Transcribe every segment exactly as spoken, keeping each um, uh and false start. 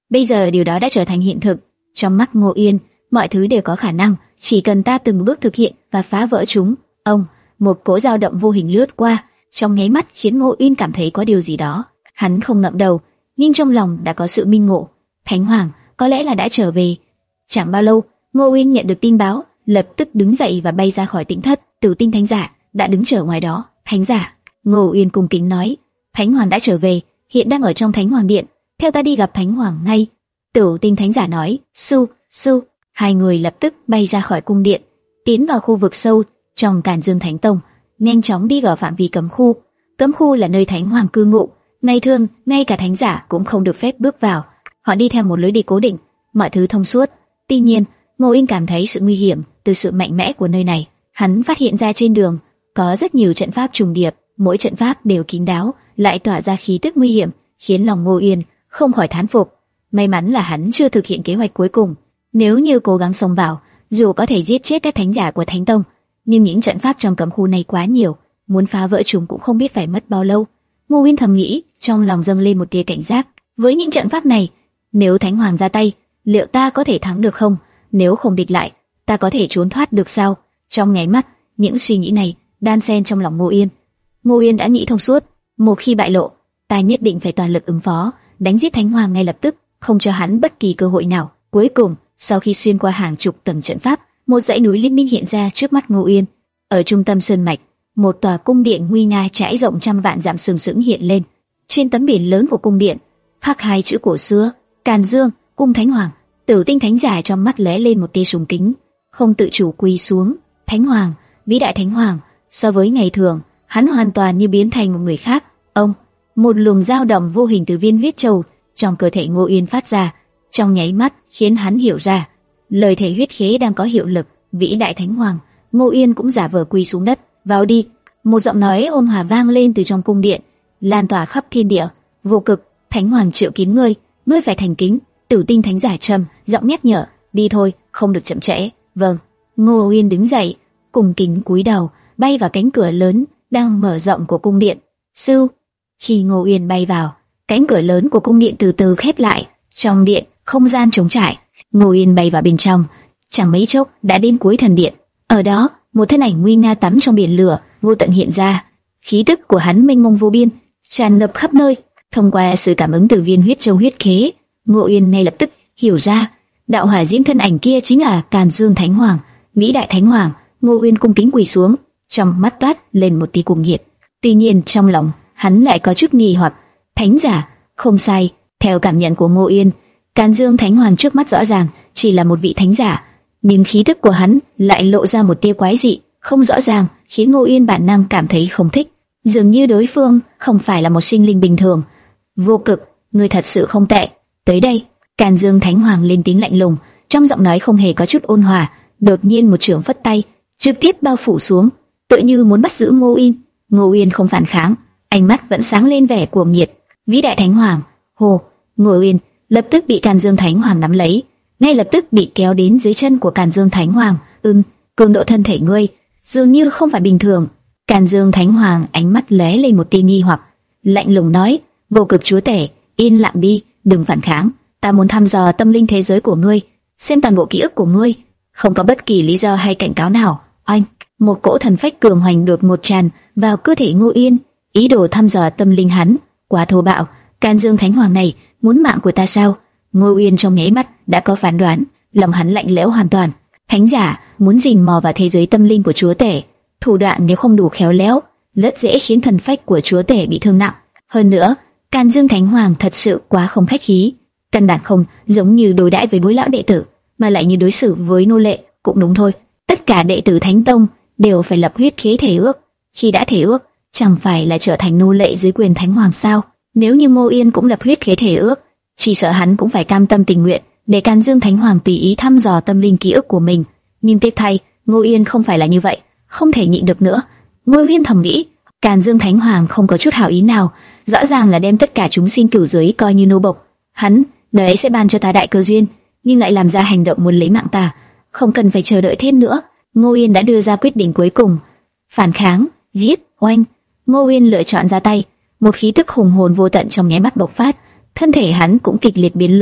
Bây giờ điều đó đã trở thành hiện thực. Trong mắt Ngô Yên, mọi thứ đều có khả năng, chỉ cần ta từng bước thực hiện và phá vỡ chúng. Ông, một cỗ dao động vô hình lướt qua, trong nháy mắt khiến Ngô Yên cảm thấy có điều gì đó. Hắn không ngẩng đầu, nhưng trong lòng đã có sự minh ngộ. Thánh Hoàng có lẽ là đã trở về. Chẳng bao lâu, Ngô Yên nhận được tin báo, lập tức đứng dậy và bay ra khỏi Tĩnh Thất. Tử Tinh Thánh Giả đã đứng chờ ngoài đó. Thánh Giả, Ngô Yên cung kính nói, Thánh Hoàng đã trở về, hiện đang ở trong Thánh Hoàng Điện. Theo ta đi gặp Thánh Hoàng ngay. Tử Tinh Thánh Giả nói, su, su. Hai người lập tức bay ra khỏi cung điện, tiến vào khu vực sâu trong Càn Dương Thánh Tông, nhanh chóng đi vào phạm vi cấm khu. Cấm khu là nơi Thánh Hoàng cư ngụ, ngày thường ngay cả thánh giả cũng không được phép bước vào. Họ đi theo một lối đi cố định, mọi thứ thông suốt. Tuy nhiên, Ngô Yên cảm thấy sự nguy hiểm từ sự mạnh mẽ của nơi này. Hắn phát hiện ra trên đường có rất nhiều trận pháp trùng điệp, mỗi trận pháp đều kín đáo, lại tỏa ra khí tức nguy hiểm, khiến lòng Ngô Yên không khỏi thán phục. May mắn là hắn chưa thực hiện kế hoạch cuối cùng. Nếu như cố gắng xông vào, dù có thể giết chết các thánh giả của Thánh Tông, nhưng những trận pháp trong cấm khu này quá nhiều, muốn phá vỡ chúng cũng không biết phải mất bao lâu. Ngô Yên thầm nghĩ, trong lòng dâng lên một tia cảnh giác. Với những trận pháp này, nếu Thánh Hoàng ra tay, liệu ta có thể thắng được không? Nếu không địch lại, ta có thể trốn thoát được sao? Trong nháy mắt, những suy nghĩ này đan xen trong lòng Ngô Yên. Ngô Yên đã nghĩ thông suốt, một khi bại lộ, ta nhất định phải toàn lực ứng phó, đánh giết Thánh Hoàng ngay lập tức, không cho hắn bất kỳ cơ hội nào. Cuối cùng, sau khi xuyên qua hàng chục tầng trận pháp, một dãy núi liên minh hiện ra trước mắt Ngô Yên. Ở trung tâm sơn mạch, một tòa cung điện nguy nga trải rộng trăm vạn dặm sừng sững hiện lên. Trên tấm biển lớn của cung điện, khắc hai chữ cổ xưa: Càn Dương, cung Thánh Hoàng. Tử Tinh Thánh Giả trong mắt lóe lên một tia sùng kính, không tự chủ quỳ xuống. Thánh Hoàng, vĩ đại Thánh Hoàng. So với ngày thường, hắn hoàn toàn như biến thành một người khác. Ông, một luồng dao động vô hình từ viên huyết châu trong cơ thể Ngô Yên phát ra, trong nháy mắt khiến hắn hiểu ra lời thể huyết khế đang có hiệu lực. Vĩ đại Thánh Hoàng. Ngô Yên cũng giả vờ quỳ xuống đất. Vào đi. Một giọng nói ôn hòa vang lên từ trong cung điện, lan tỏa khắp thiên địa. Vô Cực, Thánh Hoàng triệu kiến ngươi, ngươi phải thành kính. Tử Tinh Thánh Giả trầm giọng nhắc nhở. Đi thôi, không được chậm trễ. Vâng. Ngô Yên đứng dậy, cung kính cúi đầu, bay vào cánh cửa lớn đang mở rộng của cung điện. Sư. Khi Ngô Yên bay vào, cánh cửa lớn của cung điện từ từ khép lại. Trong điện, không gian trống trải. Ngô Yên bay vào bên trong, chẳng mấy chốc đã đến cuối thần điện. Ở đó, một thân ảnh nguy nga tắm trong biển lửa vô tận hiện ra. Khí tức của hắn mênh mông vô biên, tràn ngập khắp nơi. Thông qua sự cảm ứng từ viên huyết châu huyết khế, Ngô Yên ngay lập tức hiểu ra, đạo hỏa diễm thân ảnh kia chính là Càn Dương Thánh Hoàng, vĩ đại Thánh Hoàng. Ngô Yên cung kính quỳ xuống, trong mắt toát lên một tia cuồng nhiệt. Tuy nhiên trong lòng hắn lại có chút nghi hoặc. Thánh giả, không sai. Theo cảm nhận của Ngô Yên, Càn Dương Thánh Hoàng trước mắt rõ ràng chỉ là một vị thánh giả, nhưng khí tức của hắn lại lộ ra một tia quái dị, không rõ ràng, khiến Ngô Yên bản năng cảm thấy không thích. Dường như đối phương không phải là một sinh linh bình thường. Vô Cực, ngươi thật sự không tệ. Tới đây. Càn Dương Thánh Hoàng lên tiếng lạnh lùng, trong giọng nói không hề có chút ôn hòa. Đột nhiên một chưởng phất tay, trực tiếp bao phủ xuống, tựa như muốn bắt giữ Ngô Yên. Ngô Yên không phản kháng, ánh mắt vẫn sáng lên vẻ cuồng nhiệt. Vĩ đại Thánh Hoàng. Hồ. Ngô Yên lập tức bị Càn Dương Thánh Hoàng nắm lấy, ngay lập tức bị kéo đến dưới chân của Càn Dương Thánh Hoàng. Ừm, cường độ thân thể ngươi dường như không phải bình thường. Càn Dương Thánh Hoàng ánh mắt lóe lên một tia nghi hoặc, lạnh lùng nói: Vô Cực chúa tể, yên lặng đi, đừng phản kháng. Ta muốn thăm dò tâm linh thế giới của ngươi, xem toàn bộ ký ức của ngươi, không có bất kỳ lý do hay cảnh cáo nào. Anh, một cỗ thần phách cường hoành đột ngột tràn vào cơ thể Ngô Yên, ý đồ thăm dò tâm linh hắn. Quá thô bạo. Càn Dương Thánh Hoàng này muốn mạng của ta sao? Ngô Yên trong nháy mắt đã có phán đoán, lòng hắn lạnh lẽo hoàn toàn. Thánh giả muốn rình mò vào thế giới tâm linh của chúa tể, thủ đoạn nếu không đủ khéo léo, rất dễ khiến thần phách của chúa tể bị thương nặng. Hơn nữa, Càn Dương Thánh Hoàng thật sự quá không khách khí, căn bản không giống như đối đãi với bối lão đệ tử, mà lại như đối xử với nô lệ. Cũng đúng thôi, tất cả đệ tử Thánh Tông đều phải lập huyết khế thể ước. Khi đã thể ước, chẳng phải là trở thành nô lệ dưới quyền Thánh Hoàng sao? Nếu như Ngô Yên cũng lập huyết khế thể ước, chỉ sợ hắn cũng phải cam tâm tình nguyện để Càn Dương Thánh Hoàng tùy ý thăm dò tâm linh ký ức của mình. Nhưng tiếc thay, Ngô Yên không phải là như vậy, không thể nhịn được nữa. Ngô Yên thầm nghĩ, Càn Dương Thánh Hoàng không có chút hảo ý nào, rõ ràng là đem tất cả chúng sinh cửu giới coi như nô bộc. Hắn, đời ấy sẽ ban cho ta đại cơ duyên, nhưng lại làm ra hành động muốn lấy mạng ta. Không cần phải chờ đợi thêm nữa, Ngô Yên đã đưa ra quyết định cuối cùng. Phản kháng, giết, oanh. Ngô Yên lựa chọn ra tay, một khí tức hùng hồn vô tận trong nháy mắt bộc phát, thân thể hắn cũng kịch liệt biến lớn,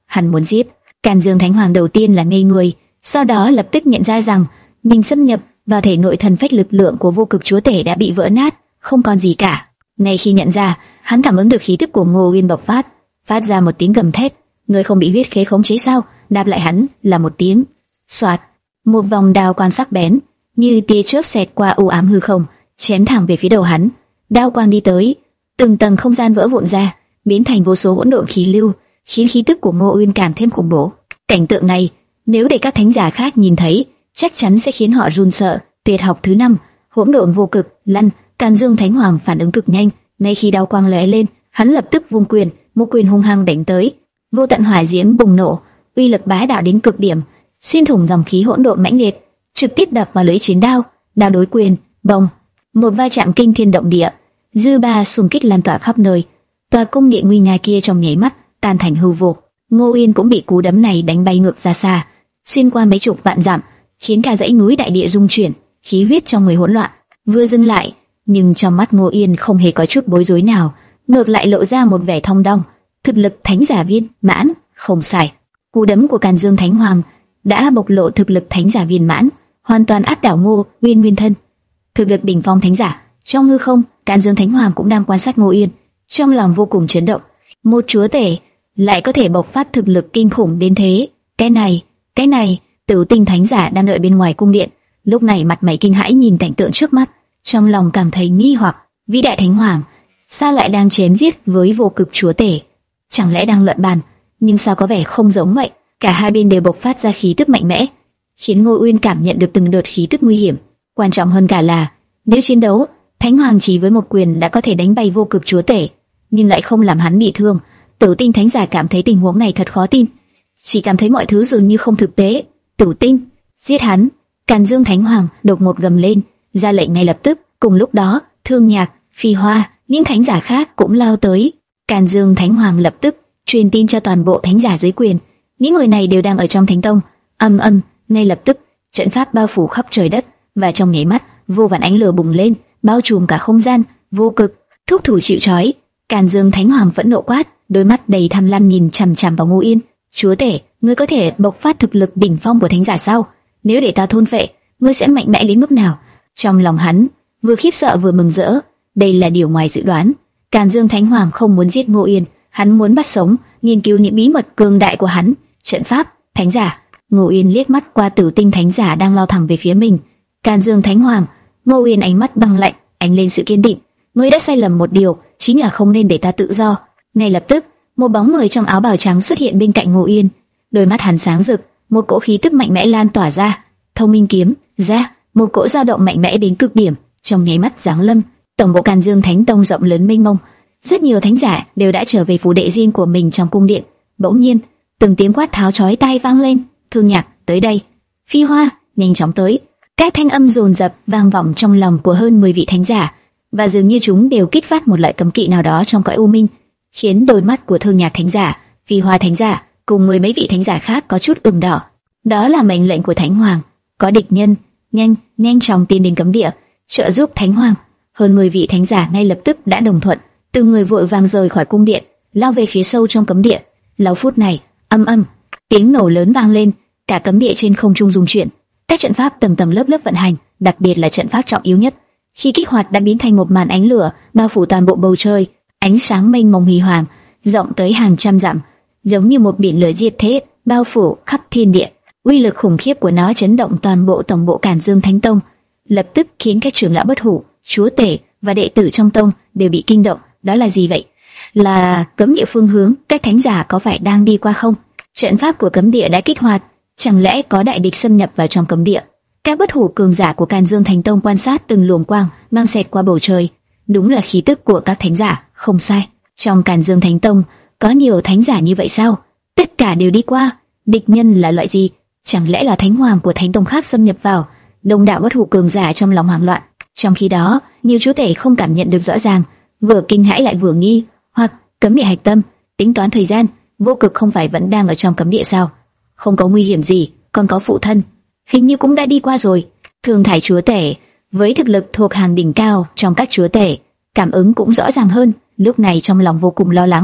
hắn muốn giết. Càn Dương Thánh Hoàng đầu tiên là ngây người, sau đó lập tức nhận ra rằng mình xâm nhập vào thể nội thần phách, lực lượng của vô cực chúa tể đã bị vỡ nát, không còn gì cả. Ngay khi nhận ra, hắn cảm ứng được khí tức của Ngô Uyên bộc phát, phát ra một tiếng gầm thét. Ngươi không bị huyết khế khống chế sao? Đáp lại hắn là một tiếng xoạt, một vòng đao quang sắc bén như tia chớp xẹt qua u ám hư không, chém thẳng về phía đầu hắn. Đao quang đi tới, từng tầng không gian vỡ vụn ra, biến thành vô số hỗn độn khí lưu, khiến khí tức của Ngô Uyên càng thêm khủng bố. Cảnh tượng này, nếu để các thánh giả khác nhìn thấy, chắc chắn sẽ khiến họ run sợ. Tuyệt học thứ năm, hỗn độn vô cực lăn. Càn Dương Thánh Hoàng phản ứng cực nhanh, ngay khi đao quang lóe lên, hắn lập tức vung quyền, một quyền hung hăng đánh tới. Vô tận hỏa diễm bùng nổ, uy lực bá đạo đến cực điểm, xuyên thủng dòng khí hỗn độn mãnh liệt, trực tiếp đập vào lưỡi chiến đao. Đao đối quyền, bồng, một va chạm kinh thiên động địa, dư ba xung kích lan tỏa khắp nơi. Tòa cung điện nguy nga kia trong nháy mắt tan thành hư vô. Ngô Uyên cũng bị cú đấm này đánh bay ngược ra xa, xuyên qua mấy chục vạn dặm, khiến cả dãy núi đại địa rung chuyển, khí huyết trong người hỗn loạn. Vừa dừng lại, nhưng trong mắt Ngô Uyên không hề có chút bối rối nào, ngược lại lộ ra một vẻ thong dong. Thực lực thánh giả viên mãn, không sai. Cú đấm của Càn Dương Thánh Hoàng đã bộc lộ thực lực thánh giả viên mãn, hoàn toàn áp đảo Ngô Uyên nguyên thân. Thực lực đỉnh phong thánh giả. Trong hư không, Càn Dương Thánh Hoàng cũng đang quan sát Ngô Uyên, trong lòng vô cùng chấn động. Một chúa tể lại có thể bộc phát thực lực kinh khủng đến thế. Cái này, cái này, Tử Tinh thánh giả đang đợi bên ngoài cung điện, lúc này mặt mày kinh hãi nhìn cảnh tượng trước mắt, trong lòng cảm thấy nghi hoặc. Vĩ đại Thánh Hoàng sao lại đang chém giết với vô cực chúa tể? Chẳng lẽ đang luận bàn? Nhưng sao có vẻ không giống vậy? Cả hai bên đều bộc phát ra khí tức mạnh mẽ, khiến Ngô Uyên cảm nhận được từng đợt khí tức nguy hiểm. Quan trọng hơn cả là, nếu chiến đấu, Thánh Hoàng chỉ với một quyền đã có thể đánh bay vô cực chúa tể, nhưng lại không làm hắn bị thương. Tử Tinh thánh giả cảm thấy tình huống này thật khó tin, chỉ cảm thấy mọi thứ dường như không thực tế. Tử Tinh, giết hắn! Càn Dương Thánh Hoàng đột ngột gầm lên, ra lệnh ngay lập tức. Cùng lúc đó, Thương Nhạc, Phi Hoa, những thánh giả khác cũng lao tới. Càn Dương Thánh Hoàng lập tức truyền tin cho toàn bộ thánh giả dưới quyền. Những người này đều đang ở trong Thánh Tông. Âm âm, ngay lập tức, trận pháp bao phủ khắp trời đất, và trong nháy mắt, vô vàn ánh lửa bùng lên, bao trùm cả không gian. Vô cực, thúc thủ chịu trói. Càn Dương Thánh Hoàng phẫn nộ quát, đôi mắt đầy tham lam nhìn chằm chằm vào Ngô Uyên. Chúa tể, ngươi có thể bộc phát thực lực đỉnh phong của thánh giả sao? Nếu để ta thôn phệ, ngươi sẽ mạnh mẽ đến mức nào? Trong lòng hắn vừa khiếp sợ vừa mừng rỡ. Đây là điều ngoài dự đoán. Càn Dương Thánh Hoàng không muốn giết Ngô Uyên, hắn muốn bắt sống, nghiên cứu những bí mật cường đại của hắn. Trận pháp, thánh giả. Ngô Uyên liếc mắt qua Tử Tinh thánh giả đang lao thẳng về phía mình. Càn Dương Thánh Hoàng. Ngô Uyên ánh mắt băng lạnh, ánh lên sự kiên định. Ngươi đã sai lầm một điều, chính là không nên để ta tự do. Ngay lập tức, một bóng người trong áo bào trắng xuất hiện bên cạnh Ngô Uyên. Đôi mắt hắn sáng rực, một cỗ khí tức mạnh mẽ lan tỏa ra. Thông Minh kiếm ra, một cỗ dao động mạnh mẽ đến cực điểm, trong nháy mắt giáng lâm. Tổng bộ Càn Dương Thánh Tông rộng lớn mênh mông, rất nhiều thánh giả đều đã trở về phủ đệ riêng của mình trong cung điện. Bỗng nhiên, từng tiếng quát tháo chói tai vang lên. Thương Nhạc, tới đây! Phi Hoa, nhanh chóng tới! Các thanh âm dồn dập vang vọng trong lòng của hơn mười vị thánh giả, và dường như chúng đều kích phát một loại cấm kỵ nào đó trong cõi u minh, khiến đôi mắt của Thương Nhạc thánh giả, Phi Hoa thánh giả cùng mười mấy vị thánh giả khác có chút ửng đỏ. Đó là mệnh lệnh của Thánh Hoàng, có địch nhân, nhanh, nhanh chóng tiến đến cấm địa, trợ giúp Thánh Hoàng. Hơn mười vị thánh giả ngay lập tức đã đồng thuận, từng người vội vàng rời khỏi cung điện, lao về phía sâu trong cấm địa. Lâu phút này, âm âm, tiếng nổ lớn vang lên, cả cấm địa trên không trung rung chuyển. Các trận pháp tầng tầng lớp lớp vận hành, đặc biệt là trận pháp trọng yếu nhất, khi kích hoạt đã biến thành một màn ánh lửa bao phủ toàn bộ bầu trời, ánh sáng mênh mông huy hoàng, rộng tới hàng trăm dặm, giống như một biển lửa diệt thế bao phủ khắp thiên địa. Uy lực khủng khiếp của nó chấn động toàn bộ tổng bộ Càn Dương Thánh Tông, lập tức khiến các trưởng lão bất hủ, chúa tể và đệ tử trong tông đều bị kinh động. Đó là gì vậy? Là cấm địa phương hướng các thánh giả có phải đang đi qua không? Trận pháp của cấm địa đã kích hoạt, chẳng lẽ có đại địch xâm nhập vào trong cấm địa? Các bất hủ cường giả của Càn Dương Thánh Tông quan sát từng luồng quang mang xẹt qua bầu trời, đúng là khí tức của các thánh giả, không sai. Trong Càn Dương Thánh Tông có nhiều thánh giả như vậy sao? Tất cả đều đi qua. Địch nhân là loại gì? Chẳng lẽ là thánh hoàng của thánh tông khác xâm nhập vào? Đông đảo bất hủ cường giả trong lòng hoảng loạn. Trong khi đó, nhiều chúa tể không cảm nhận được rõ ràng, vừa kinh hãi lại vừa nghi hoặc. Cấm địa hạch tâm, tính toán thời gian, vô cực không phải vẫn đang ở trong cấm địa sao? Không có nguy hiểm gì, còn có phụ thân, hình như cũng đã đi qua rồi. Thương Thải chúa tể với thực lực thuộc hàng đỉnh cao trong các chúa tể, cảm ứng cũng rõ ràng hơn. Lúc này trong lòng vô cùng lo lắng,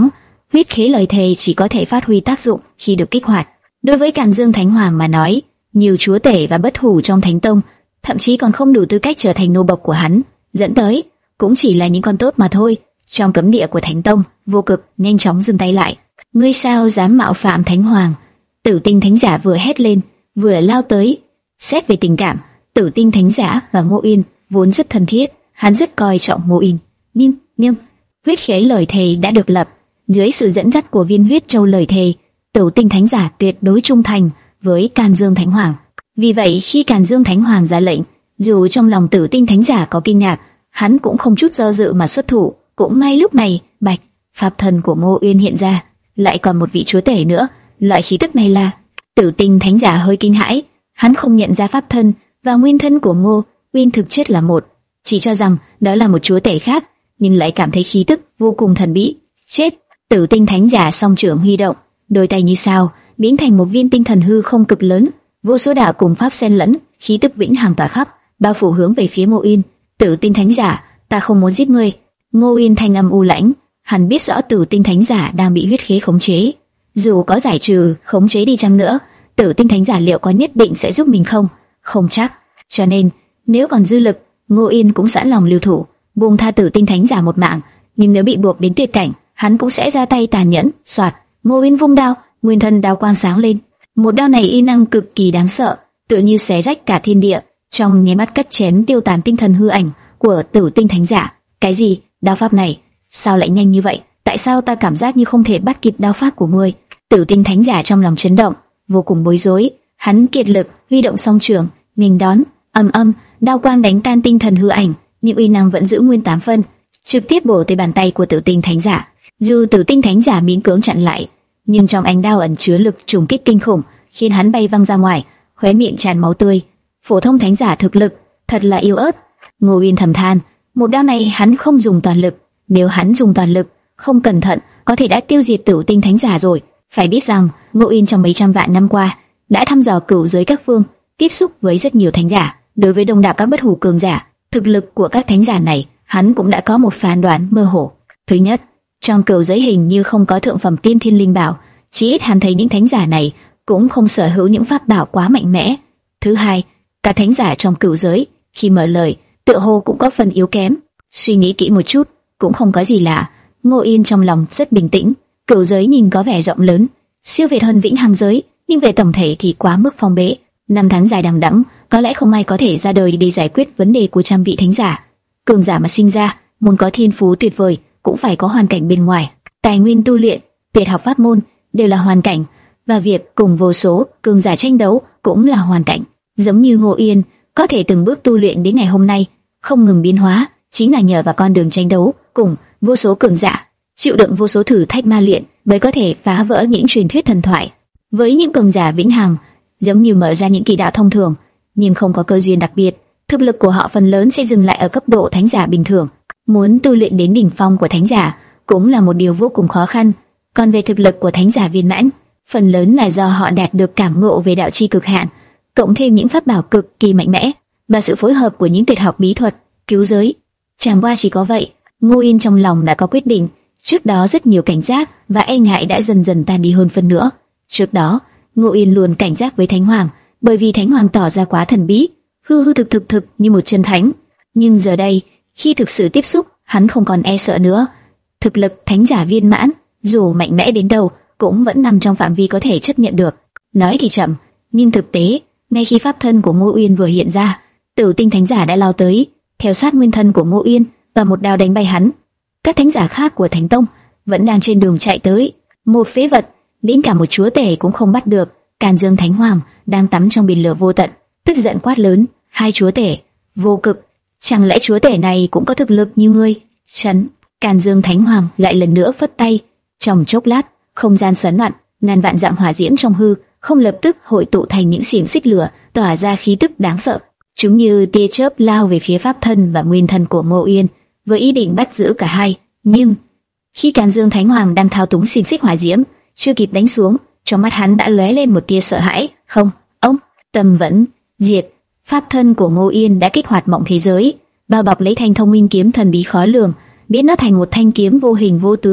huyết khế lời thề chỉ có thể phát huy tác dụng khi được kích hoạt. Đối với Càn Dương Thánh Hoàng mà nói, nhiều chúa tể và bất hủ trong Thánh Tông thậm chí còn không đủ tư cách trở thành nô bộc của hắn, dẫn tới cũng chỉ là những con tốt mà thôi. Trong cấm địa của Thánh Tông, Vô Cực nhanh chóng dừng tay lại. Ngươi sao dám mạo phạm Thánh Hoàng? Tử Tinh Thánh Giả vừa hét lên, vừa lao tới. Xét về tình cảm, Tử Tinh Thánh Giả và Ngô Uyên vốn rất thân thiết, hắn rất coi trọng Ngô Uyên. Nhưng, nhưng huyết khế lời thề đã được lập, dưới sự dẫn dắt của viên huyết châu lời thề, Tử Tinh Thánh Giả tuyệt đối trung thành với Càn Dương Thánh Hoàng. Vì vậy, khi Càn Dương Thánh Hoàng ra lệnh, dù trong lòng Tử Tinh Thánh Giả có kinh ngạc, hắn cũng không chút do dự mà xuất thủ. Cũng ngay lúc này, bạch pháp thân của Ngô Uyên hiện ra, lại còn một vị chúa tể nữa. Loại khí tức này là... Tử Tinh Thánh Giả hơi kinh hãi, hắn không nhận ra pháp thân và nguyên thân của Ngô Uyên thực chất là một, chỉ cho rằng đó là một chúa tể khác, nhưng lại cảm thấy khí tức vô cùng thần bí. Chết! Tử Tinh Thánh Giả song trưởng huy động, đôi tay như sao biến thành một viên tinh thần hư không cực lớn, vô số đạo cùng pháp xen lẫn, khí tức vĩnh hằng tỏa khắp, bao phủ hướng về phía Ngô Uyên. Tử Tinh Thánh Giả, ta không muốn giết ngươi. Ngô Uyên thanh âm u lãnh, hắn biết rõ Tử Tinh Thánh Giả đang bị huyết khế khống chế. Dù có giải trừ khống chế đi chăng nữa, Tử Tinh Thánh Giả liệu có nhất định sẽ giúp mình không? Không chắc. Cho nên, nếu còn dư lực, Ngô Uyên cũng sẵn lòng lưu thủ, buông tha Tử Tinh Thánh Giả một mạng. Nhưng nếu bị buộc đến tuyệt cảnh, hắn cũng sẽ ra tay tàn nhẫn. Soạt, Ngô Uyên vung đao, nguyên thân đao quang sáng lên. Một đao này y năng cực kỳ đáng sợ, tựa như xé rách cả thiên địa, trong nháy mắt cắt chém tiêu tán tinh thần hư ảnh của Tử Tinh Thánh Giả. Cái gì? Đao pháp này sao lại nhanh như vậy? Tại sao ta cảm giác như không thể bắt kịp đao pháp của ngươi? Tử Tinh Thánh Giả trong lòng chấn động, vô cùng bối rối. Hắn kiệt lực huy động song trường, nghênh đón. Ầm ầm, đao quang đánh tan tinh thần hư ảnh, nhưng uy năng vẫn giữ nguyên tám phân, trực tiếp bổ tới bàn tay của Tử Tinh Thánh Giả. Dù Tử Tinh Thánh Giả miễn cưỡng chặn lại, nhưng trong ánh đao ẩn chứa lực trùng kích kinh khủng, khiến hắn bay văng ra ngoài, khóe miệng tràn máu tươi. Phổ thông thánh giả thực lực thật là yếu ớt. Ngô Uyên thầm than, một đao này hắn không dùng toàn lực, nếu hắn dùng toàn lực, không cẩn thận có thể đã tiêu diệt Tử Tinh Thánh Giả rồi. Phải biết rằng Ngô Uyên trong mấy trăm vạn năm qua đã thăm dò cửu giới các phương, tiếp xúc với rất nhiều thánh giả. Đối với đông đảo các bất hủ cường giả, thực lực của các thánh giả này, hắn cũng đã có một phán đoán mơ hồ. Thứ nhất, trong cửu giới hình như không có thượng phẩm tiên thiên linh bảo, chỉ ít hắn thấy những thánh giả này cũng không sở hữu những pháp bảo quá mạnh mẽ. Thứ hai, các thánh giả trong cửu giới khi mở lời, tựa hồ cũng có phần yếu kém. Suy nghĩ kỹ một chút, cũng không có gì lạ. Ngô Uyên trong lòng rất bình tĩnh. Cửu giới nhìn có vẻ rộng lớn, siêu việt hơn vĩnh hằng giới, nhưng về tổng thể thì quá mức phong bế. Năm tháng dài đằng đẵng, có lẽ không ai có thể ra đời để giải quyết vấn đề của trăm vị thánh giả. Cường giả mà sinh ra, muốn có thiên phú tuyệt vời, cũng phải có hoàn cảnh bên ngoài. Tài nguyên tu luyện, tuyệt học pháp môn đều là hoàn cảnh, và việc cùng vô số cường giả tranh đấu cũng là hoàn cảnh. Giống như Ngô Uyên có thể từng bước tu luyện đến ngày hôm nay, không ngừng biến hóa, chính là nhờ vào con đường tranh đấu cùng vô số cường giả, chịu đựng vô số thử thách ma luyện, mới có thể phá vỡ những truyền thuyết thần thoại. Với những cường giả vĩnh hằng, giống như mở ra những kỳ đạo thông thường, nhưng không có cơ duyên đặc biệt, thực lực của họ phần lớn sẽ dừng lại ở cấp độ thánh giả bình thường. Muốn tu luyện đến đỉnh phong của thánh giả cũng là một điều vô cùng khó khăn. Còn về thực lực của thánh giả viên mãn, phần lớn là do họ đạt được cảm ngộ về đạo chi cực hạn, cộng thêm những pháp bảo cực kỳ mạnh mẽ và sự phối hợp của những tuyệt học bí thuật cứu giới. Chẳng qua chỉ có vậy, Ngô Uyên trong lòng đã có quyết định. Trước đó rất nhiều cảnh giác và e ngại đã dần dần tan đi hơn phân nữa. Trước đó, Ngô Uyên luôn cảnh giác với Thánh Hoàng, bởi vì Thánh Hoàng tỏ ra quá thần bí, hư hư thực thực thực như một chân thánh. Nhưng giờ đây, khi thực sự tiếp xúc, hắn không còn e sợ nữa. Thực lực thánh giả viên mãn, dù mạnh mẽ đến đâu, cũng vẫn nằm trong phạm vi có thể chấp nhận được. Nói thì chậm, nhưng thực tế, ngay khi pháp thân của Ngô Uyên vừa hiện ra, Tử Tinh Thánh Giả đã lao tới, theo sát nguyên thân của Ngô Uyên và một đao đánh bay hắn. Các thánh giả khác của Thánh Tông vẫn đang trên đường chạy tới, một phế vật, đến cả một chúa tể cũng không bắt được. Càn Dương Thánh Hoàng đang tắm trong biển lửa vô tận, tức giận quát lớn: hai chúa tể, Vô Cực, chẳng lẽ chúa tể này cũng có thực lực như ngươi? Chấn! Càn Dương Thánh Hoàng lại lần nữa phất tay, trong chốc lát, không gian xoắn loạn, ngàn vạn dặm hỏa diễm trong hư không lập tức hội tụ thành những xiềng xích lửa, tỏa ra khí tức đáng sợ. Chúng như tia chớp lao về phía pháp thân và nguyên thân của Ngô Uyên, với ý định bắt giữ cả hai. Nhưng khi Càn Dương Thánh Hoàng đang thao túng xiềng xích hỏa diễm, chưa kịp đánh xuống, trong mắt hắn đã lóe lên một tia sợ hãi. Không, ông, tâm vẫn diệt. Pháp thân của Ngô Uyên đã kích hoạt mộng thế giới, bao bọc lấy thanh thông minh kiếm thần bí khó lường, biến nó thành một thanh kiếm vô hình vô tướng,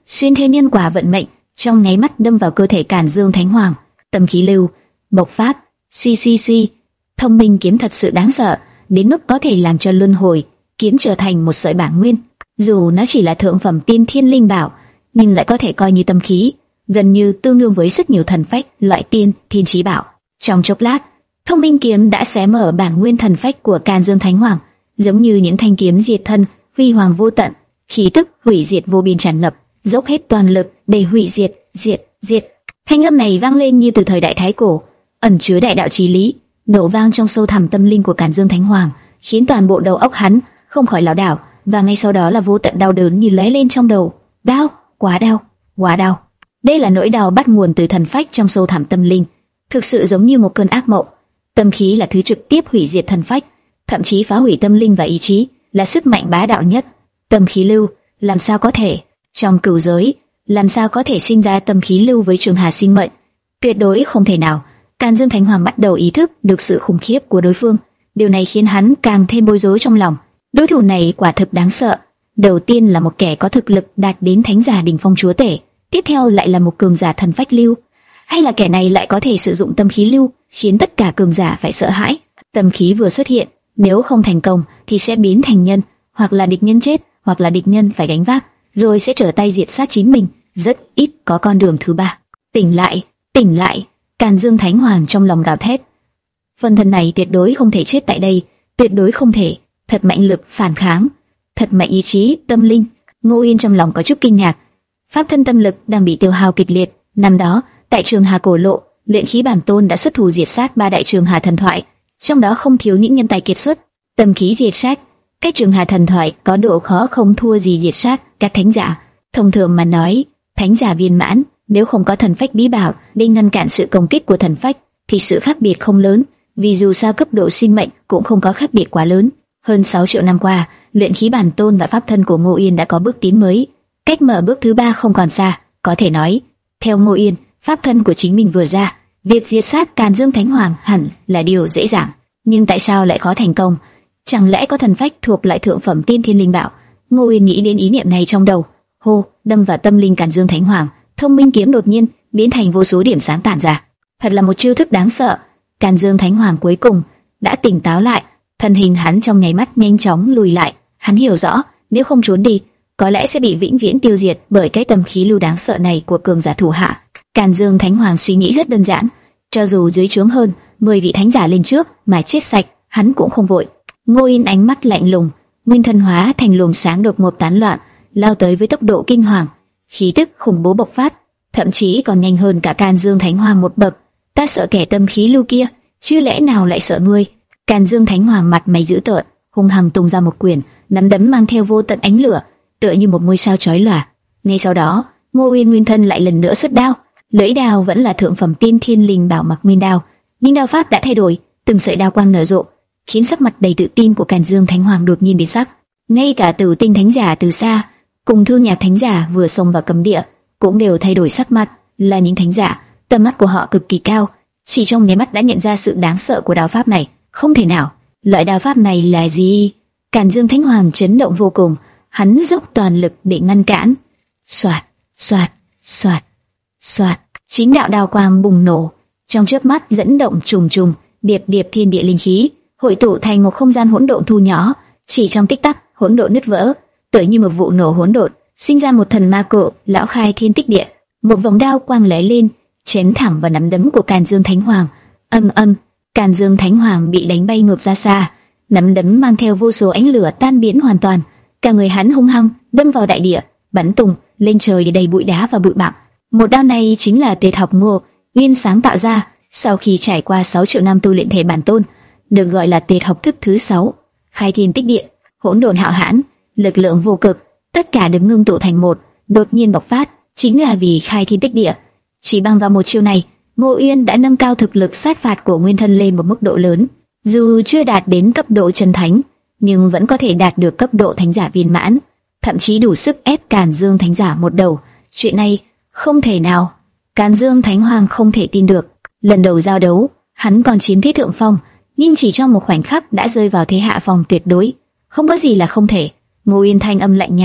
xuyên theo nhân quả vận mệnh, trong nháy mắt đâm vào cơ thể Càn Dương Thánh Hoàng. Tâm khí lưu bộc phát, suy suy suy, thông minh kiếm thật sự đáng sợ, đến mức có thể làm cho luân hồi kiếm trở thành một sợi bản nguyên. Dù nó chỉ là thượng phẩm tiên thiên linh bảo, nhưng lại có thể coi như tâm khí, gần như tương đương với rất nhiều thần phách loại tiên thiên chí bảo. Trong chốc lát, thông minh kiếm đã xé mở bản nguyên thần phách của Càn Dương Thánh Hoàng, giống như những thanh kiếm diệt thân, huy hoàng vô tận, khí tức hủy diệt vô biên tràn ngập, dốc hết toàn lực để hủy diệt, diệt, diệt. Thanh âm này vang lên như từ thời đại thái cổ, ẩn chứa đại đạo chí lý, nổ vang trong sâu thẳm tâm linh của Càn Dương Thánh Hoàng, khiến toàn bộ đầu óc hắn không khỏi lảo đảo, và ngay sau đó là vô tận đau đớn như lóe lên trong đầu. Đau, quá đau, quá đau. Đây là nỗi đau bắt nguồn từ thần phách trong sâu thẳm tâm linh, thực sự giống như một cơn ác mộng. Tâm khí là thứ trực tiếp hủy diệt thần phách, thậm chí phá hủy tâm linh và ý chí, là sức mạnh bá đạo nhất. Tâm khí lưu, làm sao có thể? Trong cửu giới, làm sao có thể sinh ra tâm khí lưu với trường hà sinh mệnh? Tuyệt đối không thể nào. Càn Dương Thánh Hoàng bắt đầu ý thức được sự khủng khiếp của đối phương, điều này khiến hắn càng thêm bối rối trong lòng. Đối thủ này quả thực đáng sợ. Đầu tiên là một kẻ có thực lực đạt đến thánh giả đỉnh phong chúa tể, tiếp theo lại là một cường giả thần phách lưu, hay là kẻ này lại có thể sử dụng tâm khí lưu, khiến tất cả cường giả phải sợ hãi. Tâm khí vừa xuất hiện, nếu không thành công thì sẽ biến thành nhân, hoặc là địch nhân chết, hoặc là địch nhân phải gánh vác, rồi sẽ trở tay diệt sát chính mình. Rất ít có con đường thứ ba. Tỉnh lại, tỉnh lại! Càn Dương Thánh Hoàng trong lòng gào thét. Phần thân này tuyệt đối không thể chết tại đây, tuyệt đối không thể. Thật mạnh lực phản kháng, thật mạnh ý chí, tâm linh. Ngô Yên trong lòng có chút kinh ngạc. Pháp thân tâm lực đang bị tiêu hao kịch liệt. Năm đó, tại Trường Hà cổ lộ, luyện khí bản tôn đã xuất thủ diệt sát ba đại Trường Hà thần thoại, trong đó không thiếu những nhân tài kiệt xuất. Tâm khí diệt sát, cái Trường Hà thần thoại có độ khó không thua gì diệt sát các thánh giả. Thông thường mà nói, thánh giả viên mãn nếu không có thần phách bí bảo để ngăn cản sự công kích của thần phách thì sự khác biệt không lớn, vì dù sao cấp độ sinh mệnh cũng không có khác biệt quá lớn. Hơn sáu triệu năm qua, luyện khí bản tôn và pháp thân của Ngô Yên đã có bước tiến mới, cách mở bước thứ ba không còn xa. Có thể nói, theo Ngô Yên, pháp thân của chính mình vừa ra, việc diệt sát Càn Dương Thánh Hoàng hẳn là điều dễ dàng. Nhưng tại sao lại khó thành công? Chẳng lẽ có thần phách thuộc lại thượng phẩm tiên thiên linh bảo? Ngô Yên nghĩ đến ý niệm này trong đầu, hô, đâm vào tâm linh Càn Dương Thánh Hoàng. Thông minh kiếm đột nhiên biến thành vô số điểm sáng tản ra. Thật là một chiêu thức đáng sợ. Càn Dương Thánh Hoàng cuối cùng đã tỉnh táo lại, thân hình hắn trong nháy mắt nhanh chóng lùi lại. Hắn hiểu rõ, nếu không trốn đi, có lẽ sẽ bị vĩnh viễn tiêu diệt bởi cái tâm khí lưu đáng sợ này của cường giả thủ hạ. Càn Dương Thánh Hoàng suy nghĩ rất đơn giản, cho dù dưới trướng hơn mười vị thánh giả lên trước mà chết sạch, hắn cũng không vội. Ngô Yên ánh mắt lạnh lùng, nguyên thân hóa thành luồng sáng đột ngột tán loạn, lao tới với tốc độ kinh hoàng, khí tức khủng bố bộc phát, thậm chí còn nhanh hơn cả Càn Dương Thánh Hoàng một bậc. Ta sợ kẻ tâm khí lưu kia, chứ lẽ nào lại sợ ngươi? Càn Dương Thánh Hoàng mặt mày dữ tợn, hung hăng tung ra một quyền, nắm đấm mang theo vô tận ánh lửa, tựa như một ngôi sao chói lòa. Ngay sau đó, Ngô Uyên nguyên thân lại lần nữa xuất đao, lưỡi đao vẫn là thượng phẩm tiên thiên linh bảo Mặc Nguyên đao, nhưng đao pháp đã thay đổi, từng sợi đao quang nở rộ, khiến sắc mặt đầy tự tin của Càn Dương Thánh Hoàng đột nhiên biến sắc. Ngay cả Tử Tinh Thánh giả từ xa, cùng Thương Nhạc Thánh giả vừa xông vào cấm địa, cũng đều thay đổi sắc mặt. Là những thánh giả, tầm mắt của họ cực kỳ cao, chỉ trong nháy mắt đã nhận ra sự đáng sợ của đao pháp này. Không thể nào, loại đao pháp này là gì? Càn Dương Thánh Hoàng chấn động vô cùng, hắn dốc toàn lực để ngăn cản. Soạt, soạt, soạt, soạt, chín đạo đao quang bùng nổ, trong chớp mắt dẫn động trùng trùng, điệp điệp thiên địa linh khí, hội tụ thành một không gian hỗn độn thu nhỏ. Chỉ trong tích tắc, hỗn độn nứt vỡ, tựa như một vụ nổ hỗn độn, sinh ra một thần ma cổ lão khai thiên tích địa. Một vòng đao quang lóe lên, chém thẳng vào nắm đấm của Càn Dương Thánh Hoàng. Âm âm, Càn Dương Thánh Hoàng bị đánh bay ngược ra xa, nắm đấm mang theo vô số ánh lửa tan biến hoàn toàn. Cả người hắn hung hăng đâm vào đại địa, bắn tung lên trời để đầy bụi đá và bụi bặm. Một đao này chính là tuyệt học Ngô Uyên sáng tạo ra, sau khi trải qua sáu triệu năm tu luyện thể bản tôn, được gọi là tuyệt học thức thứ sáu. Khai thiên tích địa, hỗn độn hạo hãn, lực lượng vô cực, tất cả được ngưng tụ thành một, đột nhiên bộc phát, chính là vì khai thiên tích địa. Chỉ bằng vào một chiêu này, Ngô Uyên đã nâng cao thực lực sát phạt của nguyên thân lên một mức độ lớn. Dù chưa đạt đến cấp độ chân thánh, nhưng vẫn có thể đạt được cấp độ thánh giả viên mãn, thậm chí đủ sức ép Càn Dương Thánh giả một đầu. Chuyện này không thể nào. Càn Dương Thánh Hoàng không thể tin được. Lần đầu giao đấu, hắn còn chiếm thế thượng phong, nhưng chỉ trong một khoảnh khắc đã rơi vào thế hạ phong tuyệt đối. Không có gì là không thể. Ngô Uyên thanh âm lạnh nhạt,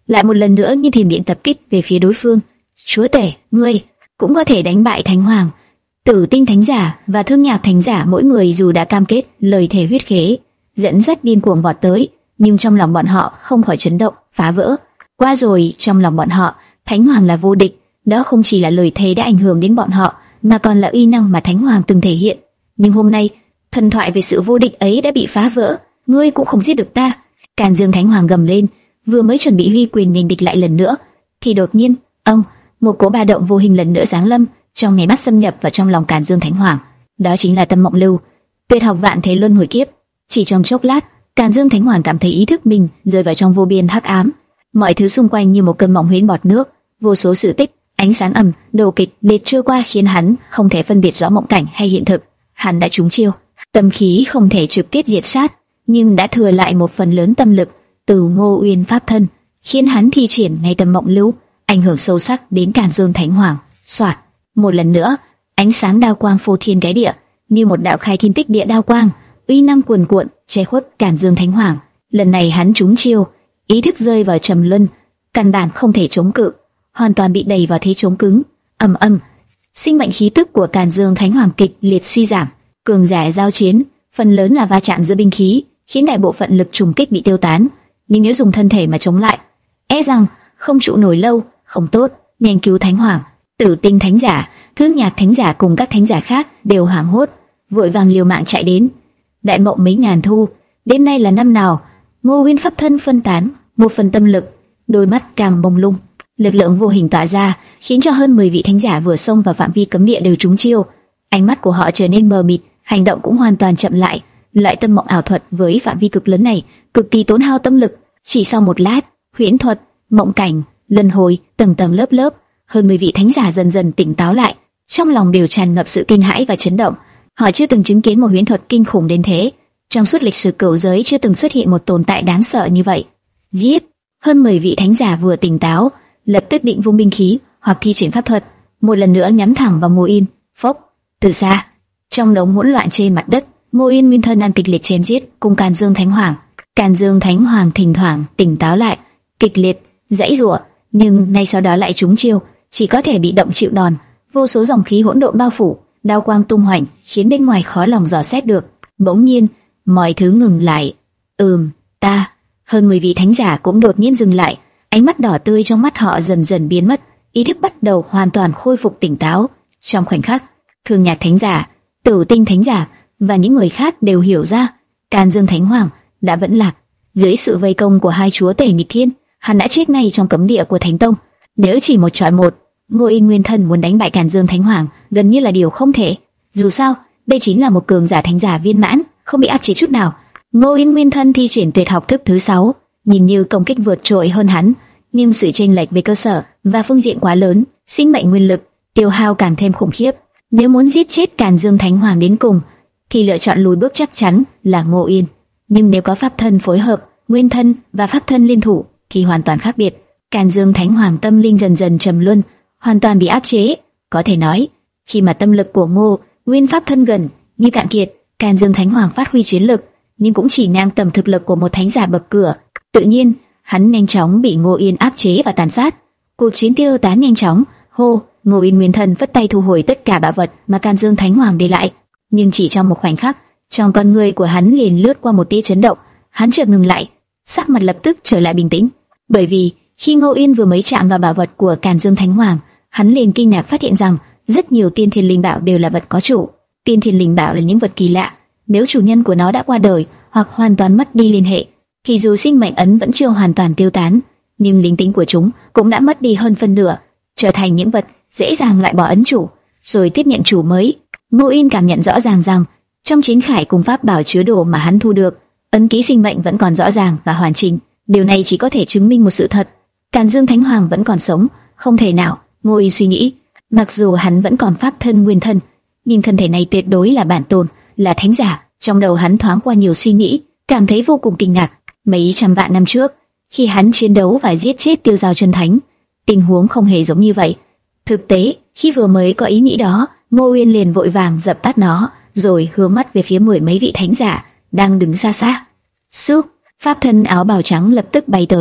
lại một lần nữa như thiểm điện tập kích về phía đối phương. Chúa tể, ngươi cũng có thể đánh bại Thánh Hoàng. Tử Tinh Thánh Giả và Thương Nhạc Thánh Giả mỗi người dù đã cam kết lời thề huyết khế, dẫn dắt điên cuồng vọt tới, nhưng trong lòng bọn họ không khỏi chấn động, phá vỡ. Qua rồi, trong lòng bọn họ, Thánh Hoàng là vô địch. Đó không chỉ là lời thề đã ảnh hưởng đến bọn họ, mà còn là uy năng mà Thánh Hoàng từng thể hiện. Nhưng hôm nay, thần thoại về sự vô địch ấy đã bị phá vỡ. Ngươi cũng không giết được ta. Càn Dương Thánh Hoàng gầm lên, vừa mới chuẩn bị huy quyền nghênh địch lại lần nữa, thì đột nhiên, ông, một cỗ ba động vô hình lần nữa giáng lâm, trong nháy mắt xâm nhập vào trong lòng Càn Dương Thánh Hoàng. Đó chính là Tâm Mộng Lưu, tuyệt học vạn thế luân hồi kiếp. Chỉ trong chốc lát, Càn Dương Thánh Hoàng cảm thấy ý thức mình rơi vào trong vô biên hắc ám. Mọi thứ xung quanh như một cơn mộng huyễn bọt nước, vô số sự tích, ánh sáng ầm, đồ kịch liệt trôi qua khiến hắn không thể phân biệt rõ mộng cảnh hay hiện thực. Hắn đã trúng chiêu, tâm khí không thể trực tiếp diệt sát, nhưng đã thừa lại một phần lớn tâm lực từ Ngô Uyên pháp thân, khiến hắn thi triển ngay Tâm Mộng Lưu, ảnh hưởng sâu sắc đến Càn Dương Thánh Hoàng. Soạt, một lần nữa, ánh sáng đao quang phô thiên cái địa, như một đạo khai thiên tích địa đao quang, uy năng cuồn cuộn che khuất Càn Dương Thánh Hoàng. Lần này hắn trúng chiêu, ý thức rơi vào trầm luân, căn bản không thể chống cự, hoàn toàn bị đẩy vào thế chống cứng. Ầm ầm, sinh mệnh khí tức của Càn Dương Thánh Hoàng kịch liệt suy giảm. Cường giả giao chiến, phần lớn là va chạm giữa binh khí, khiến đại bộ phận lực trùng kích bị tiêu tán. Nhưng nếu dùng thân thể mà chống lại, e rằng không trụ nổi lâu. Không tốt, nhanh cứu Thánh Hoàng. Tử Tinh Thánh Giả, Thương Nhạc Thánh Giả cùng các thánh giả khác đều hoảng hốt, vội vàng liều mạng chạy đến. Đại mộng mấy ngàn thu, đêm nay là năm nào? Ngô Uyên pháp thân phân tán, một phần tâm lực, đôi mắt càng mông lung, lực lượng vô hình tỏa ra, khiến cho hơn mười vị thánh giả vừa xông vào phạm vi cấm địa đều trúng chiêu. Ánh mắt của họ trở nên mờ mịt, hành động cũng hoàn toàn chậm lại. Loại tâm mộng ảo thuật với phạm vi cực lớn này, cực kỳ tốn hao tâm lực. Chỉ sau một lát, huyễn thuật, mộng cảnh, luân hồi, tầng tầng lớp lớp, hơn mười vị thánh giả dần dần tỉnh táo lại, trong lòng đều tràn ngập sự kinh hãi và chấn động. Họ chưa từng chứng kiến một huyễn thuật kinh khủng đến thế. Trong suốt lịch sử cửu giới chưa từng xuất hiện một tồn tại đáng sợ như vậy. Giết! Hơn mười vị thánh giả vừa tỉnh táo, lập tức định vung binh khí hoặc thi triển pháp thuật, một lần nữa nhắm thẳng vào Ngô Uyên. Phốc! Từ xa, trong đống hỗn loạn trên mặt đất, Ngô Uyên nguyên thân đang kịch liệt chém giết cùng Càn Dương Thánh Hoàng. Càn Dương Thánh Hoàng thỉnh thoảng tỉnh táo lại, kịch liệt giãy giụa, nhưng ngay sau đó lại trúng chiêu, chỉ có thể bị động chịu đòn. Vô số dòng khí hỗn độn bao phủ, đao quang tung hoành, khiến bên ngoài khó lòng dò xét được. Bỗng nhiên, mọi thứ ngừng lại. Ừm, ta. Hơn mười vị thánh giả cũng đột nhiên dừng lại, ánh mắt đỏ tươi trong mắt họ dần dần biến mất, ý thức bắt đầu hoàn toàn khôi phục tỉnh táo. Trong khoảnh khắc, Thương Nhạc Thánh Giả, Tử Tinh Thánh Giả và những người khác đều hiểu ra, Càn Dương Thánh Hoàng đã vẫn lạc. Dưới sự vây công của hai chúa tể nghịch thiên, hắn đã chết ngay trong cấm địa của Thánh Tông. Nếu chỉ một chọi một, Ngô Uyên nguyên thân muốn đánh bại Càn Dương Thánh Hoàng gần như là điều không thể. Dù sao, đây chính là một cường giả thánh giả viên mãn, không bị áp chế chút nào. Ngô Uyên nguyên thân thi triển tuyệt học thức thứ sáu, nhìn như công kích vượt trội hơn hắn, nhưng sự chênh lệch về cơ sở và phương diện quá lớn, sinh mệnh nguyên lực tiêu hao càng thêm khủng khiếp. Nếu muốn giết chết Càn Dương Thánh Hoàng đến cùng, thì lựa chọn lùi bước chắc chắn là Ngô Uyên. Nhưng nếu có pháp thân phối hợp, nguyên thân và pháp thân liên thủ thì hoàn toàn khác biệt. Càn Dương Thánh Hoàng tâm linh dần dần trầm luân, hoàn toàn bị áp chế. Có thể nói, khi mà tâm lực của Ngô Uyên pháp thân gần như cạn kiệt, Càn Dương Thánh Hoàng phát huy chiến lực, nhưng cũng chỉ ngang tầm thực lực của một thánh giả bậc cửa. Tự nhiên, hắn nhanh chóng bị Ngô Uyên áp chế và tàn sát. Cuộc chiến tiêu tán nhanh chóng. Hô, Ngô Uyên nguyên thần vất tay thu hồi tất cả bảo vật mà Càn Dương Thánh Hoàng để lại, nhưng chỉ trong một khoảnh khắc, trong con người của hắn liền lướt qua một tia chấn động. Hắn chợt ngừng lại, sắc mặt lập tức trở lại bình tĩnh, bởi vì khi Ngô Uyên vừa mới chạm vào bảo vật của Càn Dương Thánh Hoàng, hắn liền kinh ngạc phát hiện rằng rất nhiều tiên thiên linh bảo đều là vật có chủ. Tiên thiên linh bảo là những vật kỳ lạ, nếu chủ nhân của nó đã qua đời hoặc hoàn toàn mất đi liên hệ, thì dù sinh mệnh ấn vẫn chưa hoàn toàn tiêu tán, nhưng linh tính của chúng cũng đã mất đi hơn phân nửa, trở thành những vật dễ dàng loại bỏ ấn chủ, rồi tiếp nhận chủ mới. Ngô Uyên cảm nhận rõ ràng rằng trong chiến khải cùng pháp bảo chứa đồ mà hắn thu được, ấn ký sinh mệnh vẫn còn rõ ràng và hoàn chỉnh. Điều này chỉ có thể chứng minh một sự thật: Càn Dương Thánh Hoàng vẫn còn sống. Không thể nào, Ngô Uyên suy nghĩ. Mặc dù hắn vẫn còn pháp thân nguyên thân, nhưng thân thể này tuyệt đối là bản tôn, là thánh giả. Trong đầu hắn thoáng qua nhiều suy nghĩ, cảm thấy vô cùng kinh ngạc. Mấy trăm vạn năm trước, khi hắn chiến đấu và giết chết Tiêu Giao Chân Thánh, tình huống không hề giống như vậy. Thực tế, khi vừa mới có ý nghĩ đó, Ngô Uyên liền vội vàng dập tắt nó, rồi hướng mắt về phía mười mấy vị thánh giả đang đứng xa xa. Xúc, pháp thân áo bào trắng lập tức bay tới,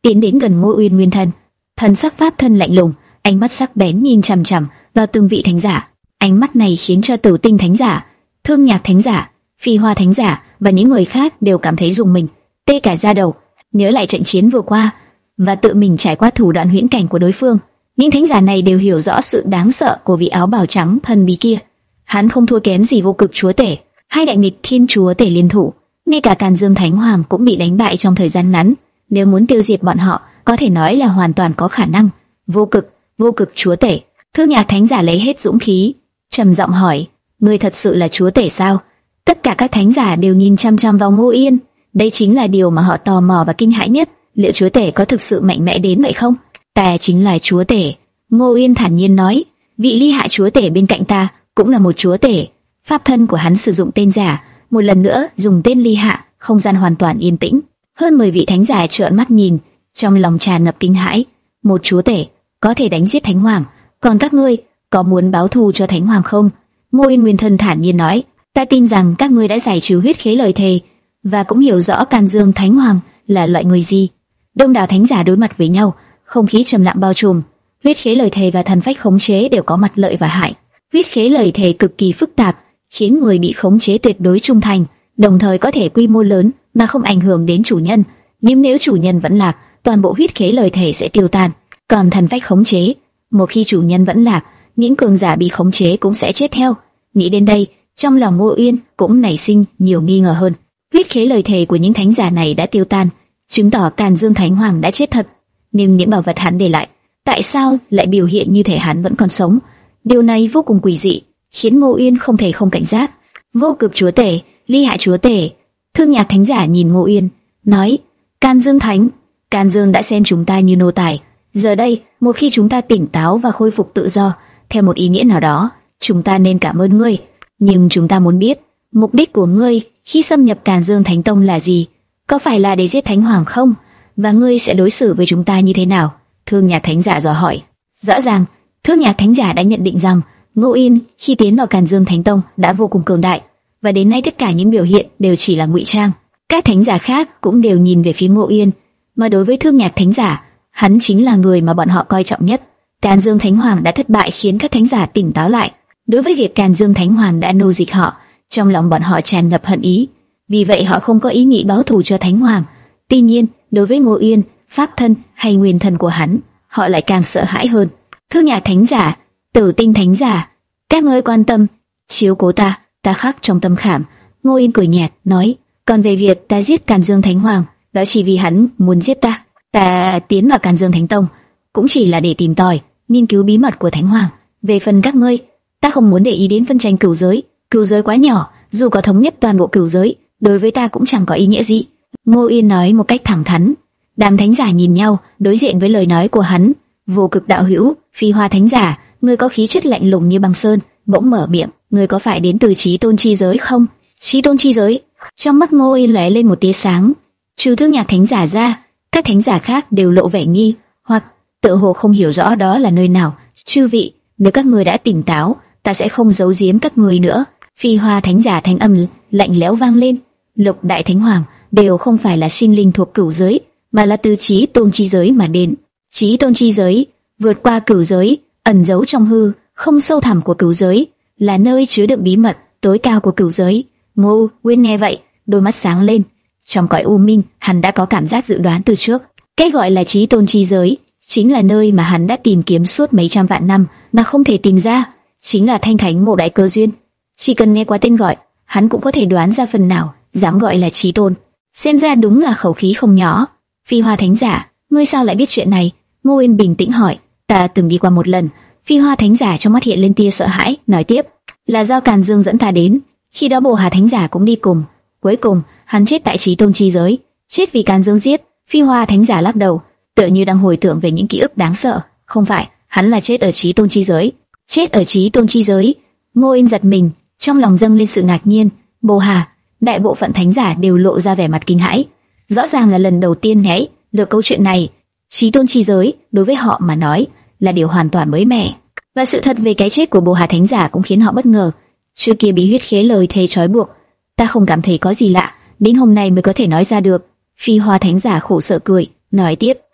tiến đến gần Ngô Uyên Nguyên Thần. Thần sắc pháp thân lạnh lùng, ánh mắt sắc bén nhìn chằm chằm vào từng vị thánh giả. Ánh mắt này khiến cho Tử Tinh thánh giả, Thương Nhạc thánh giả, Phi Hoa thánh giả và những người khác đều cảm thấy rùng mình, tê cả da đầu. Nhớ lại trận chiến vừa qua và tự mình trải qua thủ đoạn huyễn cảnh của đối phương, những thánh giả này đều hiểu rõ sự đáng sợ của vị áo bào trắng thần bí kia. Hắn không thua kém gì Vô Cực Chúa Tể, hai đại nghịch thiên chúa tể liên thủ, ngay cả Càn Dương Thánh Hoàng cũng bị đánh bại trong thời gian ngắn. Nếu muốn tiêu diệt bọn họ, có thể nói là hoàn toàn có khả năng. Vô cực, vô cực chúa tể. Thương Nhạc thánh giả lấy hết dũng khí, trầm giọng hỏi: ngươi thật sự là chúa tể sao? Tất cả các thánh giả đều nhìn chăm chăm vào Ngô Yên. Đây chính là điều mà họ tò mò và kinh hãi nhất. Liệu chúa tể có thực sự mạnh mẽ đến vậy không? Ta chính là chúa tể. Ngô Yên thản nhiên nói. Vị ly hạ chúa tể bên cạnh ta cũng là một chúa tể. Pháp thân của hắn sử dụng tên giả, một lần nữa dùng tên ly hạ. Không gian hoàn toàn yên tĩnh. Hơn mười vị thánh giả trợn mắt nhìn, trong lòng tràn ngập kinh hãi. Một chúa tể có thể đánh giết thánh hoàng, còn các ngươi có muốn báo thù cho thánh hoàng không? Ngô Yên Nguyên Thân thản nhiên nói. Ta tin rằng các ngươi đã giải trừ huyết khế lời thề và cũng hiểu rõ Càn Dương Thánh Hoàng là loại người gì. Đông đảo thánh giả đối mặt với nhau, không khí trầm lặng bao trùm. Huyết khế lời thề và thần phách khống chế đều có mặt lợi và hại. Huyết khế lời thề cực kỳ phức tạp, khiến người bị khống chế tuyệt đối trung thành, đồng thời có thể quy mô lớn mà không ảnh hưởng đến chủ nhân. Nhưng nếu chủ nhân vẫn lạc, toàn bộ huyết khế lời thề sẽ tiêu tan. Còn thần phách khống chế, một khi chủ nhân vẫn lạc, những cường giả bị khống chế cũng sẽ chết theo. Nghĩ đến đây, trong lòng Ngô Uyên cũng nảy sinh nhiều nghi ngờ hơn. Huyết khế lời thề của những thánh giả này đã tiêu tan, chứng tỏ Càn Dương Thánh Hoàng đã chết thật. Nhưng những bảo vật hắn để lại, tại sao lại biểu hiện như thể hắn vẫn còn sống? Điều này vô cùng quỷ dị, khiến Ngô Uyên không thể không cảnh giác. Vô Cực chúa tể, ly hạ chúa tể, Thương Nhạc thánh giả nhìn Ngô Uyên, nói: Càn Dương Thánh, Càn Dương đã xem chúng ta như nô tài. Giờ đây, một khi chúng ta tỉnh táo và khôi phục tự do, theo một ý nghĩa nào đó, chúng ta nên cảm ơn ngươi. Nhưng chúng ta muốn biết, mục đích của ngươi khi xâm nhập Càn Dương Thánh Tông là gì? Có phải là để giết Thánh Hoàng không? Và ngươi sẽ đối xử với chúng ta như thế nào? Thương Nhạc thánh giả dò hỏi. Rõ ràng, Thương Nhạc thánh giả đã nhận định rằng Ngô Yên khi tiến vào Càn Dương Thánh Tông đã vô cùng cường đại, và đến nay tất cả những biểu hiện đều chỉ là ngụy trang. Các thánh giả khác cũng đều nhìn về phía Ngô Yên, mà đối với Thương Nhạc thánh giả, hắn chính là người mà bọn họ coi trọng nhất. Càn Dương Thánh Hoàng đã thất bại khiến các thánh giả tỉnh táo lại. Đối với việc Càn Dương Thánh Hoàng đã nô dịch họ, trong lòng bọn họ tràn ngập hận ý, vì vậy họ không có ý nghĩ báo thù cho Thánh Hoàng. Tuy nhiên, đối với Ngô Yên, pháp thân hay nguyên thần của hắn, họ lại càng sợ hãi hơn. Thương Nhạc thánh giả, Tử Tinh thánh giả, các ngươi quan tâm, chiếu cố ta, ta khắc trong tâm khảm. Ngô Yên cười nhạt nói, còn về việc ta giết Càn Dương Thánh Hoàng, đó chỉ vì hắn muốn giết ta. Ta tiến vào Càn Dương Thánh Tông cũng chỉ là để tìm tòi, nghiên cứu bí mật của Thánh Hoàng. Về phần các ngươi, ta không muốn để ý đến phân tranh cửu giới. Cửu giới quá nhỏ, dù có thống nhất toàn bộ cửu giới, đối với ta cũng chẳng có ý nghĩa gì. Ngô Yên nói một cách thẳng thắn. Đám thánh giả nhìn nhau, đối diện với lời nói của hắn. Vô Cực đạo hữu, Phi Hoa thánh giả, ngươi có khí chất lạnh lùng như băng sơn, bỗng mở miệng, ngươi có phải đến từ Chí Tôn chi giới không? Chí Tôn chi giới? Trong mắt Ngô Yên lóe lên một tia sáng. Trừ Thương Nhạc thánh giả ra, các thánh giả khác đều lộ vẻ nghi hoặc tự hồ không hiểu rõ đó là nơi nào. Chư vị, nếu các người đã tỉnh táo, ta sẽ không giấu giếm các người nữa. Phi Hoa thánh giả thanh âm lạnh lẽo vang lên. Lục đại thánh hoàng đều không phải là sinh linh thuộc cửu giới, mà là từ Chí Tôn chi giới mà đến. Chí Tôn chi giới vượt qua cửu giới, ẩn giấu trong hư không sâu thẳm của cửu giới, là nơi chứa đựng bí mật tối cao của cửu giới. Ngô Uyên nghe vậy, đôi mắt sáng lên. Trong cõi u minh, hắn đã có cảm giác dự đoán từ trước. Cái gọi là Chí Tôn chi giới chính là nơi mà hắn đã tìm kiếm suốt mấy trăm vạn năm mà không thể tìm ra, chính là Thanh Thánh Mộ Đại Cơ Duyên. Chỉ cần nghe qua tên gọi, hắn cũng có thể đoán ra phần nào dám gọi là Chí Tôn. Xem ra đúng là khẩu khí không nhỏ. Phi Hoa thánh giả, ngươi sao lại biết chuyện này? Ngô Uyên bình tĩnh hỏi. Ta từng đi qua một lần. Phi Hoa thánh giả trong mắt hiện lên tia sợ hãi, nói tiếp, là do Càn Dương dẫn ta đến. Khi đó Bồ Hà thánh giả cũng đi cùng. Cuối cùng, hắn chết tại Chí Tôn chi giới, chết vì Càn Dương giết. Phi Hoa thánh giả lắc đầu, tựa như đang hồi tưởng về những ký ức đáng sợ. Không phải, hắn là chết ở Chí Tôn chi giới. Chết ở Chí Tôn chi giới? Ngô Yên giật mình, trong lòng dâng lên sự ngạc nhiên. Bồ Hà, đại bộ phận thánh giả đều lộ ra vẻ mặt kinh hãi. Rõ ràng là lần đầu tiên nghe được câu chuyện này. Chí Tôn chi giới đối với họ mà nói là điều hoàn toàn mới mẻ, và sự thật về cái chết của Bồ Hà thánh giả cũng khiến họ bất ngờ. Trước kia bị huyết khế lời thề trói buộc, ta không cảm thấy có gì lạ, đến hôm nay mới có thể nói ra được. Phi Hoa thánh giả khổ sở cười, nói tiếp,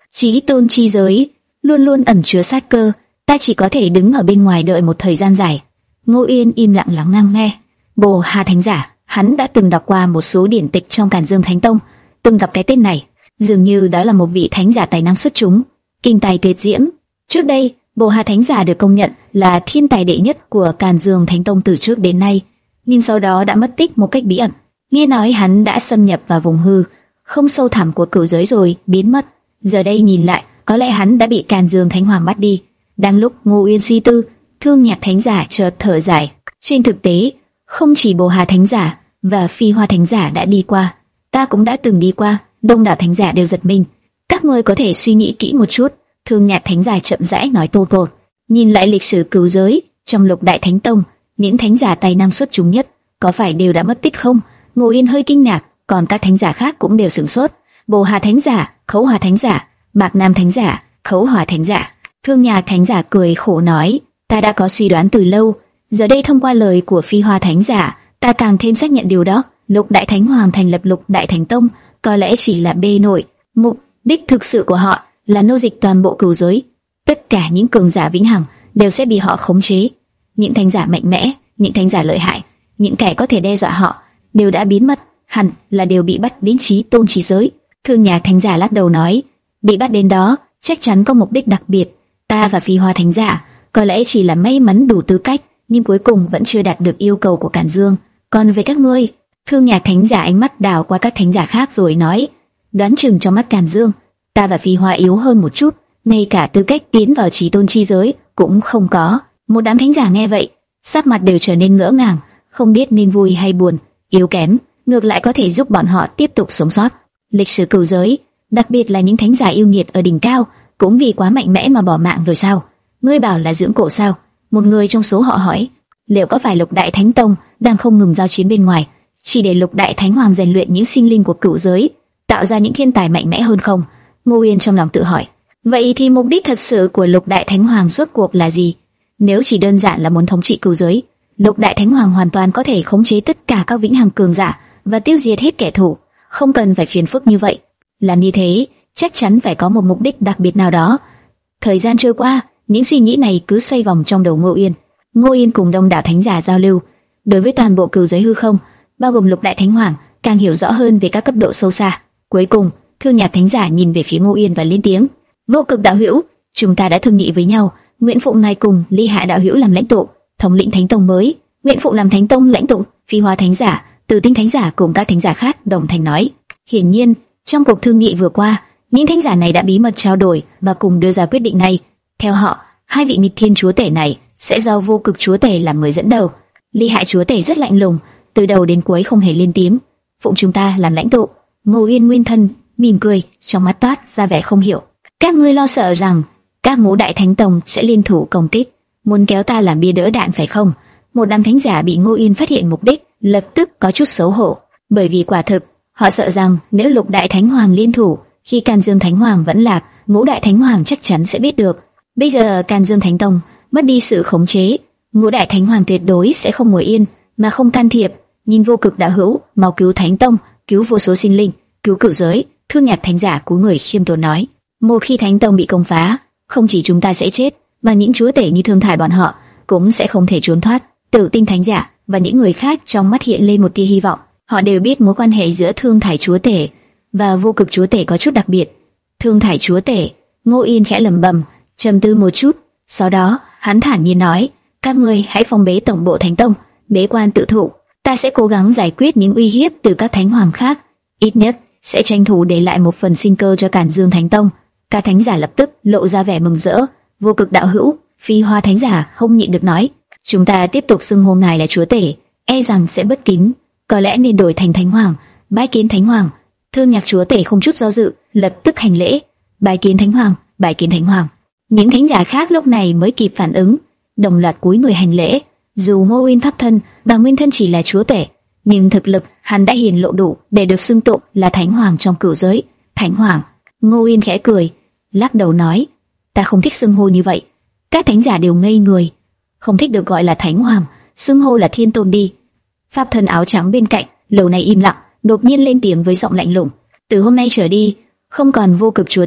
Chí tôn chi giới luôn luôn ẩn chứa sát cơ, ta chỉ có thể đứng ở bên ngoài đợi một thời gian dài. Ngô Yên im lặng lắng nghe nghe. Bồ Hà Thánh Giả, hắn đã từng đọc qua một số điển tịch trong Càn Dương Thánh Tông, từng gặp cái tên này, dường như đó là một vị thánh giả tài năng xuất chúng, kinh tài tuyệt diễm. Trước đây, Bồ Hà Thánh Giả được công nhận là thiên tài đệ nhất của Càn Dương Thánh Tông từ trước đến nay, nhưng sau đó đã mất tích một cách bí ẩn. Nghe nói hắn đã xâm nhập vào vùng hư không sâu thẳm của cửu giới rồi biến mất. Giờ đây nhìn lại, có lẽ hắn đã bị Càn Dương Thánh Hoàng bắt đi. Đang lúc Ngô Uyên suy tư, Thương Nhạc Thánh Giả chợt thở dài. Trên thực tế, không chỉ Bồ Hà Thánh Giả và Phi Hoa Thánh Giả đã đi qua, ta cũng đã từng đi qua. Đông đảo thánh giả đều giật mình. Các ngươi có thể suy nghĩ kỹ một chút. Thương Nhạc Thánh Giả chậm rãi nói tô tô. Nhìn lại lịch sử cửu giới, trong Lục Đại Thánh Tông, những thánh giả tài năng xuất chúng nhất có phải đều đã mất tích không? Ngô Yên hơi kinh ngạc, còn các thánh giả khác cũng đều sửng sốt. Bồ Hà Thánh Giả, Khấu Hòa Thánh Giả, Bạc Nam Thánh Giả, Khấu Hòa Thánh Giả. Thương Nhạc Thánh Giả cười khổ nói, ta đã có suy đoán từ lâu, giờ đây thông qua lời của Phi Hoa Thánh Giả, ta càng thêm xác nhận điều đó. Lục Đại Thánh Hoàng thành lập Lục Đại Thánh Tông có lẽ chỉ là bề nổi, mục đích thực sự của họ là nô dịch toàn bộ cửu giới. Tất cả những cường giả vĩnh hằng đều sẽ bị họ khống chế. Những thánh giả mạnh mẽ, những thánh giả lợi hại, những kẻ có thể đe dọa họ đều đã biến mất, hẳn là đều bị bắt đến chí tôn chí giới. Thương Nhạc Thánh Giả lắc đầu nói, bị bắt đến đó chắc chắn có mục đích đặc biệt. Ta và Phi Hoa Thánh Giả có lẽ chỉ là may mắn đủ tư cách, nhưng cuối cùng vẫn chưa đạt được yêu cầu của Càn Dương. Còn về các ngươi, Thương Nhạc Thánh Giả ánh mắt đảo qua các thánh giả khác rồi nói, đoán chừng trong mắt Càn Dương, ta và Phi Hoa yếu hơn một chút, ngay cả tư cách tiến vào chí tôn chi giới cũng không có. Một đám thánh giả nghe vậy, sắc mặt đều trở nên ngỡ ngàng, không biết nên vui hay buồn. Yếu kém, ngược lại có thể giúp bọn họ tiếp tục sống sót. Lịch sử cửu giới, đặc biệt là những thánh giả yêu nghiệt ở đỉnh cao, cũng vì quá mạnh mẽ mà bỏ mạng rồi sao? Ngươi bảo là dưỡng cổ sao? Một người trong số họ hỏi. Liệu có phải Lục Đại Thánh Tông đang không ngừng giao chiến bên ngoài, chỉ để Lục Đại Thánh Hoàng rèn luyện những sinh linh của cửu giới, tạo ra những thiên tài mạnh mẽ hơn không? Ngô Uyên trong lòng tự hỏi. Vậy thì mục đích thật sự của Lục Đại Thánh Hoàng rốt cuộc là gì? Nếu chỉ đơn giản là muốn thống trị cửu giới, Lục Đại Thánh Hoàng hoàn toàn có thể khống chế tất cả các vĩnh hằng cường giả và tiêu diệt hết kẻ thù, không cần phải phiền phức như vậy. Làm như thế, chắc chắn phải có một mục đích đặc biệt nào đó. Thời gian trôi qua, những suy nghĩ này cứ xoay vòng trong đầu Ngô Uyên. Ngô Yên cùng đông đảo thánh giả giao lưu, đối với toàn bộ cửu giới hư không, bao gồm Lục Đại Thánh Hoàng, càng hiểu rõ hơn về các cấp độ sâu xa. Cuối cùng, Thương Nhạc Thánh Giả nhìn về phía Ngô Yên và lên tiếng: Vô Cực đạo hữu, chúng ta đã thương nghị với nhau, nguyện phụng ngài cùng Ly Hạ đạo hữu làm lãnh tụ, thống lĩnh Thánh Tông mới. Nguyện phụng làm Thánh Tông lãnh tụ. Phi Hoa Thánh Giả, Từ Tinh Thánh Giả cùng các thánh giả khác đồng thanh nói. Hiển nhiên, trong cuộc thương nghị vừa qua, những thánh giả này đã bí mật trao đổi và cùng đưa ra quyết định này. Theo họ, hai vị nghịch thiên chúa tể này sẽ do Vô Cực chúa tể làm người dẫn đầu. Ly Hạ chúa tể rất lạnh lùng, từ đầu đến cuối không hề lên tiếng. Phụng chúng ta làm lãnh tụ. Ngô Yên nguyên thân mỉm cười, trong mắt toát ra vẻ không hiểu. Các ngươi lo sợ rằng các ngũ đại thánh tông sẽ liên thủ công kích, muốn kéo ta làm bia đỡ đạn phải không? Một đám thánh giả bị Ngô Yên phát hiện mục đích, lập tức có chút xấu hổ, bởi vì quả thực họ sợ rằng nếu Lục Đại Thánh Hoàng liên thủ, khi Càn Dương Thánh Hoàng vẫn lạc, ngũ đại thánh hoàng chắc chắn sẽ biết được. Bây giờ Càn Dương Thánh Tông mất đi sự khống chế, ngũ đại thánh hoàng tuyệt đối sẽ không ngồi yên mà không can thiệp. Nhìn Vô Cực đạo hữu, mau cứu Thánh Tông, cứu vô số sinh linh, cứu cửu giới. Thương Nhạc Thánh Giả cúi người khiêm tốn nói: một khi Thánh Tông bị công phá, không chỉ chúng ta sẽ chết, mà những chúa tể như Thương Thải bọn họ cũng sẽ không thể trốn thoát. Tử Tinh Thánh Giả và những người khác trong mắt hiện lên một tia hy vọng. Họ đều biết mối quan hệ giữa Thương Thải chúa tể và Vô Cực chúa tể có chút đặc biệt. Thương Thải chúa tể, Ngô Yên khẽ lẩm bẩm, trầm tư một chút, sau đó hắn thản nhiên nói: các ngươi hãy phong bế tổng bộ Thánh Tông, bế quan tự thụ. Ta sẽ cố gắng giải quyết những uy hiếp từ các thánh hoàng khác, ít nhất sẽ tranh thủ để lại một phần sinh cơ cho Càn Dương Thánh Tông. Các thánh giả lập tức lộ ra vẻ mừng rỡ. Vô Cực đạo hữu, Phi Hoa Thánh Giả không nhịn được nói: chúng ta tiếp tục xưng hô ngài là chúa tể, e rằng sẽ bất kính, có lẽ nên đổi thành Thánh Hoàng. Bái kiến Thánh Hoàng. Thương Nhạc chúa tể không chút do dự, lập tức hành lễ: bái kiến Thánh Hoàng, bái kiến Thánh Hoàng. Những thánh giả khác lúc này mới kịp phản ứng, đồng loạt cúi người hành lễ. Dù Ngô Uyên pháp thân và nguyên thân chỉ là chúa tể, nhưng thực lực hắn đã hiển lộ đủ để được xưng tụng là Thánh Hoàng trong cửu giới. Thánh Hoàng. Ngô Uyên khẽ cười, lắc đầu nói: ta không thích xưng hô như vậy. Các thánh giả đều ngây người, không thích được gọi là Thánh Hoàng, xưng hô là Thiên Tôn đi. Pháp thân áo trắng bên cạnh lâu nay im lặng, đột nhiên lên tiếng với giọng lạnh lùng: từ hôm nay trở đi, không còn Vô Cực chúa tể,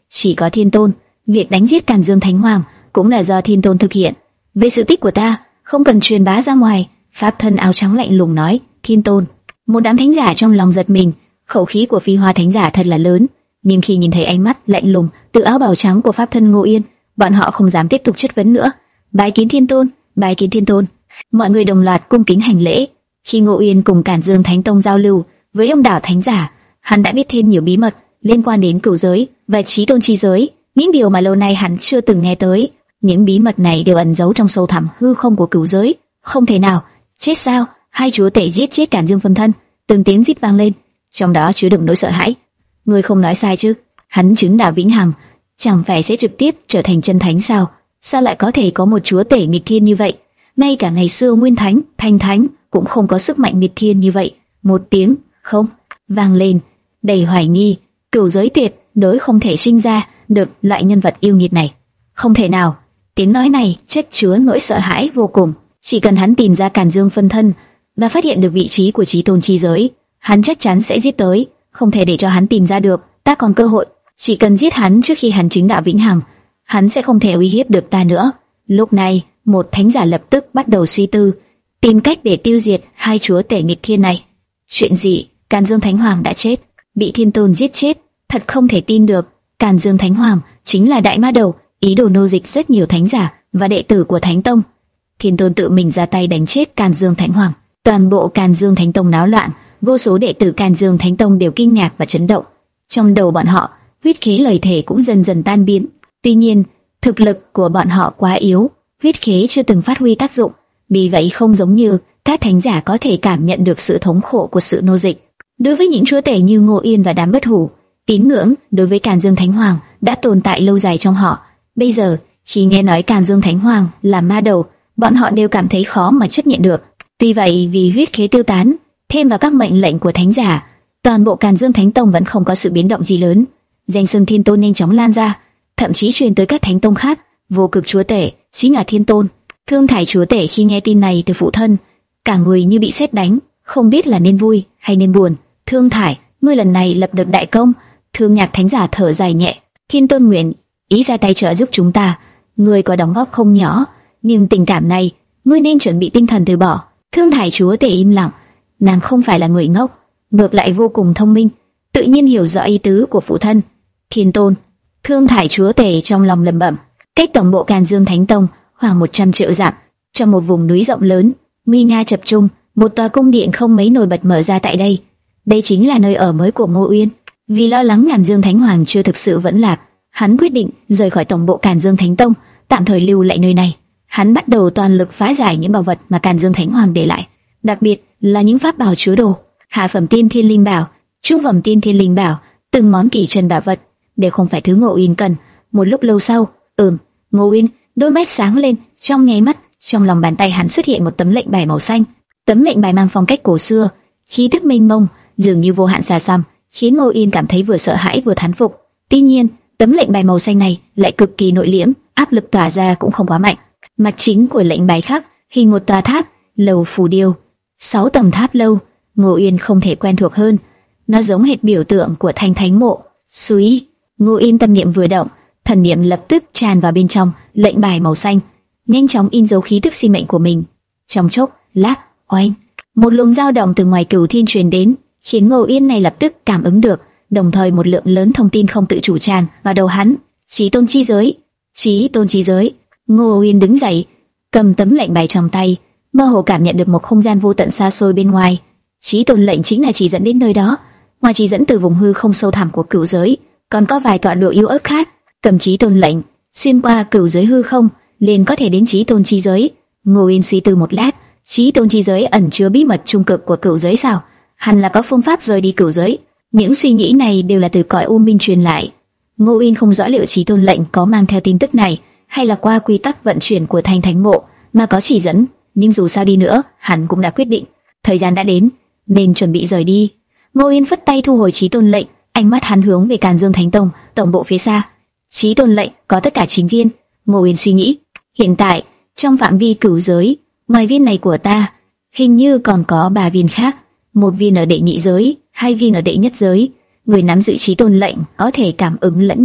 chỉ có Thiên Tôn. Việc đánh giết Càn Dương Thánh Hoàng cũng là do Thiên Tôn thực hiện. Về sự tích của ta, không cần truyền bá ra ngoài. Pháp thân áo trắng lạnh lùng nói. Thiên Tôn. Một đám thánh giả trong lòng giật mình. Khẩu khí của Phi Hoa thánh giả thật là lớn, nhưng khi nhìn thấy ánh mắt lạnh lùng từ áo bào trắng của pháp thân Ngô Yên, bọn họ không dám tiếp tục chất vấn nữa. Bái kiến Thiên Tôn, bái kiến Thiên Tôn. Mọi người đồng loạt cung kính hành lễ. Khi Ngô Yên cùng Càn Dương Thánh Tông giao lưu với ông đảo thánh giả, hắn đã biết thêm nhiều bí mật liên quan đến cửu giới và chí tôn chi giới, những điều mà lâu nay hắn chưa từng nghe tới. Những bí mật này đều ẩn giấu trong sâu thẳm hư không của cửu giới. Không thể nào. Chết sao? Hai chúa tể giết chết Càn Dương phân thân. Từng tiếng rít vang lên, trong đó chứa đựng nỗi sợ hãi. Ngươi không nói sai chứ? Hắn chứng đạo vĩnh hằng, chẳng phải sẽ trực tiếp trở thành chân thánh sao? Sao lại có thể có một chúa tể nghịch thiên như vậy? Ngay cả ngày xưa Nguyên Thánh, Thanh Thánh cũng không có sức mạnh nghịch thiên như vậy. Một tiếng không vang lên, đầy hoài nghi. Cửu giới tuyệt đối không thể sinh ra được loại nhân vật yêu nghiệt này. Không thể nào. Tiếng nói này chất chứa nỗi sợ hãi vô cùng. Chỉ cần hắn tìm ra Càn Dương phân thân và phát hiện được vị trí của chí tôn chi giới, hắn chắc chắn sẽ giết tới. Không thể để cho hắn tìm ra được. Ta còn cơ hội. Chỉ cần giết hắn trước khi hắn chứng đạo vĩnh hằng, hắn sẽ không thể uy hiếp được ta nữa. Lúc này, một thánh giả lập tức bắt đầu suy tư, tìm cách để tiêu diệt hai chúa tể nghịch thiên này. Chuyện gì? Càn Dương Thánh Hoàng đã chết, bị Thiên Tôn giết chết. Thật không thể tin được. Càn Dương Thánh Hoàng chính là đại ma đầu, ý đồ nô dịch rất nhiều thánh giả và đệ tử của Thánh Tông. Thiên Tôn tự mình ra tay đánh chết Càn Dương Thánh Hoàng. Toàn bộ Càn Dương Thánh Tông náo loạn, vô số đệ tử Càn Dương Thánh Tông đều kinh ngạc và chấn động. Trong đầu bọn họ, huyết khí lời thể cũng dần dần tan biến. Tuy nhiên, thực lực của bọn họ quá yếu, huyết khí chưa từng phát huy tác dụng, vì vậy không giống như các thánh giả có thể cảm nhận được sự thống khổ của sự nô dịch. Đối với những chúa tể như Ngô Yên và đám bất hủ, tín ngưỡng đối với Càn Dương Thánh Hoàng đã tồn tại lâu dài trong họ. Bây giờ, khi nghe nói Càn Dương Thánh Hoàng là ma đầu, bọn họ đều cảm thấy khó mà chấp nhận được. Tuy vậy, vì huyết khí tiêu tán, thêm vào các mệnh lệnh của thánh giả, toàn bộ Càn Dương Thánh Tông vẫn không có sự biến động gì lớn. Danh xưng Thiên Tôn nhanh chóng lan ra, thậm chí truyền tới các thánh tông khác. Vô Cực chúa tể chính là Thiên Tôn. Thương Thải chúa tể khi nghe tin này từ phụ thân, cả người như bị sét đánh, không biết là nên vui hay nên buồn. Thương Thải, ngươi lần này lập được đại công. Thương Nhạc thánh giả thở dài nhẹ. Thiên Tôn nguyện ý ra tay trợ giúp chúng ta, ngươi có đóng góp không nhỏ, nhưng tình cảm này ngươi nên chuẩn bị tinh thần từ bỏ. Thương Thải chúa tể im lặng. Nàng không phải là người ngốc, ngược lại vô cùng thông minh, tự nhiên hiểu rõ ý tứ của phụ thân. Thiên Tôn. Thương Thải chúa tể trong lòng lẩm bẩm. Cách tổng bộ Càn Dương Thánh Tông khoảng một trăm triệu dặm, trong một vùng núi rộng lớn, nguy nga chập trùng, một tòa cung điện không mấy nổi bật mở ra tại đây. Đây chính là nơi ở mới của Ngô Uyên. Vì lo lắng Càn Dương Thánh Hoàng chưa thực sự vẫn lạc, hắn quyết định rời khỏi tổng bộ Càn Dương Thánh Tông, tạm thời lưu lại nơi này. Hắn bắt đầu toàn lực phá giải những bảo vật mà Càn Dương Thánh Hoàng để lại, đặc biệt là những pháp bảo chứa đồ, hạ phẩm tiên thiên linh bảo, trung phẩm tiên thiên linh bảo, từng món kỳ trân bảo vật đều không phải thứ Ngô Uyên cần. Một lúc lâu sau, ừm, Ngô Uyên đôi mắt sáng lên, trong nháy mắt, trong lòng bàn tay hắn xuất hiện một tấm lệnh bài màu xanh. Tấm lệnh bài mang phong cách cổ xưa, khí tức mênh mông, dường như vô hạn xa xăm, khiến Ngô Uyên cảm thấy vừa sợ hãi vừa thán phục. Tuy nhiên, tấm lệnh bài màu xanh này lại cực kỳ nội liễm, áp lực tỏa ra cũng không quá mạnh. Mặt chính của lệnh bài khác hình một tòa tháp, lầu phù điêu, sáu tầng tháp lâu. Ngô Uyên không thể quen thuộc hơn, nó giống hệt biểu tượng của Thanh Thánh mộ. Suy, Ngô Uyên tâm niệm vừa động, thần niệm lập tức tràn vào bên trong lệnh bài màu xanh, nhanh chóng in dấu khí tức sinh mệnh của mình. Trong chốc lát, oanh, một luồng dao động từ ngoài cửu thiên truyền đến, khiến Ngô Uyên này lập tức cảm ứng được, đồng thời một lượng lớn thông tin không tự chủ tràn vào đầu hắn. Chí tôn chi giới, chí tôn chi giới. Ngô Uyên đứng dậy, cầm tấm lệnh bài trong tay, mơ hồ cảm nhận được một không gian vô tận xa xôi bên ngoài. Chí tôn lệnh chính là chỉ dẫn đến nơi đó. Ngoài chỉ dẫn từ vùng hư không sâu thẳm của cửu giới, còn có vài tọa độ yếu ớt khác. Cầm chí tôn lệnh, xuyên qua cửu giới hư không, liền có thể đến chí tôn chi giới. Ngô Uyên suy tư một lát, chí tôn chi giới ẩn chứa bí mật trung cực của cửu giới sao? Hẳn là có phương pháp rời đi cửu giới. Những suy nghĩ này đều là từ cõi u minh truyền lại. Ngô Uyên không rõ liệu chí tôn lệnh có mang theo tin tức này, hay là qua quy tắc vận chuyển của Thanh Thánh mộ mà có chỉ dẫn. Nhưng dù sao đi nữa, hắn cũng đã quyết định, thời gian đã đến, nên chuẩn bị rời đi. Ngô Uyên phất tay thu hồi chí tôn lệnh, ánh mắt hắn hướng về Càn Dương Thánh Tông, tổng bộ phía xa. Chí tôn lệnh có tất cả chín viên. Ngô Uyên suy nghĩ, hiện tại trong phạm vi cửu giới, ngoài viên này của ta, hình như còn có ba viên khác, một viên ở đệ nhị giới, hai viên ở đệ nhất giới. Người nắm giữ chí tôn lệnh có thể cảm ứng lẫn nhau,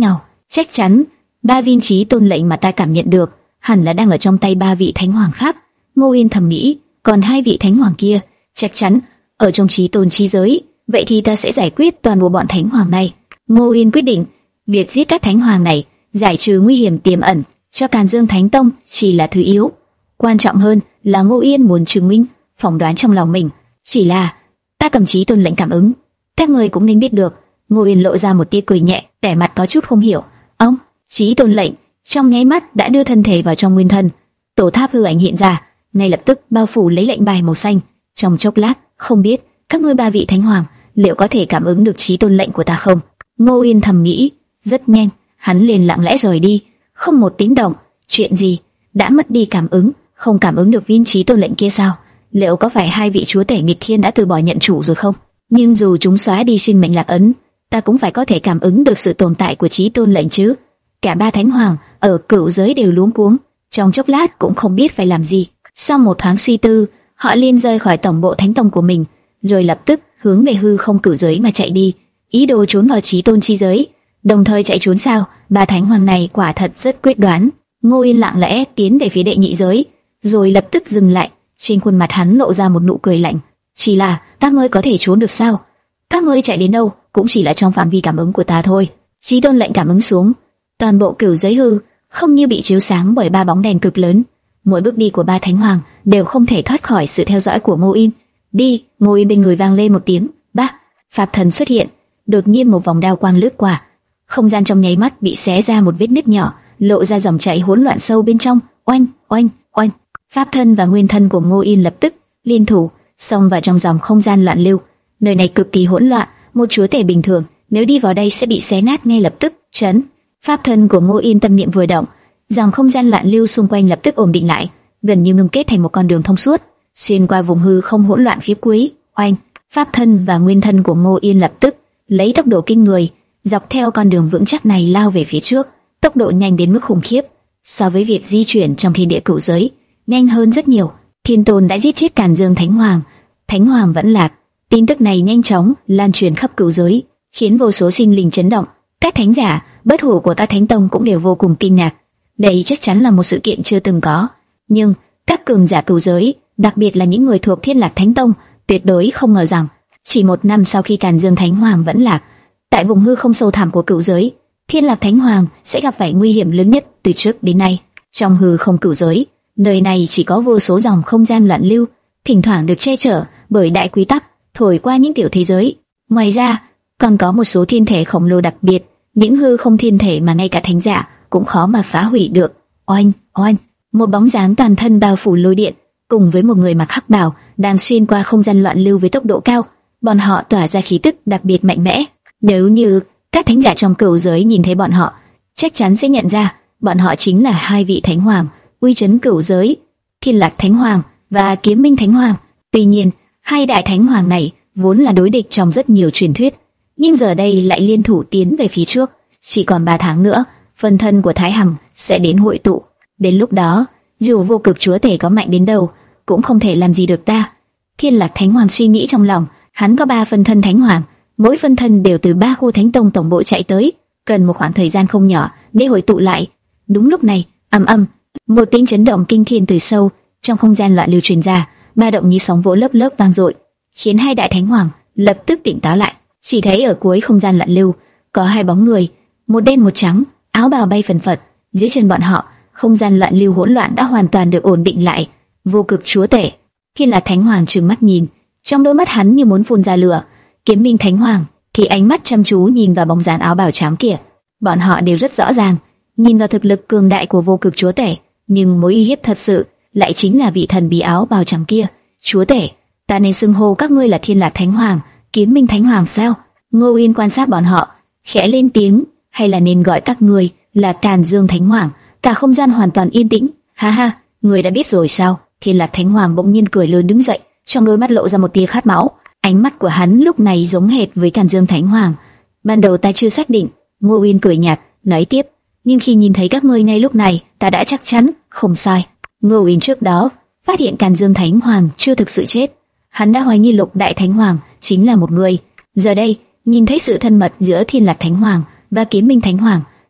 Chắc chắn, ba viên chí tôn lệnh mà ta cảm nhận được, hẳn là đang ở trong tay ba vị thánh hoàng khác. Ngô Yên thầm nghĩ, còn hai vị thánh hoàng kia, chắc chắn ở trong chí tôn chi giới. Vậy thì ta sẽ giải quyết toàn bộ bọn thánh hoàng này. Ngô Yên quyết định, việc giết các thánh hoàng này, giải trừ nguy hiểm tiềm ẩn cho Càn Dương Thánh Tông chỉ là thứ yếu. Quan trọng hơn là Ngô Yên muốn chứng minh phỏng đoán trong lòng mình, chỉ là ta cầm chí tôn lệnh cảm ứng. Các người cũng nên biết được. Ngô Yên lộ ra một tia cười nhẹ, vẻ mặt có chút không hiểu. Ông, chí tôn lệnh trong nháy mắt đã đưa thân thể vào trong nguyên thân. Tổ tháp hư ảnh hiện ra, ngay lập tức bao phủ lấy lệnh bài màu xanh. Trong chốc lát, không biết các ngươi ba vị thánh hoàng liệu có thể cảm ứng được chí tôn lệnh của ta không? Ngô Yên thầm nghĩ. Rất nhanh, hắn liền lặng lẽ rời đi, không một tiếng động. Chuyện gì? Đã mất đi cảm ứng, không cảm ứng được viên chí tôn lệnh kia sao? Liệu có phải hai vị chúa tể nghịch thiên đã từ bỏ nhận chủ rồi không? Nhưng dù chúng xóa đi sinh mệnh lạc ấn, ta cũng phải có thể cảm ứng được sự tồn tại của chí tôn lệnh chứ. Cả ba thánh hoàng ở cửu giới đều luống cuống, trong chốc lát cũng không biết phải làm gì. Sau một thoáng suy tư, họ liền rời khỏi tổng bộ thánh tông của mình, rồi lập tức hướng về hư không cửu giới mà chạy đi, ý đồ trốn vào chí tôn chi giới. Đồng thời chạy trốn sao? Ba thánh hoàng này quả thật rất quyết đoán. Ngô Yên lặng lẽ tiến về phía đệ nhị giới, rồi lập tức dừng lại. Trên khuôn mặt hắn lộ ra một nụ cười lạnh. Chỉ là các ngươi có thể trốn được sao? Các ngươi chạy đến đâu cũng chỉ là trong phạm vi cảm ứng của ta thôi. Chí tôn lệnh cảm ứng xuống, toàn bộ cửu giới hư không như bị chiếu sáng bởi ba bóng đèn cực lớn. Mỗi bước đi của ba thánh hoàng đều không thể thoát khỏi sự theo dõi của Ngô Yên. Đi! Ngô Yên bên người vang lên một tiếng. Ba! Pháp thần xuất hiện. Đột nhiên một vòng đao quang lướt qua, không gian trong nháy mắt bị xé ra một vết nứt nhỏ, lộ ra dòng chảy hỗn loạn sâu bên trong. Oanh, oanh, oanh! Pháp thân và nguyên thân của Ngô Yên lập tức liên thủ xông vào trong dòng không gian loạn lưu. Nơi này cực kỳ hỗn loạn, một chúa tể bình thường nếu đi vào đây sẽ bị xé nát ngay lập tức. Chấn! Pháp thân của Ngô Yên tâm niệm vừa động, dòng không gian loạn lưu xung quanh lập tức ổn định lại, gần như ngưng kết thành một con đường thông suốt, xuyên qua vùng hư không hỗn loạn phía cuối. Oanh! Pháp thân và nguyên thân của Ngô Yên lập tức lấy tốc độ kinh người dọc theo con đường vững chắc này lao về phía trước, tốc độ nhanh đến mức khủng khiếp, so với việc di chuyển trong thiên địa cửu giới, nhanh hơn rất nhiều. Thiên Tôn đã giết chết Càn Dương Thánh Hoàng, Thánh Hoàng vẫn lạc. Tin tức này nhanh chóng lan truyền khắp cửu giới, khiến vô số sinh linh chấn động. Các thánh giả bất hủ của ta Thánh Tông cũng đều vô cùng kinh ngạc. Đây chắc chắn là một sự kiện chưa từng có. Nhưng các cường giả cửu giới, đặc biệt là những người thuộc Thiên Lạc Thánh Tông, tuyệt đối không ngờ rằng chỉ một năm sau khi Càn Dương Thánh Hoàng vẫn lạc, tại vùng hư không sâu thẳm của cửu giới, Thiên Lạc Thánh Hoàng sẽ gặp phải nguy hiểm lớn nhất từ trước đến nay. Trong hư không cửu giới, nơi này chỉ có vô số dòng không gian loạn lưu, thỉnh thoảng được che chở bởi đại quy tắc thổi qua những tiểu thế giới. Ngoài ra, còn có một số thiên thể khổng lồ đặc biệt, những hư không thiên thể mà ngay cả thánh giả cũng khó mà phá hủy được. Oanh, oanh! Một bóng dáng toàn thân bao phủ lôi điện, cùng với một người mặc hắc bào đang xuyên qua không gian loạn lưu với tốc độ cao. Bọn họ tỏa ra khí tức đặc biệt mạnh mẽ. Nếu như các thánh giả trong cửu giới nhìn thấy bọn họ, chắc chắn sẽ nhận ra bọn họ chính là hai vị thánh hoàng uy chấn cửu giới, Thiên Lạc Thánh Hoàng và Kiếm Minh Thánh Hoàng. Tuy nhiên, hai đại thánh hoàng này vốn là đối địch trong rất nhiều truyền thuyết, nhưng giờ đây lại liên thủ tiến về phía trước. Chỉ còn ba tháng nữa, phân thân của Thái Hằng sẽ đến hội tụ. Đến lúc đó, dù vô cực chúa tể có mạnh đến đâu, cũng không thể làm gì được ta. Thiên Lạc Thánh Hoàng suy nghĩ trong lòng, hắn có ba phân thân thánh hoàng, mỗi phân thân đều từ ba khu thánh tông tổng bộ chạy tới, cần một khoảng thời gian không nhỏ để hội tụ lại. Đúng lúc này, ầm ầm, một tiếng chấn động kinh thiên từ sâu trong không gian loạn lưu truyền ra, ba động như sóng vỗ lớp lớp vang dội, khiến hai đại thánh hoàng lập tức tỉnh táo lại. Chỉ thấy ở cuối không gian loạn lưu có hai bóng người, một đen một trắng, áo bào bay phần phật. Dưới chân bọn họ, không gian loạn lưu hỗn loạn đã hoàn toàn được ổn định lại. Vô cực chúa tể, Thiên Lạc Thánh Hoàng trừng mắt nhìn, trong đôi mắt hắn như muốn phun ra lửa. Kiếm Minh Thánh Hoàng thì ánh mắt chăm chú nhìn vào bóng dáng áo bào trắng kia. Bọn họ đều rất rõ ràng, nhìn vào thực lực cường đại của vô cực chúa tể, nhưng mối uy hiếp thật sự lại chính là vị thần bí áo bào trắng kia. Chúa tể, ta nên xưng hô các ngươi là Thiên Lạc Thánh Hoàng, Kiếm Minh Thánh Hoàng sao? Ngô Yên quan sát bọn họ, khẽ lên tiếng, hay là nên gọi các ngươi là Càn Dương Thánh Hoàng? Cả không gian hoàn toàn yên tĩnh. Ha ha, ngươi đã biết rồi sao? Thiên Lạc Thánh Hoàng bỗng nhiên cười lớn đứng dậy, trong đôi mắt lộ ra một tia khát máu. Ánh mắt của hắn lúc này giống hệt với Càn Dương Thánh Hoàng. Ban đầu ta chưa xác định. Ngô Yên cười nhạt, nói tiếp, nhưng khi nhìn thấy các ngươi ngay lúc này, ta đã chắc chắn, không sai. Ngô Yên trước đó phát hiện Càn Dương Thánh Hoàng chưa thực sự chết, hắn đã hoài nghi Lục Đại Thánh Hoàng chính là một người. Giờ đây, nhìn thấy sự thân mật giữa Thiên Lạc Thánh Hoàng và Kiếm Minh Thánh Hoàng,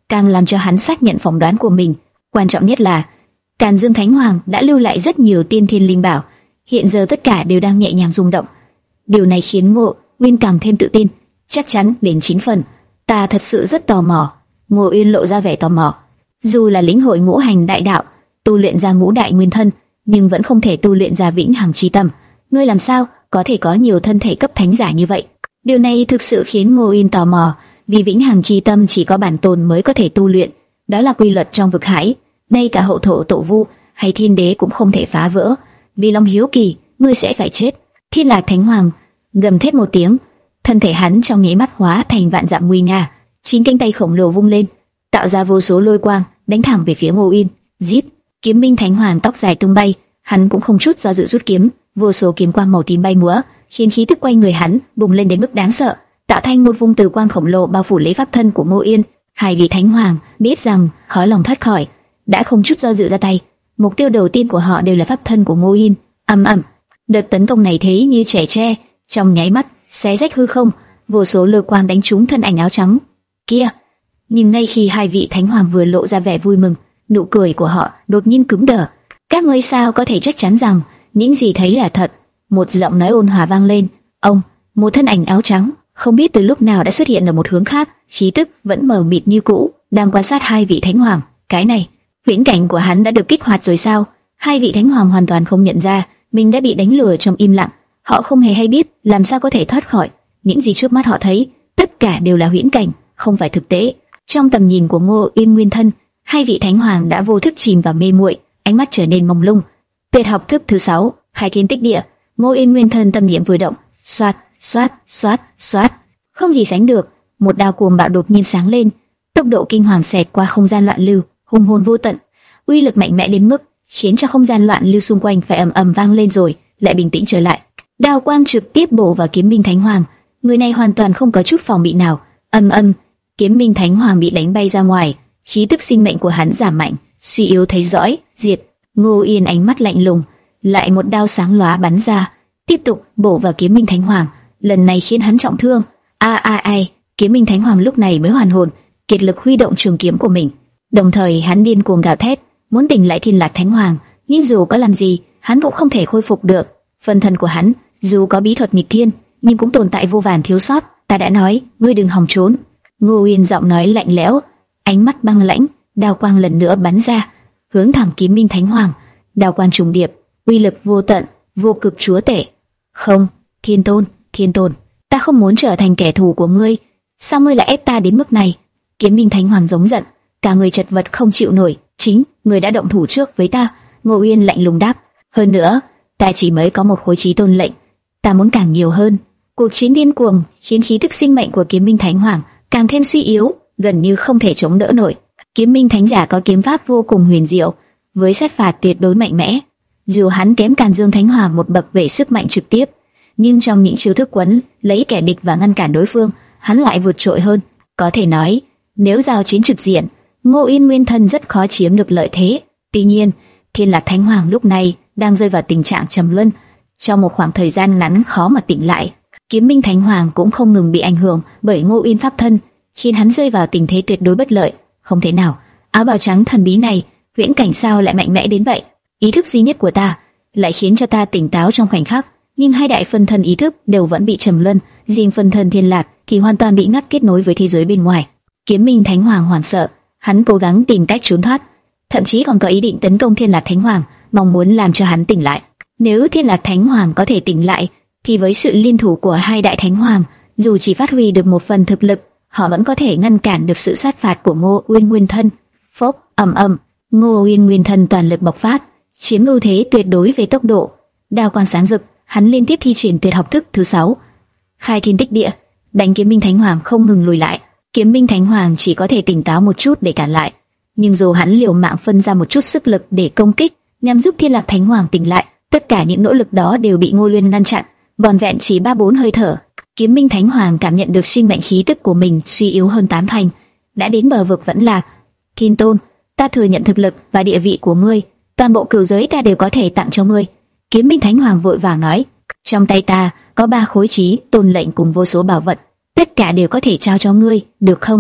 càng làm cho hắn xác nhận phỏng đoán của mình. Quan trọng nhất là Càn Dương Thánh Hoàng đã lưu lại rất nhiều tiên thiên linh bảo, hiện giờ tất cả đều đang nhẹ nhàng rung động. Điều này khiến Ngô Uyên càng thêm tự tin, chắc chắn đến chín phần. Ta thật sự rất tò mò. Ngô Uyên lộ ra vẻ tò mò. Dù là lĩnh hội ngũ hành đại đạo, tu luyện ra ngũ đại nguyên thân, nhưng vẫn không thể tu luyện ra vĩnh hằng chi tâm. Ngươi làm sao có thể có nhiều thân thể cấp thánh giả như vậy? Điều này thực sự khiến Ngô Uyên tò mò, vì vĩnh hằng chi tâm chỉ có bản tôn mới có thể tu luyện, đó là quy luật trong vực hải, ngay cả hậu thổ tổ vu hay thiên đế cũng không thể phá vỡ. Vì lòng hiếu kỳ, ngươi sẽ phải chết. Thiên Lạc Thánh Hoàng gầm thét một tiếng, thân thể hắn trong nháy mắt hóa thành vạn dặm nguy nga, chín cánh tay khổng lồ vung lên, tạo ra vô số lôi quang đánh thẳng về phía Ngô Uyên. Giết! Kiếm Minh Thánh Hoàng tóc dài tung bay, hắn cũng không chút do dự rút kiếm, vô số kiếm quang màu tím bay múa, khiến khí tức quanh người hắn bùng lên đến mức đáng sợ, tạo thành một vùng tử quang khổng lồ bao phủ lấy pháp thân của Ngô Uyên. Hai vị Thánh Hoàng biết rằng khó lòng thoát khỏi, đã không chút do dự ra tay. Mục tiêu đầu tiên của họ đều là pháp thân của Ngô Uyên. Ầm ầm, đợt tấn công này thế như trẻ tre, trong nháy mắt xé rách hư không, vô số lôi quang đánh trúng thân ảnh áo trắng kia. Nhưng ngay khi hai vị Thánh Hoàng vừa lộ ra vẻ vui mừng, nụ cười của họ đột nhiên cứng đờ. Các ngươi sao có thể chắc chắn rằng những gì thấy là thật? Một giọng nói ôn hòa vang lên. Ông, một thân ảnh áo trắng không biết từ lúc nào đã xuất hiện ở một hướng khác, khí tức vẫn mờ mịt như cũ, đang quan sát hai vị Thánh Hoàng. Cái này, huyễn cảnh của hắn đã được kích hoạt rồi sao? Hai vị Thánh Hoàng hoàn toàn không nhận ra mình đã bị đánh lừa trong im lặng. Họ không hề hay biết làm sao có thể thoát khỏi. Những gì trước mắt họ thấy, tất cả đều là huyễn cảnh, không phải thực tế. Trong tầm nhìn của Ngô Uyên nguyên thân, hai vị Thánh Hoàng đã vô thức chìm vào mê muội, ánh mắt trở nên mông lung. Tuyệt học thức thứ sáu, khai thiên tích địa. Ngô Uyên nguyên thân tâm niệm vừa động, xoát, xoát, xoát, xoát, không gì sánh được, một đao cuồng bạo đột nhiên sáng lên, tốc độ kinh hoàng xẹt qua không gian loạn lưu, hùng hồn vô tận, uy lực mạnh mẽ đến mức khiến cho không gian loạn lưu xung quanh phải ầm ầm vang lên rồi lại bình tĩnh trở lại. Đao quang trực tiếp bổ vào Kiếm Minh Thánh Hoàng, người này hoàn toàn không có chút phòng bị nào. Ầm ầm, Kiếm Minh Thánh Hoàng bị đánh bay ra ngoài, khí tức sinh mệnh của hắn giảm mạnh, suy yếu thấy rõ, diệt. Ngô Uyên ánh mắt lạnh lùng, lại một đao sáng lóa bắn ra, tiếp tục bổ vào Kiếm Minh Thánh Hoàng, lần này khiến hắn trọng thương. A a ai, Kiếm Minh Thánh Hoàng lúc này mới hoàn hồn, kiệt lực huy động trường kiếm của mình, đồng thời hắn điên cuồng gào thét, muốn tỉnh lại Thiên Lạc Thánh Hoàng, nhưng dù có làm gì, hắn cũng không thể khôi phục được. Phân thân của hắn, dù có bí thuật nghịch thiên, nhưng cũng tồn tại vô vàn thiếu sót. Ta đã nói, ngươi đừng hòng trốn. Ngô Uyên giọng nói lạnh lẽo, ánh mắt băng lãnh, đao quang lần nữa bắn ra, hướng thẳng Kiếm Minh Thánh Hoàng. Đao quang trùng điệp, uy lực vô tận, vô cực chúa tể. Không, Thiên Tôn, Thiên Tôn, ta không muốn trở thành kẻ thù của ngươi. Sao ngươi lại ép ta đến mức này? Kiếm Minh Thánh Hoàng giống giận, cả người chật vật không chịu nổi. Chính người đã động thủ trước với ta. Ngô Uyên lạnh lùng đáp. Hơn nữa, ta chỉ mới có một khối chí tôn lệnh, ta muốn càng nhiều hơn. Cuộc chiến điên cuồng khiến khí tức sinh mệnh của Kiếm Minh Thánh Hoàng càng thêm suy yếu, gần như không thể chống đỡ nổi. Kiếm Minh Thánh giả có kiếm pháp vô cùng huyền diệu, với sát phạt tuyệt đối mạnh mẽ. Dù hắn kém Càn Dương Thánh Hoàng một bậc về sức mạnh trực tiếp, nhưng trong những chiêu thức quấn lấy kẻ địch và ngăn cản đối phương, hắn lại vượt trội hơn. Có thể nói, nếu giao chiến trực diện, Ngô Uyên nguyên thân rất khó chiếm được lợi thế. Tuy nhiên, Thiên Lạc Thánh Hoàng lúc này đang rơi vào tình trạng trầm luân, trong một khoảng thời gian ngắn khó mà tỉnh lại. Kiếm Minh Thánh Hoàng cũng không ngừng bị ảnh hưởng bởi Ngô Uyên pháp thân, khiến hắn rơi vào tình thế tuyệt đối bất lợi. Không thể nào, áo bào trắng thần bí này, huyễn cảnh sao lại mạnh mẽ đến vậy? Ý thức duy nhất của ta lại khiến cho ta tỉnh táo trong khoảnh khắc, nhưng hai đại phân thân ý thức đều vẫn bị trầm luân, riêng phân thân Thiên Lạc thì hoàn toàn bị ngắt kết nối với thế giới bên ngoài. Kiếm Minh Thánh Hoàng hoảng sợ, hắn cố gắng tìm cách trốn thoát, thậm chí còn có ý định tấn công Thiên Lạc Thánh Hoàng, mong muốn làm cho hắn tỉnh lại. Nếu Thiên Lạc Thánh Hoàng có thể tỉnh lại, thì với sự liên thủ của hai đại Thánh Hoàng, dù chỉ phát huy được một phần thực lực, họ vẫn có thể ngăn cản được sự sát phạt của Ngô Uyên nguyên thân. Phốc, ầm ầm, Ngô Uyên nguyên thân toàn lực bộc phát, chiếm ưu thế tuyệt đối về tốc độ. Đao quang sáng rực, hắn liên tiếp thi triển tuyệt học thức thứ sáu, khai thiên tích địa, đánh Kiếm Minh Thánh Hoàng không ngừng lùi lại. Kiếm Minh Thánh Hoàng chỉ có thể tỉnh táo một chút để cản lại, nhưng dù hắn liều mạng phân ra một chút sức lực để công kích, nhằm giúp Thiên Lạc Thánh Hoàng tỉnh lại, tất cả những nỗ lực đó đều bị Ngô Uyên ngăn chặn. Vòn vẹn chỉ ba bốn hơi thở, Kiếm Minh Thánh Hoàng cảm nhận được sinh mệnh khí tức của mình suy yếu hơn tám thành, đã đến bờ vực vẫn lạc. Thiên Tôn, ta thừa nhận thực lực và địa vị của ngươi, toàn bộ cửu giới ta đều có thể tặng cho ngươi. Kiếm Minh Thánh Hoàng vội vàng nói, trong tay ta có ba khối chí tôn lệnh cùng vô số bảo vật, tất cả đều có thể trao cho ngươi, được không?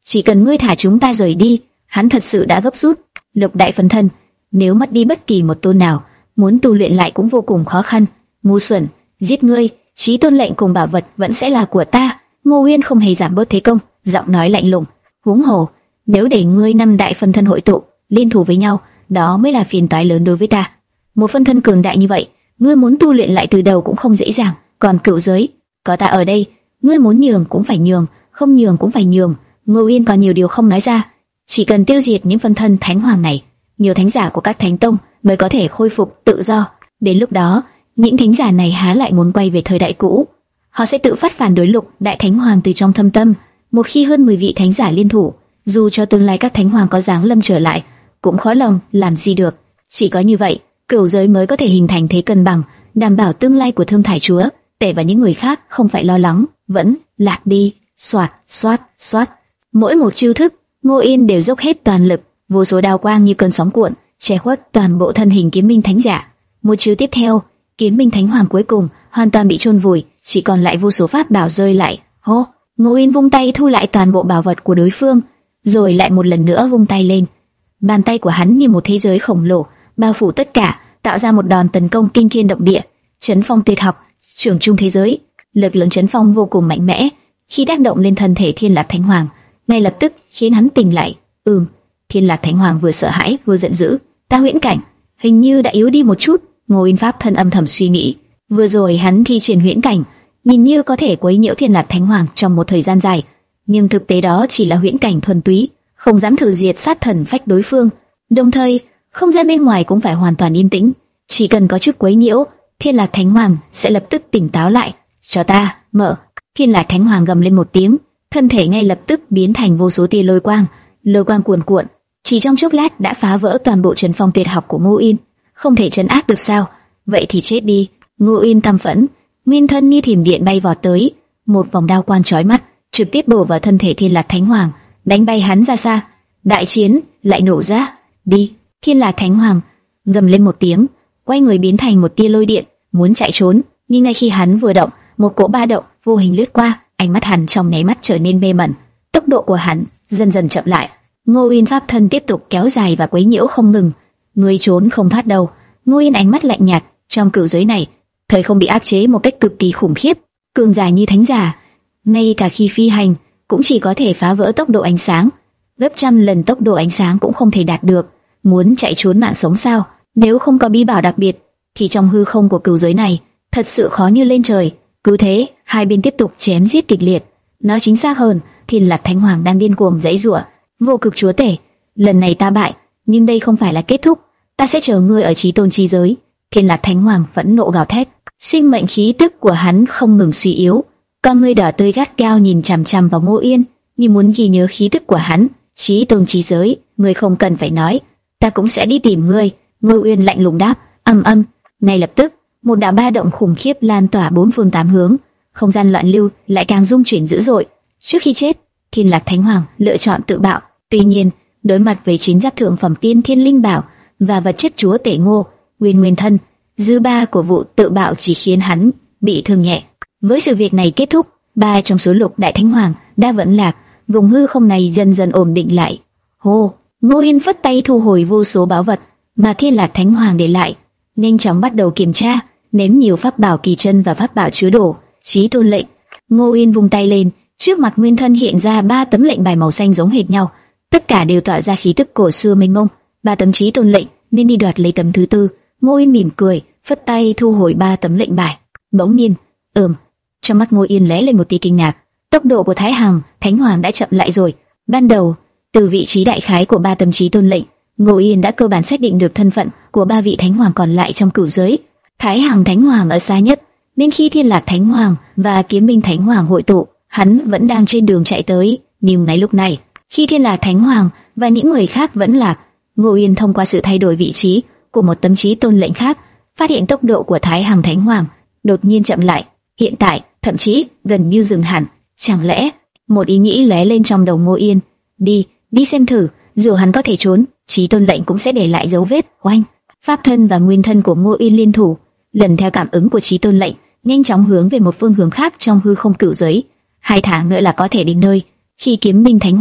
chỉ cần ngươi thả chúng ta rời đi. Hắn thật sự đã gấp rút. Lục đại phân thân, nếu mất đi bất kỳ một tôn nào, muốn tu luyện lại cũng vô cùng khó khăn. Ngu xuẩn, giết ngươi, Chí Tôn lệnh cùng bảo vật vẫn sẽ là của ta. Ngô Uyên không hề giảm bớt thế công, giọng nói lạnh lùng. Huống hồ, nếu để ngươi năm đại phân thân hội tụ, liên thủ với nhau, đó mới là phiền toái lớn đối với ta. Một phân thân cường đại như vậy, ngươi muốn tu luyện lại từ đầu cũng không dễ dàng. Còn cựu giới, có ta ở đây, ngươi muốn nhường cũng phải nhường, không nhường cũng phải nhường. Ngô Uyên còn nhiều điều không nói ra. Chỉ cần tiêu diệt những phân thân thánh hoàng này, nhiều thánh giả của các thánh tông mới có thể khôi phục tự do. Đến lúc đó, những thánh giả này há lại muốn quay về thời đại cũ? Họ sẽ tự phát phản đối lục đại thánh hoàng từ trong thâm tâm. Một khi hơn mười vị thánh giả liên thủ, dù cho tương lai các thánh hoàng có giáng lâm trở lại, cũng khó lòng làm gì được. Chỉ có như vậy, cửu giới mới có thể hình thành thế cân bằng, đảm bảo tương lai của Thương Thải Chúa Tể và những người khác không phải lo lắng, vẫn lạc đi. Soạt, soát, soát. Mỗi một chiêu thức, Ngô Yên đều dốc hết toàn lực, vô số đao quang như cơn sóng cuộn, che khuất toàn bộ thân hình Kiếm Minh Thánh Giả. Một chiêu tiếp theo, Kiếm Minh Thánh Hoàng cuối cùng hoàn toàn bị chôn vùi, chỉ còn lại vô số pháp bảo rơi lại. Hô, Ngô Yên vung tay thu lại toàn bộ bảo vật của đối phương, rồi lại một lần nữa vung tay lên. Bàn tay của hắn như một thế giới khổng lồ, bao phủ tất cả, tạo ra một đòn tấn công kinh thiên động địa, chấn phong tuyệt học, trường trung thế giới. Lực lượng chấn phong vô cùng mạnh mẽ, khi tác động lên thân thể Thiên Lạc Thánh Hoàng, ngay lập tức khiến hắn tỉnh lại. Ừm, Thiên Lạc Thánh Hoàng vừa sợ hãi vừa giận dữ. Ta huyễn cảnh hình như đã yếu đi một chút. Ngô Yên pháp thân âm thầm suy nghĩ. Vừa rồi hắn thi triển huyễn cảnh, nhìn như có thể quấy nhiễu Thiên Lạc Thánh Hoàng trong một thời gian dài, nhưng thực tế đó chỉ là huyễn cảnh thuần túy, không dám thử diệt sát thần phách đối phương. Đồng thời, không gian bên ngoài cũng phải hoàn toàn yên tĩnh. Chỉ cần có chút quấy nhiễu, Thiên Lạc Thánh Hoàng sẽ lập tức tỉnh táo lại. Cho ta mở. Thiên Lạc Thánh Hoàng gầm lên một tiếng, thân thể ngay lập tức biến thành vô số tia lôi quang, lôi quang cuồn cuộn, chỉ trong chốc lát đã phá vỡ toàn bộ trấn phong tuyệt học của Ngô Yên. Không thể trấn áp được sao? Vậy thì chết đi. Ngô Yên căm phẫn, nguyên thân như thiểm điện bay vọt tới, một vòng đao quang chói mắt trực tiếp bổ vào thân thể Thiên Lạc Thánh Hoàng, đánh bay hắn ra xa. Đại chiến lại nổ ra. Đi. Thiên Lạc Thánh Hoàng gầm lên một tiếng, quay người biến thành một tia lôi điện, muốn chạy trốn, nhưng ngay khi hắn vừa động, một cỗ ba động vô hình lướt qua, ánh mắt hắn trong nháy mắt trở nên mê mẩn, tốc độ của hắn dần dần chậm lại. Ngô Yên pháp thân tiếp tục kéo dài và quấy nhiễu không ngừng. Ngươi trốn không thoát đâu. Ngô Yên ánh mắt lạnh nhạt, trong cửu giới này, thời không bị áp chế một cách cực kỳ khủng khiếp, cường giả như thánh giả, ngay cả khi phi hành cũng chỉ có thể phá vỡ tốc độ ánh sáng, gấp trăm lần tốc độ ánh sáng cũng không thể đạt được. Muốn chạy trốn mạng sống sao? Nếu không có bí bảo đặc biệt, thì trong hư không của cửu giới này thật sự khó như lên trời. Cứ thế, hai bên tiếp tục chém giết kịch liệt. Nói chính xác hơn, Thiên Lạc Thánh Hoàng đang điên cuồng giãy giụa. Vô Cực Chúa Tể, lần này ta bại, nhưng đây không phải là kết thúc. Ta sẽ chờ ngươi ở Chí Tôn chi giới. Thiên Lạc Thánh Hoàng phẫn nộ gào thét, sinh mệnh khí tức của hắn không ngừng suy yếu. Con ngươi đỏ tươi gắt gao nhìn chằm chằm vào Ngô Yên, như muốn ghi nhớ khí tức của hắn. Chí Tôn chi giới, ngươi không cần phải nói, ta cũng sẽ đi tìm ngươi. Ngô Yên lạnh lùng đáp. Âm âm, ngay lập tức, một đạo ba động khủng khiếp lan tỏa bốn phương tám hướng, không gian loạn lưu lại càng rung chuyển dữ dội. Trước khi chết, Thiên Lạc Thánh Hoàng lựa chọn tự bạo. Tuy nhiên, đối mặt với chiến giáp thượng phẩm tiên thiên linh bảo và vật chất chúa tể Ngô Nguyên nguyên thân, dư ba của vụ tự bạo chỉ khiến hắn bị thương nhẹ. Với sự việc này kết thúc, ba trong số lục đại thánh hoàng đã vẫn lạc, vùng hư không này dần dần ổn định lại. Hô, Ngô Yên phất tay thu hồi vô số báu vật mà Thiên Lạc Thánh Hoàng để lại, nhanh chóng bắt đầu kiểm tra, ném nhiều pháp bảo kỳ chân và pháp bảo chứa đồ. Chí Tôn lệnh. Ngô Yên vung tay lên, trước mặt nguyên thân hiện ra ba tấm lệnh bài màu xanh giống hệt nhau, tất cả đều tỏa ra khí tức cổ xưa mênh mông. Ba tấm Chí Tôn lệnh, nên đi đoạt lấy tấm thứ tư. Ngô Yên mỉm cười, phất tay thu hồi ba tấm lệnh bài. Bỗng nhiên, ừm, trong mắt Ngô Yên lóe lên một tia kinh ngạc. Tốc độ của Thái Hằng Thánh Hoàng đã chậm lại rồi. Ban đầu, từ vị trí đại khái của ba tấm Chí Tôn lệnh, Ngô Yên đã cơ bản xác định được thân phận của ba vị thánh hoàng còn lại trong cửu giới. Thái Hằng Thánh Hoàng ở xa nhất, nên khi Thiên Lạc Thánh Hoàng và Kiếm Minh Thánh Hoàng hội tụ, hắn vẫn đang trên đường chạy tới. Nhưng ngay lúc này, khi Thiên Lạc Thánh Hoàng và những người khác vẫn lạc, Ngô Yên thông qua sự thay đổi vị trí của một tấm Chí Tôn lệnh khác, phát hiện tốc độ của Thái Hằng Thánh Hoàng đột nhiên chậm lại, hiện tại thậm chí gần như dừng hẳn. Chẳng lẽ, một ý nghĩ lóe lên trong đầu Ngô Yên, đi, đi xem thử, dù hắn có thể trốn, Chí Tôn lệnh cũng sẽ để lại dấu vết. Oanh, pháp thân và nguyên thân của Ngô Yên liên thủ, lần theo cảm ứng của Chí Tôn lệnh, nhanh chóng hướng về một phương hướng khác trong hư không cửu giới. Hai tháng nữa là có thể đến nơi. Khi Kiếm Minh Thánh Hoàng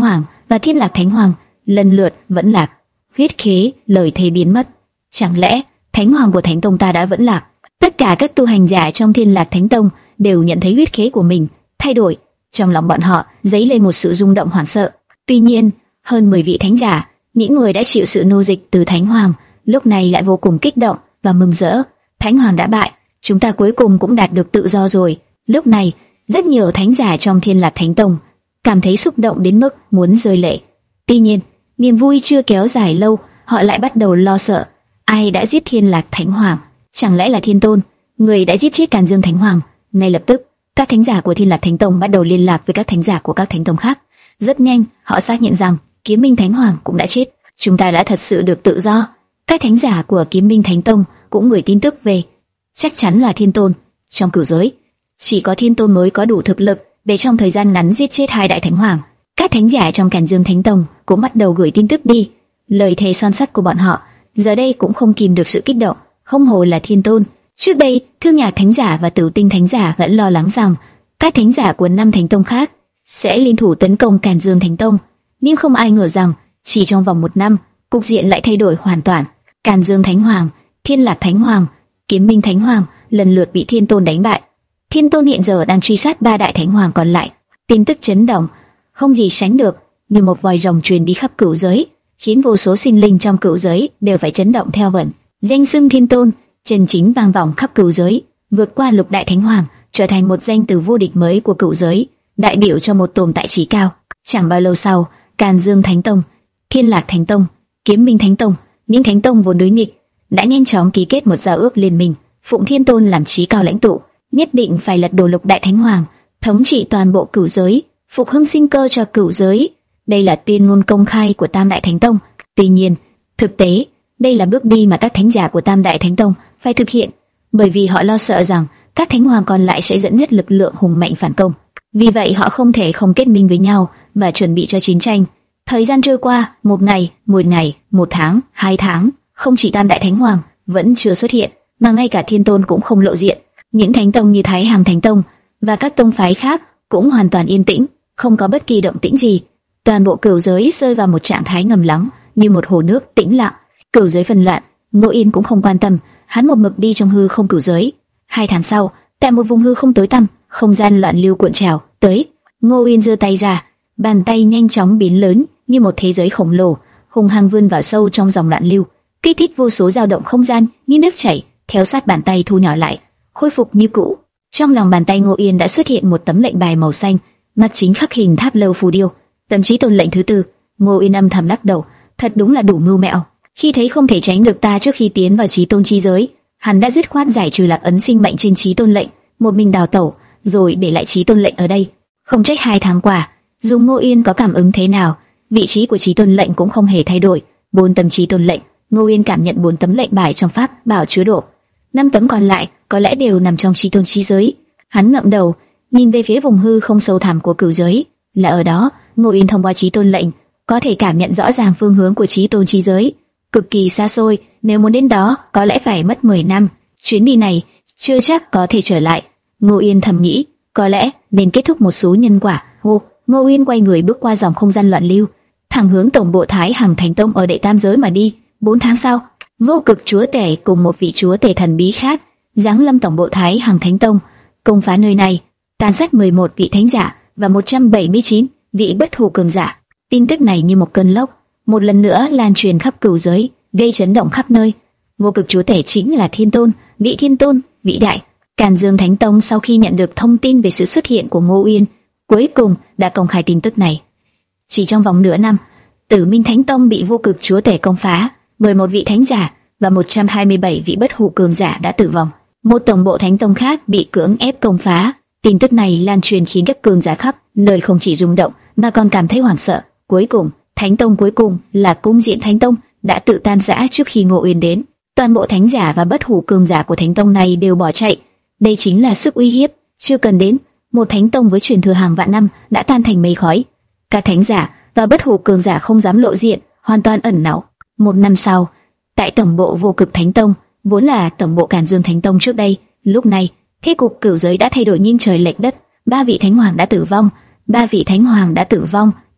và Thiên Lạc Thánh Hoàng lần lượt vẫn lạc. Huyết khế, lời thề biến mất. Chẳng lẽ Thánh Hoàng của Thánh Tông ta đã vẫn lạc? Tất cả các tu hành giả trong Thiên Lạc Thánh Tông đều nhận thấy huyết khế của mình thay đổi. Trong lòng bọn họ dấy lên một sự rung động hoảng sợ. Tuy nhiên, hơn mười vị thánh giả, những người đã chịu sự nô dịch từ Thánh Hoàng, lúc này lại vô cùng kích động và mừng rỡ. Thánh Hoàng đã bại, chúng ta cuối cùng cũng đạt được tự do rồi. Lúc này, rất nhiều thánh giả trong Thiên Lạc Thánh Tông cảm thấy xúc động đến mức muốn rơi lệ. Tuy nhiên, niềm vui chưa kéo dài lâu, họ lại bắt đầu lo sợ. Ai đã giết Thiên Lạc Thánh Hoàng? Chẳng lẽ là Thiên Tôn, người đã giết chết Càn Dương Thánh Hoàng? Ngay lập tức, các thánh giả của Thiên Lạc Thánh Tông bắt đầu liên lạc với các thánh giả của các thánh tông khác. Rất nhanh, họ xác nhận rằng Kiếm Minh Thánh Hoàng cũng đã chết. Chúng ta đã thật sự được tự do. Các thánh giả của Kiếm Minh Thánh Tông cũng gửi tin tức về. Chắc chắn là Thiên Tôn. Trong cửu giới, chỉ có Thiên Tôn mới có đủ thực lực để trong thời gian ngắn giết chết hai đại thánh hoàng. Các thánh giả trong Càn Dương Thánh Tông cũng bắt đầu gửi tin tức đi. Lời thề son sắt của bọn họ giờ đây cũng không kìm được sự kích động. Không hồ là Thiên Tôn. Trước đây, Thương Nhạc Thánh Giả và Tử Tinh Thánh Giả vẫn lo lắng rằng các thánh giả của năm thánh tông khác sẽ liên thủ tấn công Càn Dương Thánh Tông, nhưng không ai ngờ rằng chỉ trong vòng một năm, cục diện lại thay đổi hoàn toàn. Càn Dương Thánh Hoàng, Thiên Lạc Thánh Hoàng, Kiếm Minh Thánh Hoàng lần lượt bị Thiên Tôn đánh bại. Thiên Tôn hiện giờ đang truy sát ba đại thánh hoàng còn lại. Tin tức chấn động không gì sánh được, như một vòi rồng truyền đi khắp cửu giới, khiến vô số sinh linh trong cửu giới đều phải chấn động theo vẩn. Danh xưng Thiên Tôn chân chính vang vọng khắp cửu giới, vượt qua lục đại thánh hoàng, trở thành một danh từ vô địch mới của cửu giới, đại biểu cho một tồn tại trí cao. Chẳng bao lâu sau, Càn Dương Thánh Tông, Thiên Lạc Thánh Tông, Kiếm Minh Thánh Tông, những thánh tông vốn đối nghịch đã nhanh chóng ký kết một giao ước liên minh, phụng Thiên Tôn làm trí cao lãnh tụ, nhất định phải lật đổ lục đại thánh hoàng, thống trị toàn bộ cửu giới, phục hưng sinh cơ cho cửu giới. Đây là tuyên ngôn công khai của Tam Đại Thánh Tông. Tuy nhiên, thực tế, đây là bước đi mà các thánh giả của Tam Đại Thánh Tông phải thực hiện, bởi vì họ lo sợ rằng các thánh hoàng còn lại sẽ dẫn dắt lực lượng hùng mạnh phản công. Vì vậy họ không thể không kết minh với nhau và chuẩn bị cho chiến tranh. Thời gian trôi qua, một ngày, một ngày, một tháng, hai tháng, không chỉ Tam Đại Thánh Hoàng vẫn chưa xuất hiện, mà ngay cả Thiên Tôn cũng không lộ diện. Những thánh tông như Thái Hằng Thánh Tông và các tông phái khác cũng hoàn toàn yên tĩnh, không có bất kỳ động tĩnh gì. Toàn bộ cửu giới rơi vào một trạng thái ngầm lắng, như một hồ nước tĩnh lặng. Cửu giới phân loạn, Ngô Yên cũng không quan tâm, hắn một mực đi trong hư không cửu giới. Hai tháng sau, tại một vùng hư không tối tăm, không gian loạn lưu cuộn trào tới. Ngô Yên giơ tay ra, bàn tay nhanh chóng biến lớn như một thế giới khổng lồ, hung hăng vươn vào sâu trong dòng loạn lưu, kích thích vô số dao động không gian như nước chảy, theo sát bàn tay thu nhỏ lại, khôi phục như cũ. Trong lòng bàn tay Ngô Yên đã xuất hiện một tấm lệnh bài màu xanh, mặt chính khắc hình tháp lâu phù điêu, tấm chí tôn lệnh thứ tư. Ngô Yên âm thầm lắc đầu, thật đúng là đủ mưu mẹo. Khi thấy không thể tránh được ta trước khi tiến vào chí tôn chi giới, hắn đã dứt khoát giải trừ lạc ấn sinh mệnh trên chí tôn lệnh, một mình đào tẩu, rồi để lại chí tôn lệnh ở đây. Không trách hai tháng qua, dù Ngô Yên có cảm ứng thế nào, vị trí của chí tôn lệnh cũng không hề thay đổi. Bốn tấm chí tôn lệnh, Ngô Yên cảm nhận bốn tấm lệnh bài trong pháp bảo chứa đồ, năm tấm còn lại có lẽ đều nằm trong chí tôn chi giới. Hắn ngẩng đầu, nhìn về phía vùng hư không sâu thẳm của cửu giới, là ở đó, Ngô Yên thông qua chí tôn lệnh có thể cảm nhận rõ ràng phương hướng của chí tôn chi giới, cực kỳ xa xôi. Nếu muốn đến đó, có lẽ phải mất mười năm. Chuyến đi này chưa chắc có thể trở lại. Ngô Yên thầm nghĩ, có lẽ nên kết thúc một số nhân quả. Hô, Ngô Yên quay người bước qua dòng không gian loạn lưu, thẳng hướng tổng bộ Thái Hằng Thánh Tông ở Đệ Tam Giới mà đi. Bốn tháng sau, Vô Cực Chúa Tể cùng một vị chúa tể thần bí khác giáng lâm tổng bộ Thái Hằng Thánh Tông, công phá nơi này, tàn sát mười một vị thánh giả và một trăm bảy mươi chín vị bất hủ cường giả. Tin tức này như một cơn lốc, một lần nữa lan truyền khắp cửu giới, gây chấn động khắp nơi. Vô Cực Chúa Tể chính là Thiên Tôn, vị Thiên Tôn vĩ đại. Càn Dương Thánh Tông sau khi nhận được thông tin về sự xuất hiện của Ngô Yên, cuối cùng đã công khai tin tức này. Chỉ trong vòng nửa năm, Tử Minh Thánh Tông bị Vô Cực Chúa Tể công phá, mười một vị thánh giả và một trăm hai mươi bảy vị bất hủ cường giả đã tử vong. Một tổng bộ thánh tông khác bị cưỡng ép công phá. Tin tức này lan truyền khiến các cường giả khắp nơi không chỉ rung động mà còn cảm thấy hoảng sợ. Cuối cùng, thánh tông cuối cùng là Cung Diễn Thánh Tông đã tự tan rã trước khi Ngô Uyên đến. Toàn bộ thánh giả và bất hủ cường giả của thánh tông này đều bỏ chạy. Đây chính là sức uy hiếp chưa cần đến. Một thánh tông với truyền thừa hàng vạn năm đã tan thành mây khói. Các thánh giả và bất hủ cường giả không dám lộ diện, hoàn toàn ẩn náu. Một năm sau, tại tổng bộ Vô Cực Thánh Tông, vốn là tổng bộ Càn Dương Thánh Tông trước đây, lúc này thế cục cửu giới đã thay đổi nghiêng trời lệch đất. Ba vị thánh hoàng đã tử vong, ba vị thánh hoàng đã tử vong,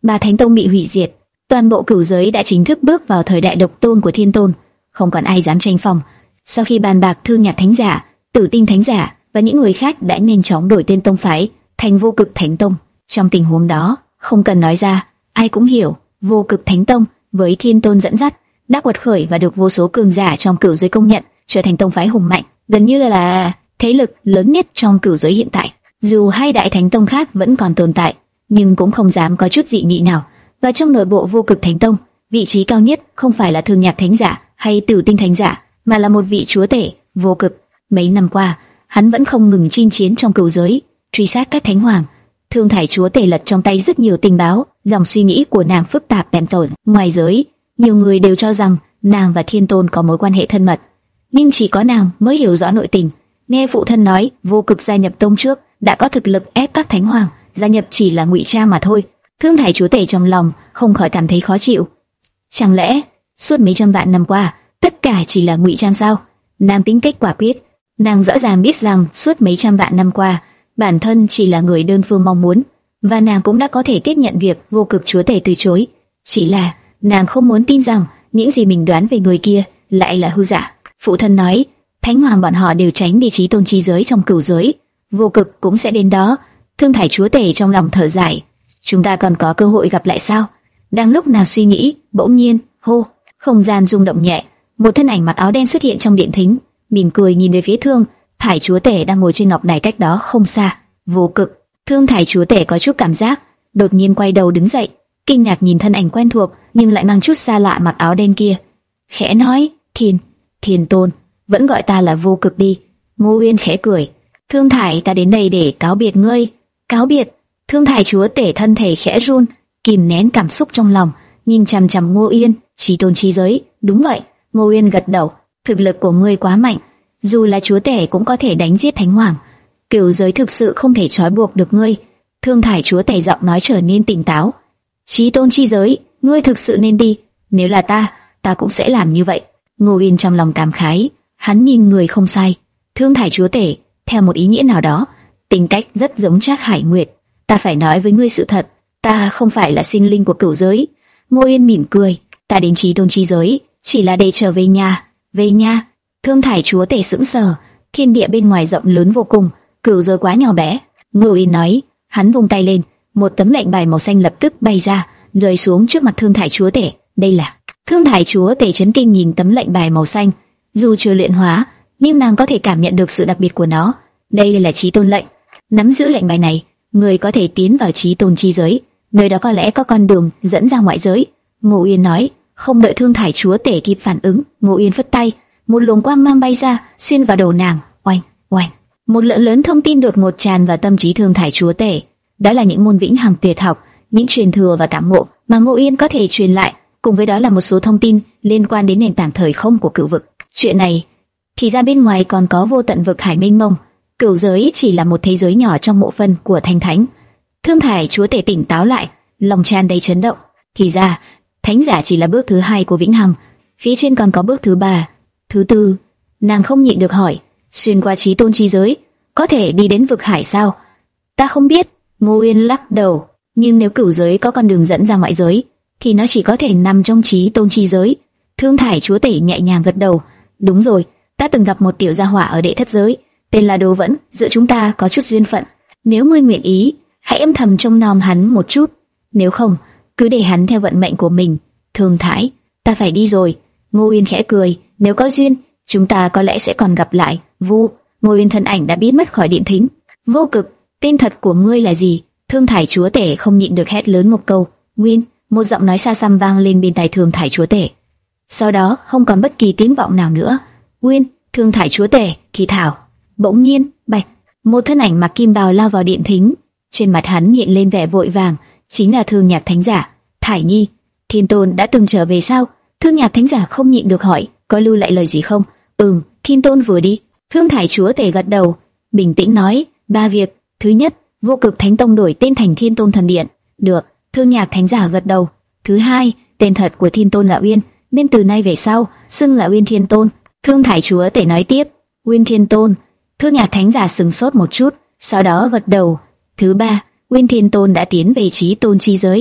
Ba thánh tông bị hủy diệt, toàn bộ cửu giới đã chính thức bước vào thời đại độc tôn của Thiên Tôn, không còn ai dám tranh phong. Sau khi bàn bạc, Thương Nhạc Thánh Giả, Tử Tinh Thánh Giả và những người khác đã nhanh chóng đổi tên tông phái thành Vô Cực Thánh Tông. Trong tình huống đó, không cần nói ra, ai cũng hiểu, Vô Cực Thánh Tông với Thiên Tôn dẫn dắt đã quật khởi và được vô số cường giả trong cửu giới công nhận, trở thành tông phái hùng mạnh, gần như là, là thế lực lớn nhất trong cửu giới hiện tại. Dù hai đại thánh tông khác vẫn còn tồn tại, nhưng cũng không dám có chút dị nghị nào. Và trong nội bộ Vô Cực Thánh Tông, vị trí cao nhất không phải là Thương Nhạc Thánh Giả hay Tử Tinh Thánh Giả, mà là một vị chúa tể vô cực. Mấy năm qua, hắn vẫn không ngừng chinh chiến trong cửu giới, truy sát các thánh hoàng. Thương Thải chúa tể lật trong tay rất nhiều tình báo, dòng suy nghĩ của nàng phức tạp bèn tổn. Ngoài giới, nhiều người đều cho rằng nàng và Thiên Tôn có mối quan hệ thân mật, nhưng chỉ có nàng mới hiểu rõ nội tình. Nghe phụ thân nói, Vô Cực gia nhập tông trước đã có thực lực ép các thánh hoàng, gia nhập chỉ là ngụy trang mà thôi. Thương Thải chúa tể trong lòng không khỏi cảm thấy khó chịu. Chẳng lẽ suốt mấy trăm vạn năm qua tất cả chỉ là ngụy trang sao? Nàng tính cách quả quyết, nàng rõ ràng biết rằng suốt mấy trăm vạn năm qua bản thân chỉ là người đơn phương mong muốn, và nàng cũng đã có thể tiếp nhận việc Vô Cực chúa tể từ chối. Chỉ là nàng không muốn tin rằng những gì mình đoán về người kia lại là hư giả. Phụ thân nói, thánh hoàng bọn họ đều tránh đi chí tôn chi giới trong cửu giới, Vô Cực cũng sẽ đến đó. Thương Thải chúa tể trong lòng thở dài, chúng ta còn có cơ hội gặp lại sao? Đang lúc nàng suy nghĩ, bỗng nhiên, hô, không gian rung động nhẹ, một thân ảnh mặc áo đen xuất hiện trong điện thính, mỉm cười nhìn về phía Thương Thải chúa tể đang ngồi trên ngọc đài cách đó không xa. Vô Cực. Thương Thải chúa tể có chút cảm giác, đột nhiên quay đầu đứng dậy, kinh ngạc nhìn thân ảnh quen thuộc nhưng lại mang chút xa lạ mặc áo đen kia, khẽ nói, Thiên, Thiên Tôn, vẫn gọi ta là Vô Cực đi. Ngô Uyên khẽ cười, Thương Thải, ta đến đây để cáo biệt ngươi. Cáo biệt? Thương Thải chúa tể thân thể khẽ run, kìm nén cảm xúc trong lòng, nhìn chằm chằm Ngô Uyên. Chí tôn chi giới? Đúng vậy. Ngô Uyên gật đầu. Thực lực của ngươi quá mạnh, dù là chúa tể cũng có thể đánh giết thánh hoàng. Cửu giới thực sự không thể trói buộc được ngươi. Thương Thải chúa tể giọng nói trở nên tỉnh táo. Chí tôn chi giới, ngươi thực sự nên đi. Nếu là ta, ta cũng sẽ làm như vậy. Ngô Uyên trong lòng cảm khái, hắn nhìn người không sai. Thương Thải chúa tể, theo một ý nghĩa nào đó, tính cách rất giống Trác Hải Nguyệt. Ta phải nói với ngươi sự thật, ta không phải là sinh linh của cửu giới. Ngô Uyên mỉm cười, ta đến chí tôn chi giới chỉ là để trở về nhà. Về nhà? Thương Thải chúa tể sững sờ, thiên địa bên ngoài rộng lớn vô cùng, cửu giới quá nhỏ bé. Ngô Uyên nói, hắn vung tay lên, một tấm lệnh bài màu xanh lập tức bay ra, rơi xuống trước mặt Thương Thải chúa tể. Đây là... Thương Thải chúa tể chấn kinh nhìn tấm lệnh bài màu xanh, dù chưa luyện hóa, nhưng nàng có thể cảm nhận được sự đặc biệt của nó. Đây là chí tôn lệnh, nắm giữ lệnh bài này, người có thể tiến vào chí tôn chi giới, nơi đó có lẽ có con đường dẫn ra ngoại giới. Ngô Uyên nói. Không đợi Thương Thải chúa tể kịp phản ứng, Ngô Uyên phất tay, một luồng quang mang bay ra, xuyên vào đầu nàng. Oanh, oanh, một lượng lớn thông tin đột ngột tràn vào tâm trí Thương Thải chúa tể. Đó là những môn vĩnh hằng tuyệt học, những truyền thừa và cảm ngộ mà Ngô Uyên có thể truyền lại, cùng với đó là một số thông tin liên quan đến nền tảng thời không của cửu vực. Chuyện này, thì ra bên ngoài còn có vô tận vực hải mênh mông, cửu giới chỉ là một thế giới nhỏ trong mộ phân của Thanh Thánh. Thương Thải chúa tể tỉnh táo lại, lòng tràn đầy chấn động. Thì ra, thánh giả chỉ là bước thứ hai của vĩnh hằng, phía trên còn có bước thứ ba, thứ tư. Nàng không nhịn được hỏi, xuyên qua chí tôn chi giới, có thể đi đến vực hải sao? Ta không biết. Ngô Uyên lắc đầu. Nhưng nếu cửu giới có con đường dẫn ra ngoại giới, thì nó chỉ có thể nằm trong chí tôn chi giới. Thương Thải chúa tể nhẹ nhàng gật đầu. Đúng rồi, ta từng gặp một tiểu gia hỏa ở đệ thất giới, tên là Đỗ Vẫn, giữa chúng ta có chút duyên phận. Nếu ngươi nguyện ý, hãy âm thầm trông nom hắn một chút. Nếu không, cứ để hắn theo vận mệnh của mình. Thương Thải, ta phải đi rồi. Ngô Uyên khẽ cười, nếu có duyên, chúng ta có lẽ sẽ còn gặp lại. Vu. Ngô Uyên thân ảnh đã biến mất khỏi điện thính. Vô Cực, tên thật của ngươi là gì? Thương Thải chúa tể không nhịn được hét lớn một câu. Nguyên. Một giọng nói xa xăm vang lên bên tai Thương Thải chúa tể. Sau đó không còn bất kỳ tiếng vọng nào nữa. Nguyên. Thương Thải chúa tể, Kỳ Thảo. Bỗng nhiên, bạch, một thân ảnh mặc kim bào lao vào điện thính. Trên mặt hắn hiện lên vẻ vội vàng, chính là Thương Nhạc thánh giả. Thải Nhi, Thiên Tôn đã từng trở về sao? Thương Nhạc thánh giả không nhịn được hỏi, có lưu lại lời gì không? Ừm, Thiên Tôn vừa đi. Thương Thải chúa tể gật đầu, bình tĩnh nói, ba việc. Thứ nhất, Vô Cực Thánh Tông đổi tên thành Thiên Tôn Thần Điện. Được. Thương Nhạc thánh giả gật đầu. Thứ hai, tên thật của Thiên Tôn là Uyên, nên từ nay về sau xưng là Uyên Thiên Tôn. Thương Thải chúa tể nói tiếp, Uyên Thiên Tôn. Thương Nhạc thánh giả sững sốt một chút, sau đó gật đầu. Thứ ba, Uyên Thiên Tôn đã tiến về chí tôn chi giới,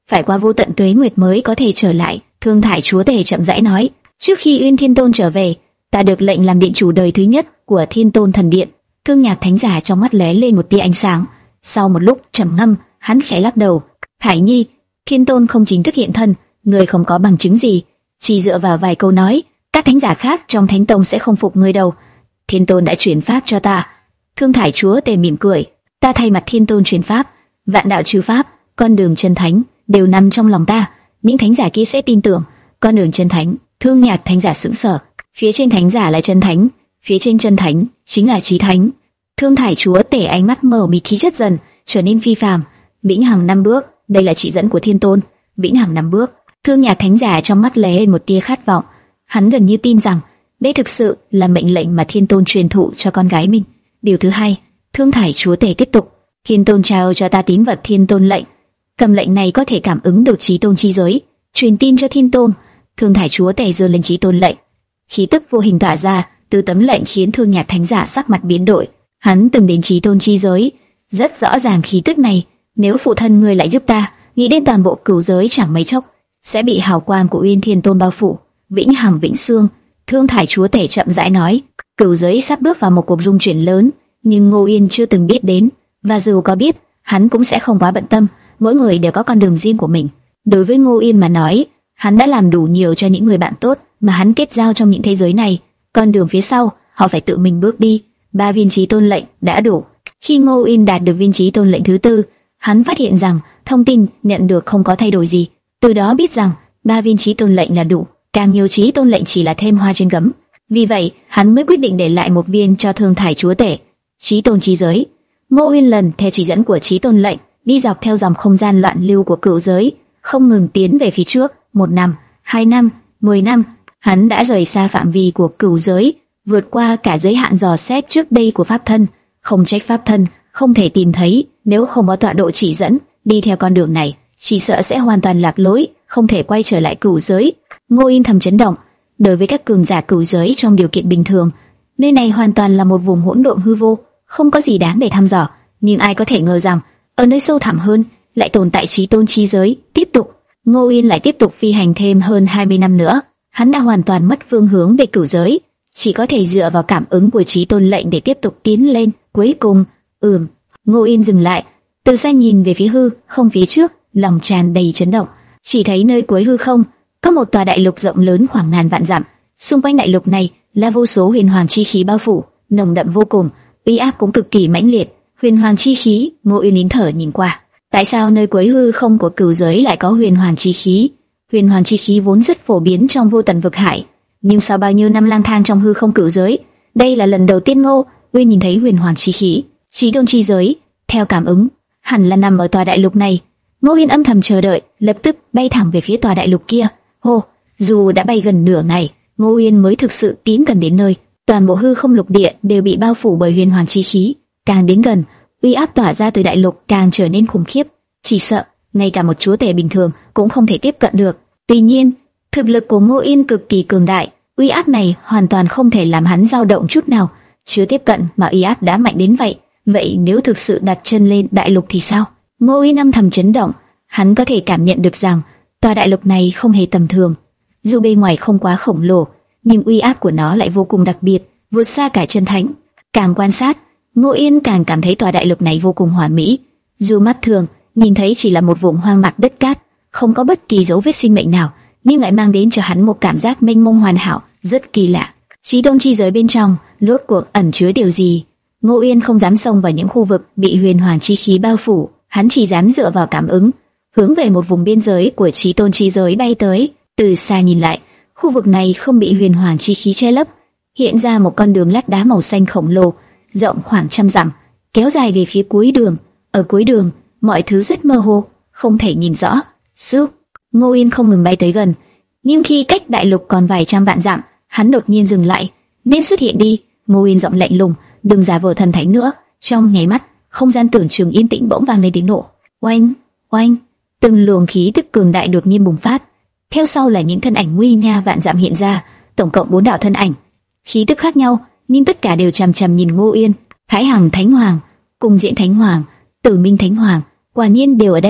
phải qua vô tận tuế nguyệt mới có thể trở lại. Thương Thải Chúa Tể chậm rãi nói, trước khi Uyên Thiên Tôn trở về, ta được lệnh làm điện chủ đời thứ nhất của Thiên Tôn Thần Điện. Thương Nhạc Thánh Giả trong mắt lóe lên một tia ánh sáng. Sau một lúc trầm ngâm, hắn khẽ lắc đầu. Thải Nhi, Thiên Tôn không chính thức hiện thân, người không có bằng chứng gì, chỉ dựa vào vài câu nói, các thánh giả khác trong Thánh Tông sẽ không phục ngươi đâu. Thiên Tôn đã truyền pháp cho ta. Thương Thải Chúa Tể mỉm cười, ta thay mặt Thiên Tôn truyền pháp, vạn đạo trừ pháp, con đường chân thánh đều nằm trong lòng ta. Những thánh giả kia sẽ tin tưởng con đường chân thánh. Thương Nhạc Thánh Giả sững sờ, phía trên thánh giả là chân thánh, phía trên chân thánh chính là chí thánh. Thương Thải Chúa Tể ánh mắt mờ mịt, khí chất dần trở nên phi phàm. Vĩnh hằng năm bước, đây là chỉ dẫn của Thiên Tôn. Vĩnh hằng năm bước. Thương Nhạc Thánh Giả trong mắt lóe lên một tia khát vọng. Hắn gần như tin rằng đây thực sự là mệnh lệnh mà Thiên Tôn truyền thụ cho con gái mình. Điều thứ hai, Thương Thải Chúa Tể tiếp tục, Thiên Tôn trao cho ta tín vật Thiên Tôn lệnh. Cầm lệnh này có thể cảm ứng được chí tôn chi giới, truyền tin cho Thiên Tôn. Thương Thải Chúa Tể giơ lên chí tôn lệnh, khí tức vô hình tỏa ra từ tấm lệnh khiến Thương Nhạc Thánh Giả sắc mặt biến đổi. Hắn từng đến chí tôn chi giới, rất rõ ràng khí tức này. Nếu phụ thân ngươi lại giúp ta, nghĩ đến toàn bộ cửu giới chẳng mấy chốc sẽ bị hào quang của Uyên Thiên Tôn bao phủ, vĩnh hằng vĩnh xương. Thương Thải Chúa Tể chậm rãi nói, cửu giới sắp bước vào một cuộc rung chuyển lớn, nhưng Ngô Uyên chưa từng biết đến, và dù có biết, hắn cũng sẽ không quá bận tâm. Mỗi người đều có con đường riêng của mình. Đối với Ngô Uyên mà nói, hắn đã làm đủ nhiều cho những người bạn tốt mà hắn kết giao trong những thế giới này. Con đường phía sau, họ phải tự mình bước đi. Ba viên chí tôn lệnh đã đủ. Khi Ngô Uyên đạt được viên chí tôn lệnh thứ tư, hắn phát hiện rằng thông tin nhận được không có thay đổi gì. Từ đó biết rằng ba viên chí tôn lệnh là đủ, càng nhiều chí tôn lệnh chỉ là thêm hoa trên gấm. Vì vậy, hắn mới quyết định để lại một viên cho Thương Thải Chúa Tể. Chí tôn chi giới. Ngô Uyên lần theo chỉ dẫn của chí tôn lệnh, đi dọc theo dòng không gian loạn lưu của cửu giới, không ngừng tiến về phía trước. Một năm, hai năm, mười năm, hắn đã rời xa phạm vi của cửu giới, vượt qua cả giới hạn dò xét trước đây của pháp thân. Không trách pháp thân không thể tìm thấy, nếu không có tọa độ chỉ dẫn, đi theo con đường này, chỉ sợ sẽ hoàn toàn lạc lối, không thể quay trở lại cửu giới. Ngô Uyên thầm chấn động. Đối với các cường giả cửu giới trong điều kiện bình thường, nơi này hoàn toàn là một vùng hỗn độn hư vô, không có gì đáng để thăm dò. Nhưng ai có thể ngờ rằng ở nơi sâu thẳm hơn lại tồn tại chí tôn chi giới. Tiếp tục, Ngô Uyên lại tiếp tục phi hành thêm hơn hai mươi năm nữa. Hắn đã hoàn toàn mất phương hướng về cửu giới, chỉ có thể dựa vào cảm ứng của chí tôn lệnh để tiếp tục tiến lên. Cuối cùng, ừm, Ngô Uyên dừng lại, từ xa nhìn về phía hư không phía trước, lòng tràn đầy chấn động. Chỉ thấy nơi cuối hư không có một tòa đại lục rộng lớn khoảng ngàn vạn dặm. Xung quanh đại lục này là vô số huyền hoàng chi khí bao phủ, nồng đậm vô cùng, uy áp cũng cực kỳ mãnh liệt. Huyền hoàng chi khí. Ngô Uyên nín thở nhìn qua. Tại sao nơi cuối hư không của cửu giới lại có huyền hoàng chi khí? Huyền hoàng chi khí vốn rất phổ biến trong vô tận vực hải, nhưng sau bao nhiêu năm lang thang trong hư không cửu giới, đây là lần đầu tiên Ngô Uyên nhìn thấy huyền hoàng chi khí. Chí tôn chi giới, theo cảm ứng, hẳn là nằm ở tòa đại lục này. Ngô Uyên âm thầm chờ đợi, lập tức bay thẳng về phía tòa đại lục kia. Hô, dù đã bay gần nửa ngày, Ngô Uyên mới thực sự tiến gần đến nơi. Toàn bộ hư không lục địa đều bị bao phủ bởi huyền hoàng chi khí. Càng đến gần, uy áp tỏa ra từ đại lục càng trở nên khủng khiếp, chỉ sợ ngay cả một chúa tể bình thường cũng không thể tiếp cận được. Tuy nhiên, thực lực của Ngô Uyên cực kỳ cường đại, uy áp này hoàn toàn không thể làm hắn dao động chút nào. Chưa tiếp cận mà uy áp đã mạnh đến vậy, vậy nếu thực sự đặt chân lên đại lục thì sao? Ngô Uyên âm thầm chấn động, hắn có thể cảm nhận được rằng tòa đại lục này không hề tầm thường. Dù bề ngoài không quá khổng lồ, nhưng uy áp của nó lại vô cùng đặc biệt, vượt xa cả chân thánh. Càng quan sát, Ngô Uyên càng cảm thấy tòa đại lục này vô cùng hoàn mỹ. Dù mắt thường nhìn thấy chỉ là một vùng hoang mạc đất cát, không có bất kỳ dấu vết sinh mệnh nào, nhưng lại mang đến cho hắn một cảm giác mênh mông hoàn hảo, rất kỳ lạ. Chí tôn chi giới bên trong rốt cuộc ẩn chứa điều gì? Ngô Uyên không dám xông vào những khu vực bị huyền hoàng chi khí bao phủ, hắn chỉ dám dựa vào cảm ứng, hướng về một vùng biên giới của chí tôn chi giới bay tới. Từ xa nhìn lại, khu vực này không bị huyền hoàng chi khí che lấp, hiện ra một con đường lát đá màu xanh khổng lồ, rộng khoảng trăm dặm, kéo dài về phía cuối đường. Ở cuối đường, mọi thứ rất mơ hồ, không thể nhìn rõ. Súp, Ngô Uyên không ngừng bay tới gần, nhưng khi cách đại lục còn vài trăm vạn dặm, hắn đột nhiên dừng lại. Nên xuất hiện đi, Ngô Uyên giọng lạnh lùng, đừng giả vờ thần thánh nữa. Trong nháy mắt, không gian tưởng chừng yên tĩnh bỗng vang lên tiếng nổ. Oanh, oanh, từng luồng khí tức cường đại đột nhiên bùng phát. Theo sau là những thân ảnh nguy nga vạn dặm hiện ra, tổng cộng bốn đạo thân ảnh, khí tức khác nhau, nhưng tất cả đều chằm chằm nhìn Ngô Uyên. Thái Hằng Thánh Hoàng, Cung Diễn Thánh Hoàng, Tử Minh Thánh Hoàng, quả nhiên đều ở đây.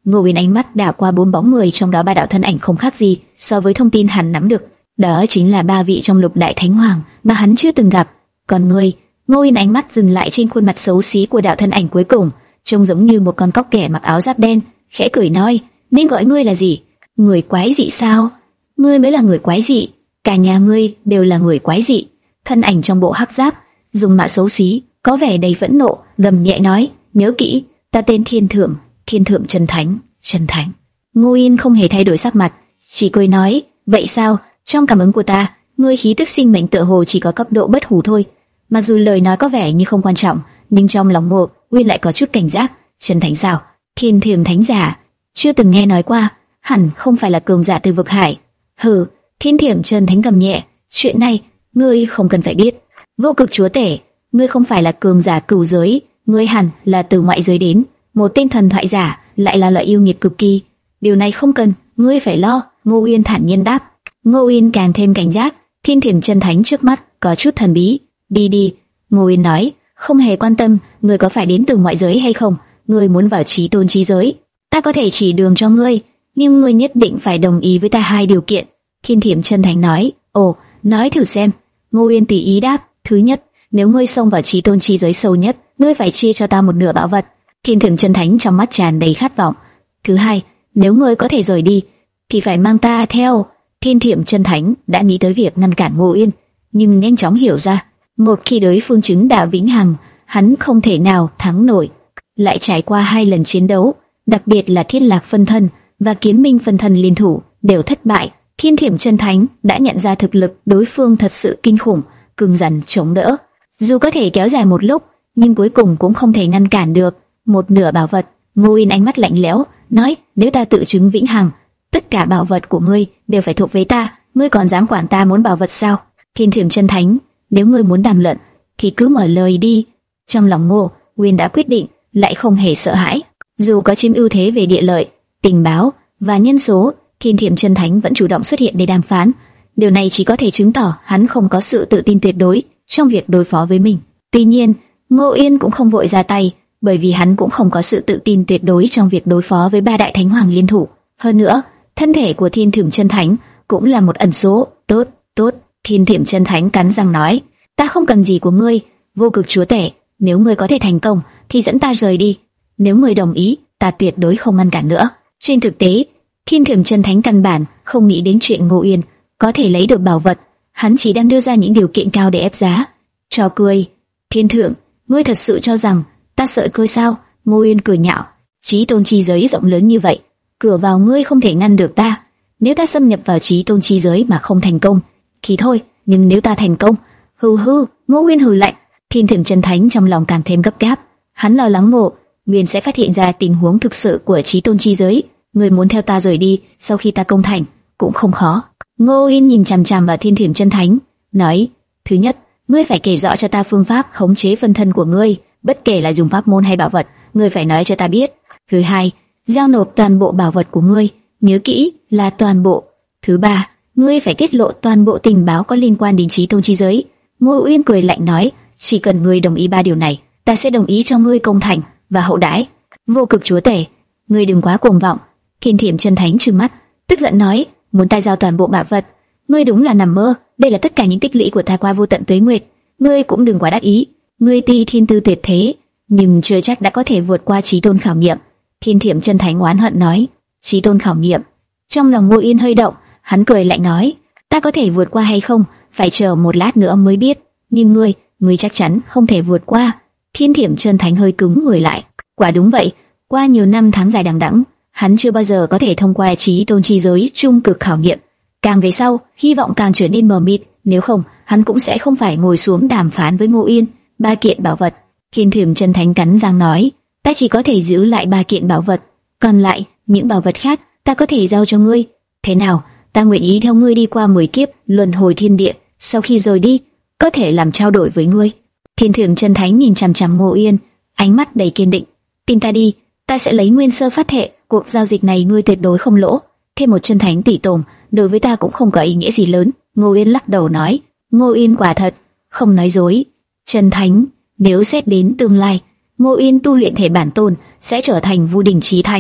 Ngô Uyên ánh mắt đảo qua bốn bóng người, trong đó ba đạo thân ảnh không khác gì so với thông tin hắn nắm được. Đó chính là ba vị trong lục đại thánh hoàng mà hắn chưa từng gặp. Còn ngươi? Ngô Uyên ánh mắt dừng lại trên khuôn mặt xấu xí của đạo thân ảnh cuối cùng, trông giống như một con cóc kẻ mặc áo giáp đen, khẽ cười nói: nên gọi ngươi là gì? Người quái dị sao? Ngươi mới là người quái dị, cả nhà ngươi đều là người quái dị. Thân ảnh trong bộ hắc giáp dùng mạo xấu xí, có vẻ đầy phẫn nộ, gầm nhẹ nói: nhớ kỹ, ta tên Thiên Thượng, Thiên Thượng Chân Thánh, Chân Thánh. Ngô Uyên không hề thay đổi sắc mặt, chỉ cười nói: vậy sao? Trong cảm ứng của ta, ngươi khí tức sinh mệnh tựa hồ chỉ có cấp độ bất hủ thôi. Mặc dù lời nói có vẻ như không quan trọng, nhưng trong lòng Ngô Uyên lại có chút cảnh giác. Chân Thánh sao? Thiên Thiểm Thánh giả? Chưa từng nghe nói qua, hẳn không phải là cường giả từ vực hải. Hừ, Thiên Thiểm Chân Thánh gầm nhẹ: chuyện này ngươi không cần phải biết. Vô Cực Chúa Tể, ngươi không phải là cường giả cửu giới, ngươi hẳn là từ ngoại giới đến, một tên thần thoại giả, lại là loại yêu nghiệt cực kỳ. Điều này không cần ngươi phải lo. Ngô Uyên thản nhiên đáp. Ngô Uyên càng thêm cảnh giác. Thiên Thiểm Chân Thánh trước mắt có chút thần bí. Đi đi, Ngô Uyên nói, không hề quan tâm ngươi có phải đến từ ngoại giới hay không. Ngươi muốn vào Chí Tôn chi giới, ta có thể chỉ đường cho ngươi, nhưng ngươi nhất định phải đồng ý với ta hai điều kiện. Thiên Thiểm Chân Thánh nói. Ồ, nói thử xem. Ngô Uyên tùy ý đáp. Thứ nhất, nếu ngươi xông vào Chí Tôn chi giới sâu nhất, ngươi phải chia cho ta một nửa bảo vật. Thiên Thiểm Chân Thánh trong mắt tràn đầy khát vọng. Thứ hai, nếu ngươi có thể rời đi, thì phải mang ta theo. Thiên Thiểm Chân Thánh đã nghĩ tới việc ngăn cản Ngô Uyên, nhưng nhanh chóng hiểu ra, một khi đối phương chứng đạo vĩnh hằng, hắn không thể nào thắng nổi. Lại trải qua hai lần chiến đấu, đặc biệt là Thiết Lạc phân thân và Kiếm Minh phân thân liên thủ đều thất bại. Thiên Thiểm Chân Thánh đã nhận ra thực lực đối phương thật sự kinh khủng, cứng rắn chống đỡ. Dù có thể kéo dài một lúc, nhưng cuối cùng cũng không thể ngăn cản được. Một nửa bảo vật. Ngô Uyên ánh mắt lạnh lẽo, nói: nếu ta tự chứng vĩnh hằng, tất cả bảo vật của ngươi đều phải thuộc về ta. Ngươi còn dám quản ta muốn bảo vật sao? Thiên Thiểm Chân Thánh, nếu ngươi muốn đàm luận, thì cứ mở lời đi. Trong lòng Ngô Uyên đã quyết định, lại không hề sợ hãi. Dù có chiếm ưu thế về địa lợi, tình báo và nhân số, Thiên Thiểm Chân Thánh vẫn chủ động xuất hiện để đàm phán. Điều này chỉ có thể chứng tỏ hắn không có sự tự tin tuyệt đối trong việc đối phó với mình. Tuy nhiên, Ngô Uyên cũng không vội ra tay, bởi vì hắn cũng không có sự tự tin tuyệt đối trong việc đối phó với ba đại thánh hoàng liên thủ. Hơn nữa, thân thể của Thiên Thiểm Chân Thánh cũng là một ẩn số. Tốt, tốt. Thiên Thiểm Chân Thánh cắn răng nói: ta không cần gì của ngươi, Vô Cực Chúa Tể. Nếu ngươi có thể thành công, thì dẫn ta rời đi. Nếu ngươi đồng ý, ta tuyệt đối không ngăn cản nữa. Trên thực tế, Thiên Thiểm Chân Thánh căn bản không nghĩ đến chuyện Ngô Uyên có thể lấy được bảo vật, hắn chỉ đang đưa ra những điều kiện cao để ép giá. Trò cười. Thiên Thượng, ngươi thật sự cho rằng ta sợ ngươi sao? Ngô Uyên cười nhạo. Chí Tôn chi giới rộng lớn như vậy, cửa vào ngươi không thể ngăn được ta. Nếu ta xâm nhập vào Chí Tôn chi giới mà không thành công, thì thôi. Nhưng nếu ta thành công, hừ hừ. Ngô Uyên hừ lạnh. Thiên Thiểm Chân Thánh trong lòng càng thêm gấp gáp. Hắn lo lắng Ngô Uyên sẽ phát hiện ra tình huống thực sự của Chí Tôn chi giới. Người muốn theo ta rời đi sau khi ta công thành cũng không khó. Ngô Uyên nhìn chằm chằm vào Thiên Thiểm Chân Thánh, nói: thứ nhất, ngươi phải kể rõ cho ta phương pháp khống chế phân thân của ngươi, bất kể là dùng pháp môn hay bảo vật, ngươi phải nói cho ta biết. Thứ hai, giao nộp toàn bộ bảo vật của ngươi, nhớ kỹ là toàn bộ. Thứ ba, ngươi phải tiết lộ toàn bộ tình báo có liên quan đến Chí Tôn chi giới. Ngô Uyên cười lạnh nói: chỉ cần ngươi đồng ý ba điều này, ta sẽ đồng ý cho ngươi công thành và hậu đãi. Vô Cực Chúa Tể, ngươi đừng quá cuồng vọng. Thiên Thiểm Chân Thánh trừng mắt, tức giận nói: muốn ta giao toàn bộ bảo vật, ngươi đúng là nằm mơ. Đây là tất cả những tích lũy của ta qua vô tận tuế nguyệt. Ngươi cũng đừng quá đắc ý. Ngươi tuy thiên tư tuyệt thế, nhưng chưa chắc đã có thể vượt qua Chí Tôn khảo nghiệm. Thiên Thiểm Chân Thánh oán hận nói: Chí Tôn khảo nghiệm? Trong lòng Ngô Uyên hơi động, hắn cười lạnh nói: ta có thể vượt qua hay không, phải chờ một lát nữa mới biết. Nhưng ngươi, ngươi chắc chắn không thể vượt qua. Thiên Thiểm Chân Thánh hơi cứng người lại. Quả đúng vậy, qua nhiều năm tháng dài đằng đẵng, hắn chưa bao giờ có thể thông qua Chí Tôn chi giới trung cực khảo nghiệm. Càng về sau, hy vọng càng trở nên mờ mịt, nếu không, hắn cũng sẽ không phải ngồi xuống đàm phán với Ngô Uyên. Ba kiện bảo vật. Thiên Thiểm Chân Thánh cắn răng nói: ta chỉ có thể giữ lại ba kiện bảo vật, còn lại những bảo vật khác ta có thể giao cho ngươi. Thế nào, ta nguyện ý theo ngươi đi qua mười kiếp luân hồi thiên địa, sau khi rời đi, có thể làm trao đổi với ngươi. Thiên Thiểm Chân Thánh nhìn chằm chằm Ngô Uyên, ánh mắt đầy kiên định. Tin ta đi, ta sẽ lấy nguyên sơ phát thệ, cuộc giao dịch này ngươi tuyệt đối không lỗ. Thêm một chân thánh tùy tùng, đối với ta cũng không có ý nghĩa gì lớn. Ngô Uyên lắc đầu nói. Ngô Uyên quả thật không nói dối. Chân thánh, nếu xét đến tương lai, Ngô Uyên tu luyện thể bản tôn sẽ trở thành Vu Đỉnh Chí Thánh.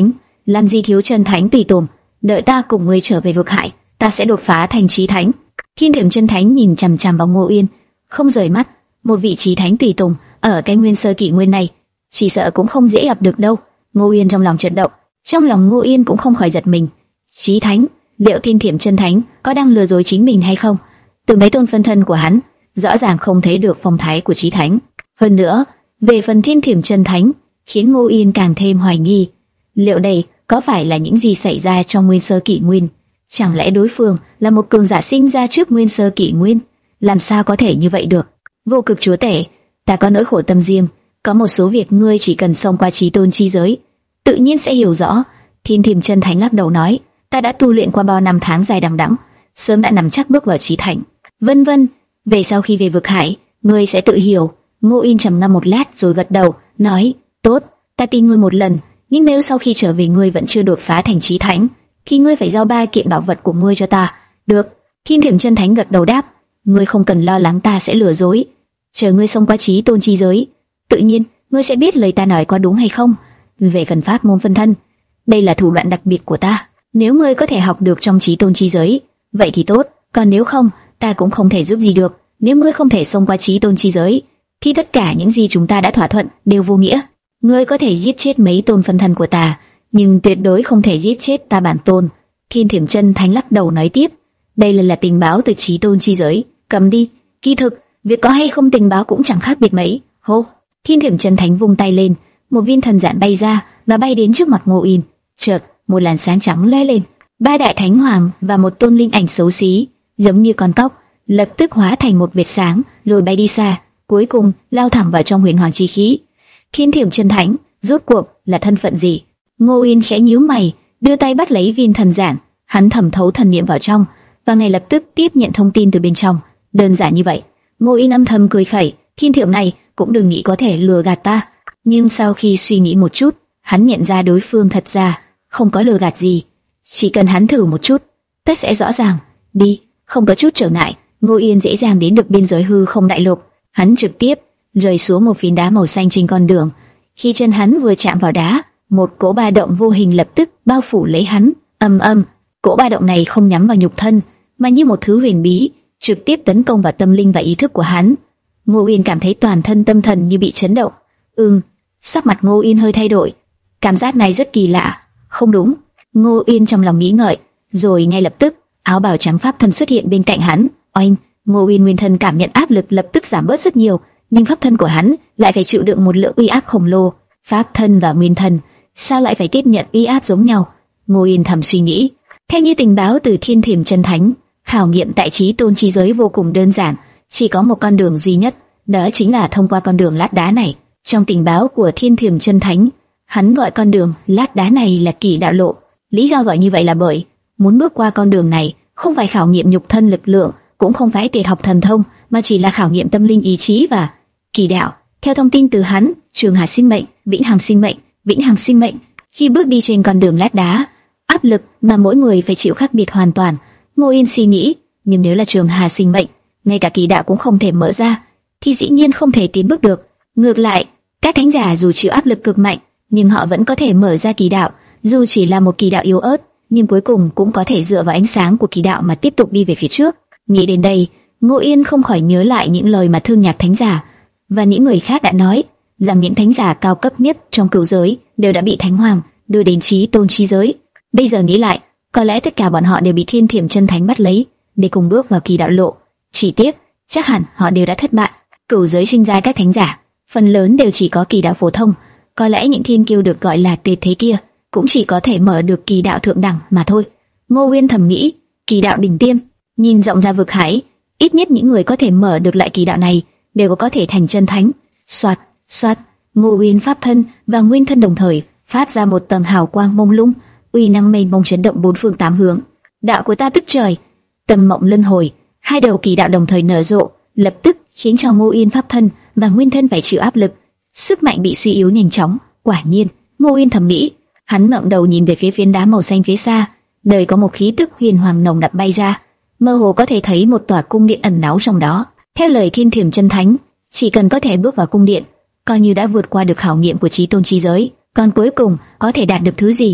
làm gì thiếu chân thánh tùy tùng, đợi ta cùng ngươi trở về vực hải, ta sẽ đột phá thành chí thánh. Thiên Thiểm Chân Thánh nhìn chằm chằm vào Ngô Uyên, không rời mắt. Một vị chí thánh tùy tùng ở cái nguyên sơ kỷ nguyên này, chỉ sợ cũng không dễ gặp được đâu. Ngô Uyên trong lòng chợt động, trong lòng Ngô Uyên cũng không khỏi giật mình. Chí thánh, liệu Thiên Thiểm Chân Thánh có đang lừa dối chính mình hay không? Từ mấy tôn phân thân của hắn, rõ ràng không thấy được phong thái của chí thánh. Hơn nữa, về phần Thiên Thiểm Chân Thánh, khiến Ngô Uyên càng thêm hoài nghi. Liệu đây có phải là những gì xảy ra trong nguyên sơ kỷ nguyên? Chẳng lẽ đối phương là một cường giả sinh ra trước nguyên sơ kỷ nguyên? Làm sao có thể như vậy được? Vô Cực chúa tể, ta có nỗi khổ tâm riêng, có một số việc ngươi chỉ cần xông qua chí tôn chi giới, tự nhiên sẽ hiểu rõ. Thiên Thiểm Chân Thánh lắc đầu nói, ta đã tu luyện qua bao năm tháng dài đằng đẵng, sớm đã nắm chắc bước vào chí thành. Vân vân, về sau khi về vực hải, ngươi sẽ tự hiểu. Ngô Uyên trầm ngâm một lát rồi gật đầu, nói, tốt, ta tin ngươi một lần, nhưng nếu sau khi trở về ngươi vẫn chưa đột phá thành chí thánh, thì ngươi phải giao ba kiện bảo vật của ngươi cho ta. Được. Thiên Thiểm Chân Thánh gật đầu đáp, ngươi không cần lo lắng ta sẽ lừa dối. Chờ ngươi xông qua chí tôn chi giới, tự nhiên ngươi sẽ biết lời ta nói có đúng hay không. Về phần pháp môn phân thân, đây là thủ đoạn đặc biệt của ta, nếu ngươi có thể học được trong chí tôn chi giới, vậy thì tốt, còn nếu không, ta cũng không thể giúp gì được. Nếu ngươi không thể xông qua chí tôn chi giới, thì tất cả những gì chúng ta đã thỏa thuận đều vô nghĩa. Ngươi có thể giết chết mấy tôn phân thân của ta, nhưng tuyệt đối không thể giết chết ta bản tôn. Thiên Thiểm Chân Thánh lắc đầu nói tiếp, đây là, là tình báo từ chí tôn chi giới, cầm đi. Kỳ thực, việc có hay không tình báo cũng chẳng khác biệt mấy. Hô! Thiên Thiểm Chân Thánh vung tay lên, một viên thần giản bay ra và bay đến trước mặt Ngô Uyên. Chợt, một làn sáng trắng lóe lên, ba đại thánh hoàng và một tôn linh ảnh xấu xí, giống như con cóc, lập tức hóa thành một vệt sáng, rồi bay đi xa, cuối cùng lao thẳng vào trong huyền hoàng chi khí. Thiên Thiểm Chân Thánh, rốt cuộc là thân phận gì? Ngô Uyên khẽ nhíu mày, đưa tay bắt lấy viên thần giản, hắn thẩm thấu thần niệm vào trong, và ngay lập tức tiếp nhận thông tin từ bên trong. Đơn giản như vậy. Ngô Uyên âm thầm cười khẩy, Thiên Thiểm này cũng đừng nghĩ có thể lừa gạt ta. Nhưng sau khi suy nghĩ một chút, hắn nhận ra đối phương thật ra không có lừa gạt gì. Chỉ cần hắn thử một chút, tất sẽ rõ ràng. Đi, không có chút trở ngại, Ngô Uyên dễ dàng đến được biên giới hư không đại lục. Hắn trực tiếp rơi xuống một phiến đá màu xanh trên con đường. Khi chân hắn vừa chạm vào đá, một cỗ ba động vô hình lập tức bao phủ lấy hắn. Ầm ầm, cỗ ba động này không nhắm vào nhục thân, mà như một thứ huyền bí, trực tiếp tấn công vào tâm linh và ý thức của hắn. Ngô Uyên cảm thấy toàn thân tâm thần như bị chấn động. Ừm, sắc mặt Ngô Uyên hơi thay đổi. Cảm giác này rất kỳ lạ. Không đúng. Ngô Uyên trong lòng nghĩ ngợi, rồi ngay lập tức áo bào trắng pháp thân xuất hiện bên cạnh hắn. Oanh! Ngô Uyên nguyên thân cảm nhận áp lực lập tức giảm bớt rất nhiều, nhưng pháp thân của hắn lại phải chịu đựng một lượng uy áp khổng lồ. Pháp thân và nguyên thân sao lại phải tiếp nhận uy áp giống nhau? Ngô Uyên thầm suy nghĩ. Theo như tình báo từ Thiên Thiểm Chân Thánh, khảo nghiệm tại chí tôn chi giới vô cùng đơn giản, chỉ có một con đường duy nhất, đó chính là thông qua con đường lát đá này. Trong tình báo của Thiên Thiểm Chân Thánh, hắn gọi con đường lát đá này là Kỳ Đạo Lộ. Lý do gọi như vậy là bởi muốn bước qua con đường này không phải khảo nghiệm nhục thân lực lượng, cũng không phải tuyệt học thần thông, mà chỉ là khảo nghiệm tâm linh ý chí và kỳ đạo. Theo thông tin từ hắn, trường hà sinh mệnh, vĩnh hằng sinh mệnh, vĩnh hằng sinh mệnh. Khi bước đi trên con đường lát đá, áp lực mà mỗi người phải chịu khác biệt hoàn toàn. Ngô Yên suy nghĩ, nhưng nếu là trường hà sinh mệnh, ngay cả kỳ đạo cũng không thể mở ra, thì dĩ nhiên không thể tiến bước được. Ngược lại, các thánh giả dù chịu áp lực cực mạnh, nhưng họ vẫn có thể mở ra kỳ đạo, dù chỉ là một kỳ đạo yếu ớt, nhưng cuối cùng cũng có thể dựa vào ánh sáng của kỳ đạo mà tiếp tục đi về phía trước. Nghĩ đến đây, Ngô Yên không khỏi nhớ lại những lời mà Thương Nhạc thánh giả và những người khác đã nói, rằng những thánh giả cao cấp nhất trong cửu giới đều đã bị Thánh Hoàng đưa đến chí tôn chi giới. Bây giờ nghĩ lại, có lẽ tất cả bọn họ đều bị Thiên Thiểm Chân Thánh bắt lấy để cùng bước vào kỳ đạo lộ. Chỉ tiếc, chắc hẳn họ đều đã thất bại. Cửu giới sinh ra các thánh giả, phần lớn đều chỉ có kỳ đạo phổ thông. Có lẽ những thiên kiêu được gọi là tuyệt thế kia cũng chỉ có thể mở được kỳ đạo thượng đẳng mà thôi. Ngô Uyên thầm nghĩ, kỳ đạo đỉnh tiêm, nhìn rộng ra vực hải, ít nhất những người có thể mở được lại kỳ đạo này đều có có thể thành chân thánh. Soạt, soạt, Ngô Uyên pháp thân và nguyên thân đồng thời phát ra một tầng hào quang mông lung, uy năng mênh mông chấn động bốn phương tám hướng. Đạo của ta tức trời, Tâm Mộng Luân Hồi, hai đầu kỳ đạo đồng thời nở rộ, lập tức khiến cho Ngô Uyên pháp thân và nguyên thân phải chịu áp lực, sức mạnh bị suy yếu nhanh chóng. Quả nhiên, Ngô Uyên thầm nghĩ. Hắn ngẩng đầu nhìn về phía phiến đá màu xanh phía xa, nơi có một khí tức huyền hoàng nồng nặc bay ra, mơ hồ có thể thấy một tòa cung điện ẩn náu trong đó. Theo lời Thiên Thiểm Chân Thánh, chỉ cần có thể bước vào cung điện, coi như đã vượt qua được khảo nghiệm của chí tôn chi giới. Còn cuối cùng có thể đạt được thứ gì,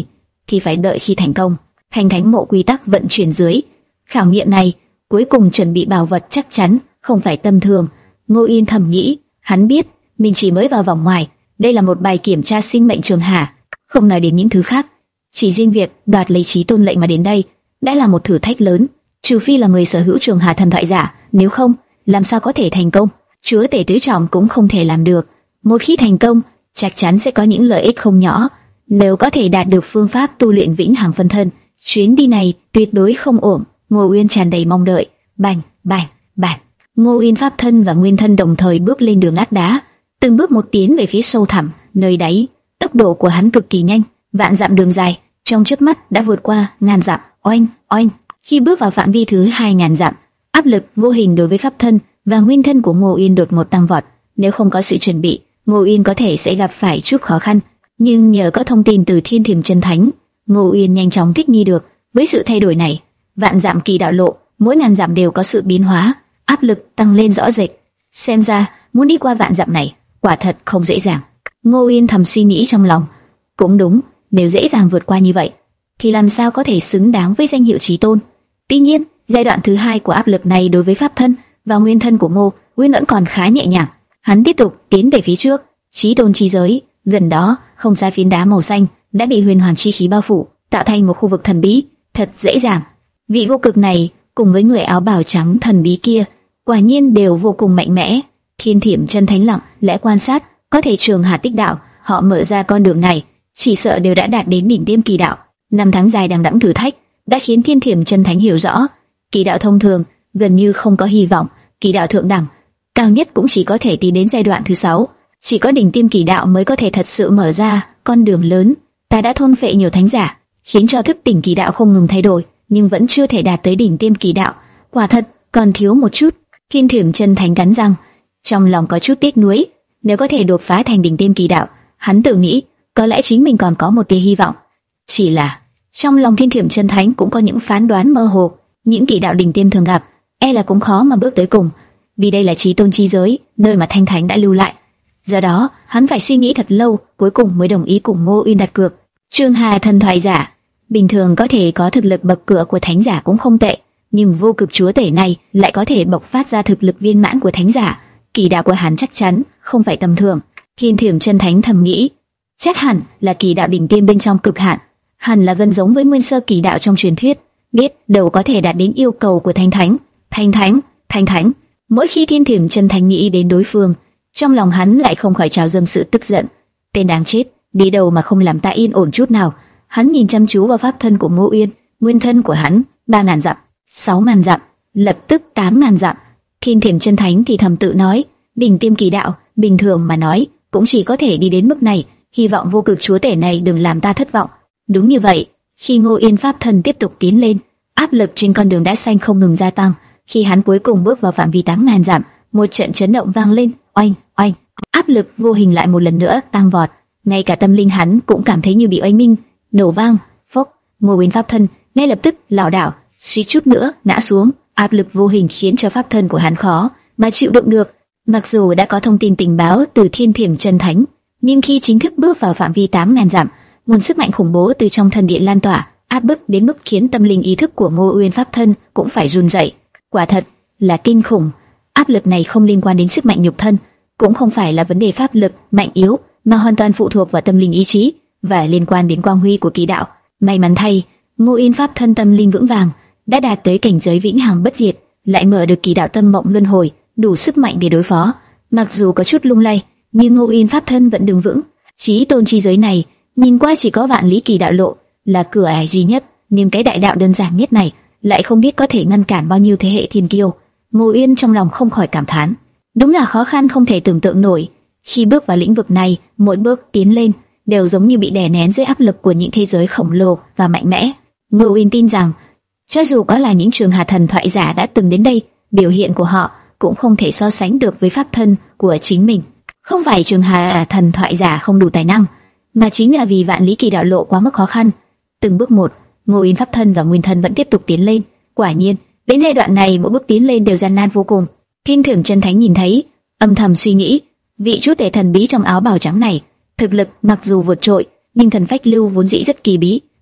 thì phải đợi khi thành công. Thành thánh mộ quy tắc vận chuyển dưới khảo nghiệm này, cuối cùng chuẩn bị bảo vật chắc chắn không phải tầm thường. Ngô Yên thầm nghĩ, hắn biết mình chỉ mới vào vòng ngoài, đây là một bài kiểm tra sinh mệnh trường hạ, không nói đến những thứ khác, chỉ riêng việc đoạt lấy chí tôn lệnh mà đến đây đã là một thử thách lớn. Trừ phi là người sở hữu trường hà thần thoại giả, nếu không làm sao có thể thành công. Chúa tể tứ trọng cũng không thể làm được. Một khi thành công, chắc chắn sẽ có những lợi ích không nhỏ. Nếu có thể đạt được phương pháp tu luyện vĩnh hằng phân thân, chuyến đi này tuyệt đối không ổn. Ngô Uyên tràn đầy mong đợi. Bành, bành, bành. Ngô Uyên pháp thân và nguyên thân đồng thời bước lên đường lát đá, từng bước một tiến về phía sâu thẳm nơi đáy. Tốc độ của hắn cực kỳ nhanh, vạn dặm đường dài trong chớp mắt đã vượt qua ngàn dặm. Oanh, oanh. Khi bước vào phạm vi thứ hai ngàn dặm, áp lực vô hình đối với pháp thân và nguyên thân của Ngô Uyên đột ngột tăng vọt. Nếu không có sự chuẩn bị, Ngô Uyên có thể sẽ gặp phải chút khó khăn. Nhưng nhờ có thông tin từ Thiên Thiểm Chân Thánh, Ngô Uyên nhanh chóng thích nghi được với sự thay đổi này. Vạn dặm kỳ đạo lộ, mỗi ngàn dặm đều có sự biến hóa, áp lực tăng lên rõ rệt. Xem ra muốn đi qua vạn dặm này, quả thật không dễ dàng. Ngô Uyên thầm suy nghĩ trong lòng. Cũng đúng, nếu dễ dàng vượt qua như vậy, thì làm sao có thể xứng đáng với danh hiệu chí tôn. Tuy nhiên, giai đoạn thứ hai của áp lực này đối với pháp thân và nguyên thân của Ngô Uyên vẫn còn khá nhẹ nhàng. Hắn tiếp tục tiến về phía trước. Chí tôn chi giới, gần đó, không xa phiến đá màu xanh đã bị huyền hoàng chi khí bao phủ, tạo thành một khu vực thần bí, thật dễ dàng. Vị vô cực này cùng với người áo bào trắng thần bí kia, quả nhiên đều vô cùng mạnh mẽ. Thiên Thiểm Chân Thánh lặng lẽ quan sát, có thể trường hà tích đạo, họ mở ra con đường này, chỉ sợ đều đã đạt đến đỉnh tiêm kỳ đạo. Năm tháng dài đằng đẵng thử thách đã khiến Thiên Thiểm Chân Thánh hiểu rõ, kỳ đạo thông thường gần như không có hy vọng, kỳ đạo thượng đẳng cao nhất cũng chỉ có thể tiến đến giai đoạn thứ sáu, chỉ có đỉnh tiêm kỳ đạo mới có thể thật sự mở ra con đường lớn. Ta đã thôn phệ nhiều thánh giả, khiến cho thức tỉnh kỳ đạo không ngừng thay đổi, nhưng vẫn chưa thể đạt tới đỉnh tiêm kỳ đạo, quả thật còn thiếu một chút. Thiên Thiểm Chân Thánh cắn răng, trong lòng có chút tiếc nuối. Nếu có thể đột phá thành đỉnh tiêm kỳ đạo, hắn tự nghĩ có lẽ chính mình còn có một tia hy vọng. Chỉ là trong lòng Thiên Thiểm Chân Thánh cũng có những phán đoán mơ hồ, những kỳ đạo đỉnh tiêm thường gặp, e là cũng khó mà bước tới cùng, vì đây là chí tôn chi giới, nơi mà Thanh Thánh đã lưu lại. Do đó, hắn phải suy nghĩ thật lâu, cuối cùng mới đồng ý cùng Ngô Uyên đặt cược. Trường hà thần thoại giả, bình thường có thể có thực lực bậc cửa của thánh giả cũng không tệ, nhưng vô cực chúa tể này lại có thể bộc phát ra thực lực viên mãn của thánh giả, kỳ đạo của hắn chắc chắn không phải tầm thường. Thiên Thiểm Chân Thánh thầm nghĩ, chắc hẳn là kỳ đạo đỉnh tiêm bên trong cực hạn, hẳn là gần giống với nguyên sơ kỳ đạo trong truyền thuyết, biết đâu có thể đạt đến yêu cầu của Thanh Thánh. Thanh Thánh, Thanh Thánh. Mỗi khi Thiên Thiểm Chân Thánh nghĩ đến đối phương, trong lòng hắn lại không khỏi trào dâng sự tức giận. Tên đáng chết, đi đâu mà không làm ta yên ổn chút nào. Hắn nhìn chăm chú vào pháp thân của Ngô Uyên, nguyên thân của hắn, ba ngàn dặm, sáu ngàn dặm, lập tức tám ngàn dặm. Thiên Thiểm Chân Thánh thì thầm tự nói, đỉnh tiêm kỳ đạo, bình thường mà nói, cũng chỉ có thể đi đến mức này, hy vọng vô cực chúa tể này đừng làm ta thất vọng. Đúng như vậy, khi Ngô Uyên pháp thân tiếp tục tiến lên, áp lực trên con đường đá xanh không ngừng gia tăng. Khi hắn cuối cùng bước vào phạm vi tám ngàn dặm, một trận chấn động vang lên, oanh, oanh, áp lực vô hình lại một lần nữa tăng vọt. Ngay cả tâm linh hắn cũng cảm thấy như bị oanh minh, nổ vang, phốc. Ngô Uyên pháp thân ngay lập tức lảo đảo, suýt chút nữa ngã xuống. Áp lực vô hình khiến cho pháp thân của hắn khó mà chịu đựng được. Mặc dù đã có thông tin tình báo từ Thiên Thiểm Chân Thánh, nhưng khi chính thức bước vào phạm vi tám ngàn dặm, nguồn sức mạnh khủng bố từ trong thần điện lan tỏa, áp bức đến mức khiến tâm linh ý thức của Ngô Uyên pháp thân cũng phải run rẩy. Quả thật là kinh khủng. Áp lực này không liên quan đến sức mạnh nhục thân, cũng không phải là vấn đề pháp lực mạnh yếu, mà hoàn toàn phụ thuộc vào tâm linh ý chí và liên quan đến quang huy của kỳ đạo. May mắn thay, Ngô Uyên pháp thân tâm linh vững vàng, đã đạt tới cảnh giới vĩnh hằng bất diệt, lại mở được kỳ đạo tâm mộng luân hồi, đủ sức mạnh để đối phó. Mặc dù có chút lung lay, nhưng Ngô Uyên pháp thân vẫn đứng vững. Chí tôn chi giới này nhìn qua chỉ có vạn lý kỳ đạo lộ là cửa ải duy nhất, nhưng cái đại đạo đơn giản nhất này lại không biết có thể ngăn cản bao nhiêu thế hệ thiên kiêu. Ngô Uyên trong lòng không khỏi cảm thán, đúng là khó khăn không thể tưởng tượng nổi. Khi bước vào lĩnh vực này, mỗi bước tiến lên đều giống như bị đè nén dưới áp lực của những thế giới khổng lồ và mạnh mẽ. Ngô Uyên tin rằng, cho dù có là những trường hà thần thoại giả đã từng đến đây, biểu hiện của họ cũng không thể so sánh được với pháp thân của chính mình. Không phải trường hà thần thoại giả không đủ tài năng, mà chính là vì vạn lý kỳ đạo lộ quá mức khó khăn. Từng bước một, Ngô Uyên pháp thân và nguyên thân vẫn tiếp tục tiến lên. Quả nhiên, đến giai đoạn này mỗi bước tiến lên đều gian nan vô cùng. Thiên Thiểm Chân Thánh nhìn thấy, âm thầm suy nghĩ, vị chúa tể thần bí trong áo bào trắng này, thực lực mặc dù vượt trội, nhưng thần phách lưu vốn dĩ rất kỳ bí,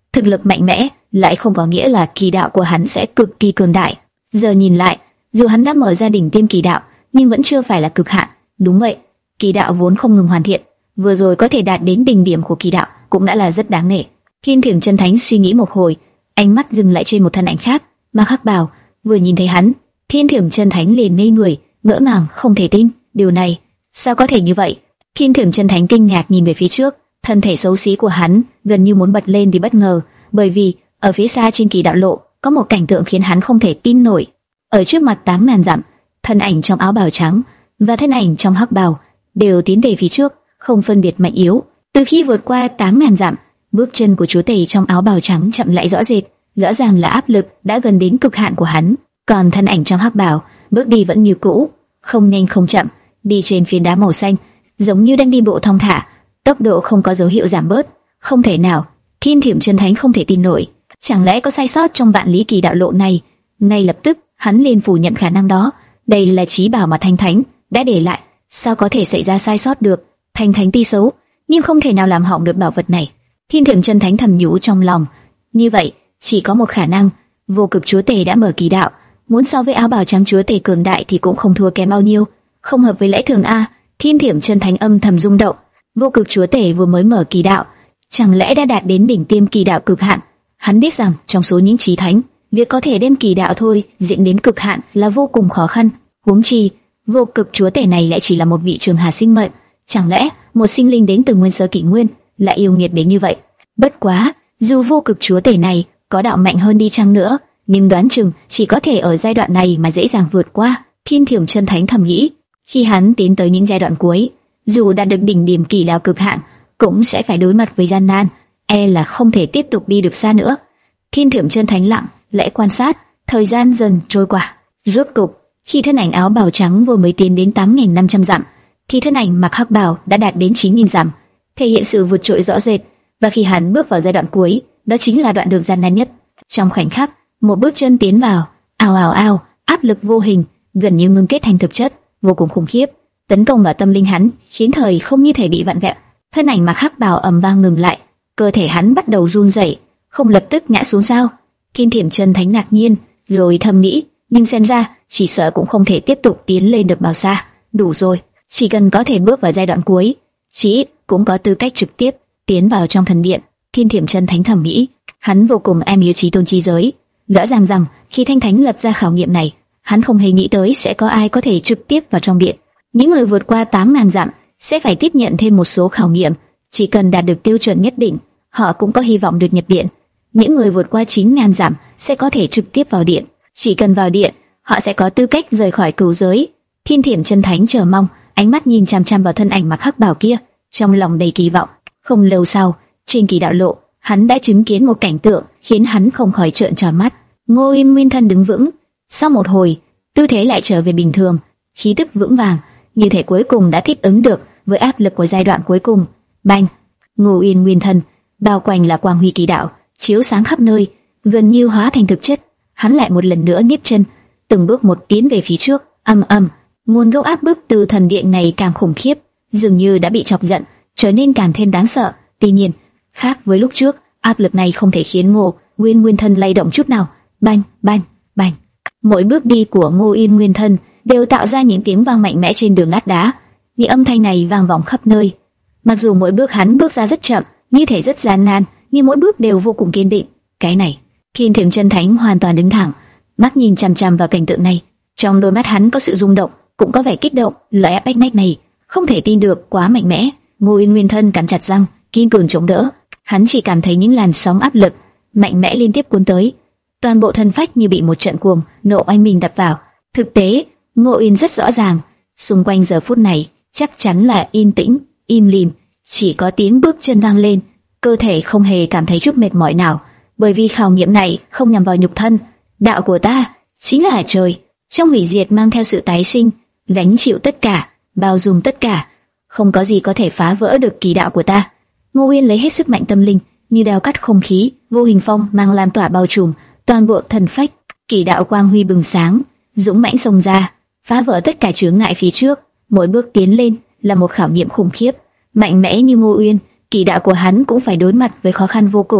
Thực lực mạnh mẽ lại không có nghĩa là kỳ đạo của hắn sẽ cực kỳ cường đại. Giờ nhìn lại, dù hắn đã mở ra đỉnh tiêm kỳ đạo, nhưng vẫn chưa phải là cực hạn. Đúng vậy, kỳ đạo vốn không ngừng hoàn thiện, vừa rồi có thể đạt đến đỉnh điểm của kỳ đạo cũng đã là rất đáng nể. Thiên Thiểm Chân Thánh suy nghĩ một hồi, ánh mắt dừng lại trên một thân ảnh khác, Mạc Hắc Bào. Vừa nhìn thấy hắn, Thiên Thiểm Chân Thánh liền ngây người, ngỡ ngàng không thể tin, điều này sao có thể như vậy? Thiên Thiểm Chân Thánh kinh ngạc nhìn về phía trước, thân thể xấu xí của hắn gần như muốn bật lên vì bất ngờ, bởi vì ở phía xa trên kỳ đạo lộ có một cảnh tượng khiến hắn không thể tin nổi. Ở trước mặt tám ngàn dặm, thân ảnh trong áo bào trắng và thân ảnh trong hắc bào đều tiến về phía trước, không phân biệt mạnh yếu. Từ khi vượt qua tám ngàn dặm, bước chân của chúa tể trong áo bào trắng chậm lại rõ rệt, rõ ràng là áp lực đã gần đến cực hạn của hắn. Còn thân ảnh trong hắc bào, bước đi vẫn như cũ, không nhanh không chậm, đi trên phiến đá màu xanh, giống như đang đi bộ thong thả, tốc độ không có dấu hiệu giảm bớt. Không thể nào, Thiên Thiểm Chân Thánh không thể tin nổi, chẳng lẽ có sai sót trong vạn lý kỳ đạo lộ này? Ngay lập tức, hắn liền phủ nhận khả năng đó. Đây là trí bảo mà Thanh Thánh đã để lại, sao có thể xảy ra sai sót được? Thanh Thánh tuy xấu, nhưng không thể nào làm hỏng được bảo vật này. Thiên Thiểm Chân Thánh thầm nhủ trong lòng, như vậy chỉ có một khả năng, Vô Cực Chúa Tể đã mở kỳ đạo, muốn so với áo bào trắng Chúa Tể cường đại thì cũng không thua kém bao nhiêu, không hợp với lẽ thường a. Thiên Thiểm Chân Thánh âm thầm rung động, Vô Cực Chúa Tể vừa mới mở kỳ đạo, chẳng lẽ đã đạt đến đỉnh tiêm kỳ đạo cực hạn? Hắn biết rằng trong số những chí thánh, việc có thể đem kỳ đạo thôi diễn đến cực hạn là vô cùng khó khăn. Huống chi, Vô Cực Chúa Tể này lại chỉ là một vị trường hà sinh mệnh, chẳng lẽ một sinh linh đến từ nguyên sơ kỷ nguyên lại yêu nghiệt đến như vậy? Bất quá, dù Vô Cực Chúa Tể này có đạo mạnh hơn đi chăng nữa, nhưng đoán chừng chỉ có thể ở giai đoạn này mà dễ dàng vượt qua. Thiên Thiểm Chân Thánh thầm nghĩ, khi hắn tiến tới những giai đoạn cuối, dù đạt được đỉnh điểm kỳ đạo cực hạn, cũng sẽ phải đối mặt với gian nan, e là không thể tiếp tục đi được xa nữa. Thiên Thiểm Chân Thánh lặng lẽ quan sát, thời gian dần trôi qua. Rốt cục, khi thân ảnh áo bào trắng vừa mới tiến đến tám nghìn năm trăm dặm, thì thân ảnh mặc hắc bào đã đạt đến chín nghìn dặm, thể hiện sự vượt trội rõ rệt. Và khi hắn bước vào giai đoạn cuối, đó chính là đoạn đường gian nan nhất. Trong khoảnh khắc, một bước chân tiến vào, ào ào ào, áp lực vô hình gần như ngưng kết thành thực chất, vô cùng khủng khiếp, tấn công vào tâm linh hắn, khiến thời không như thể bị vặn vẹo. Thân ảnh mặc hắc bào ầm vang ngừng lại, cơ thể hắn bắt đầu run rẩy, không lập tức ngã xuống sao? Thiên Thiểm Chân Thánh ngạc nhiên, rồi thầm nghĩ, nhưng xem ra chỉ sợ cũng không thể tiếp tục tiến lên được bao xa. Đủ rồi, chỉ cần có thể bước vào giai đoạn cuối, chí ít cũng có tư cách trực tiếp tiến vào trong thần điện. Thiên Thiểm Chân Thánh thầm nghĩ, hắn vô cùng am hiểu chí tôn chi giới, rõ ràng rằng khi Thanh Thánh lập ra khảo nghiệm này, hắn không hề nghĩ tới sẽ có ai có thể trực tiếp vào trong điện. Những người vượt qua tám ngàn dặm sẽ phải tiếp nhận thêm một số khảo nghiệm, chỉ cần đạt được tiêu chuẩn nhất định, họ cũng có hy vọng được nhập điện. Những người vượt qua chín nghìn dặm sẽ có thể trực tiếp vào điện, chỉ cần vào điện, họ sẽ có tư cách rời khỏi cửu giới. Thiên Thiểm Chân Thánh chờ mong, ánh mắt nhìn chằm chằm vào thân ảnh mặc hắc bào kia, trong lòng đầy kỳ vọng. Không lâu sau, trên kỳ đạo lộ, hắn đã chứng kiến một cảnh tượng khiến hắn không khỏi trợn tròn mắt. Ngô Yên nguyên thân đứng vững, sau một hồi, tư thế lại trở về bình thường, khí tức vững vàng, như thể cuối cùng đã thích ứng được với áp lực của giai đoạn cuối cùng. Bang! Ngô Yên nguyên thân bao quanh là quang huy kỳ đạo, chiếu sáng khắp nơi, gần như hóa thành thực chất. Hắn lại một lần nữa nhấc chân, từng bước một tiến về phía trước. Ầm ầm, nguồn gốc áp bức từ thần điện này càng khủng khiếp, dường như đã bị chọc giận, trở nên càng thêm đáng sợ. Tuy nhiên, khác với lúc trước, áp lực này không thể khiến Ngô Yên nguyên thân lay động chút nào. Bang, bang, bang. Mỗi bước đi của Ngô Yên nguyên thân đều tạo ra những tiếng vang mạnh mẽ trên đường lát đá. Những âm thanh này vang vọng khắp nơi. Mặc dù mỗi bước hắn bước ra rất chậm, như thể rất gian nan, nhưng mỗi bước đều vô cùng kiên định. Cái này, Thiên Thiểm Chân Thánh hoàn toàn đứng thẳng, mắt nhìn chằm chằm vào cảnh tượng này. Trong đôi mắt hắn có sự rung động, cũng có vẻ kích động. Loại áp bách này không thể tin được, quá mạnh mẽ. Ngô Yên nguyên thân cắn chặt răng, kiên cường chống đỡ. Hắn chỉ cảm thấy những làn sóng áp lực mạnh mẽ liên tiếp cuốn tới, toàn bộ thân phách như bị một trận cuồng nộ oanh mình đập vào. Thực tế, Ngô Yên rất rõ ràng, xung quanh giờ phút này chắc chắn là yên tĩnh, im lìm, chỉ có tiếng bước chân vang lên. Cơ thể không hề cảm thấy chút mệt mỏi nào, bởi vì khảo nghiệm này không nhằm vào nhục thân. Đạo của ta chính là trời, trong hủy diệt mang theo sự tái sinh, gánh chịu tất cả, bao dung tất cả, không có gì có thể phá vỡ được kỳ đạo của ta. Ngô Yên lấy hết sức mạnh tâm linh, như đao cắt không khí, vô hình phong mang lan tỏa bao trùm toàn bộ thần phách. Kỳ đạo quang huy bừng sáng, dũng mãnh xông ra, phá vỡ tất cả chướng ngại phía trước. Mỗi bước tiến lên là một khảo nghiệm khủng khiếp. Mạnh mẽ như Ngô Uyên, kỳ đạo của hắn cũng phải đối mặt với khó khăn vô cùng.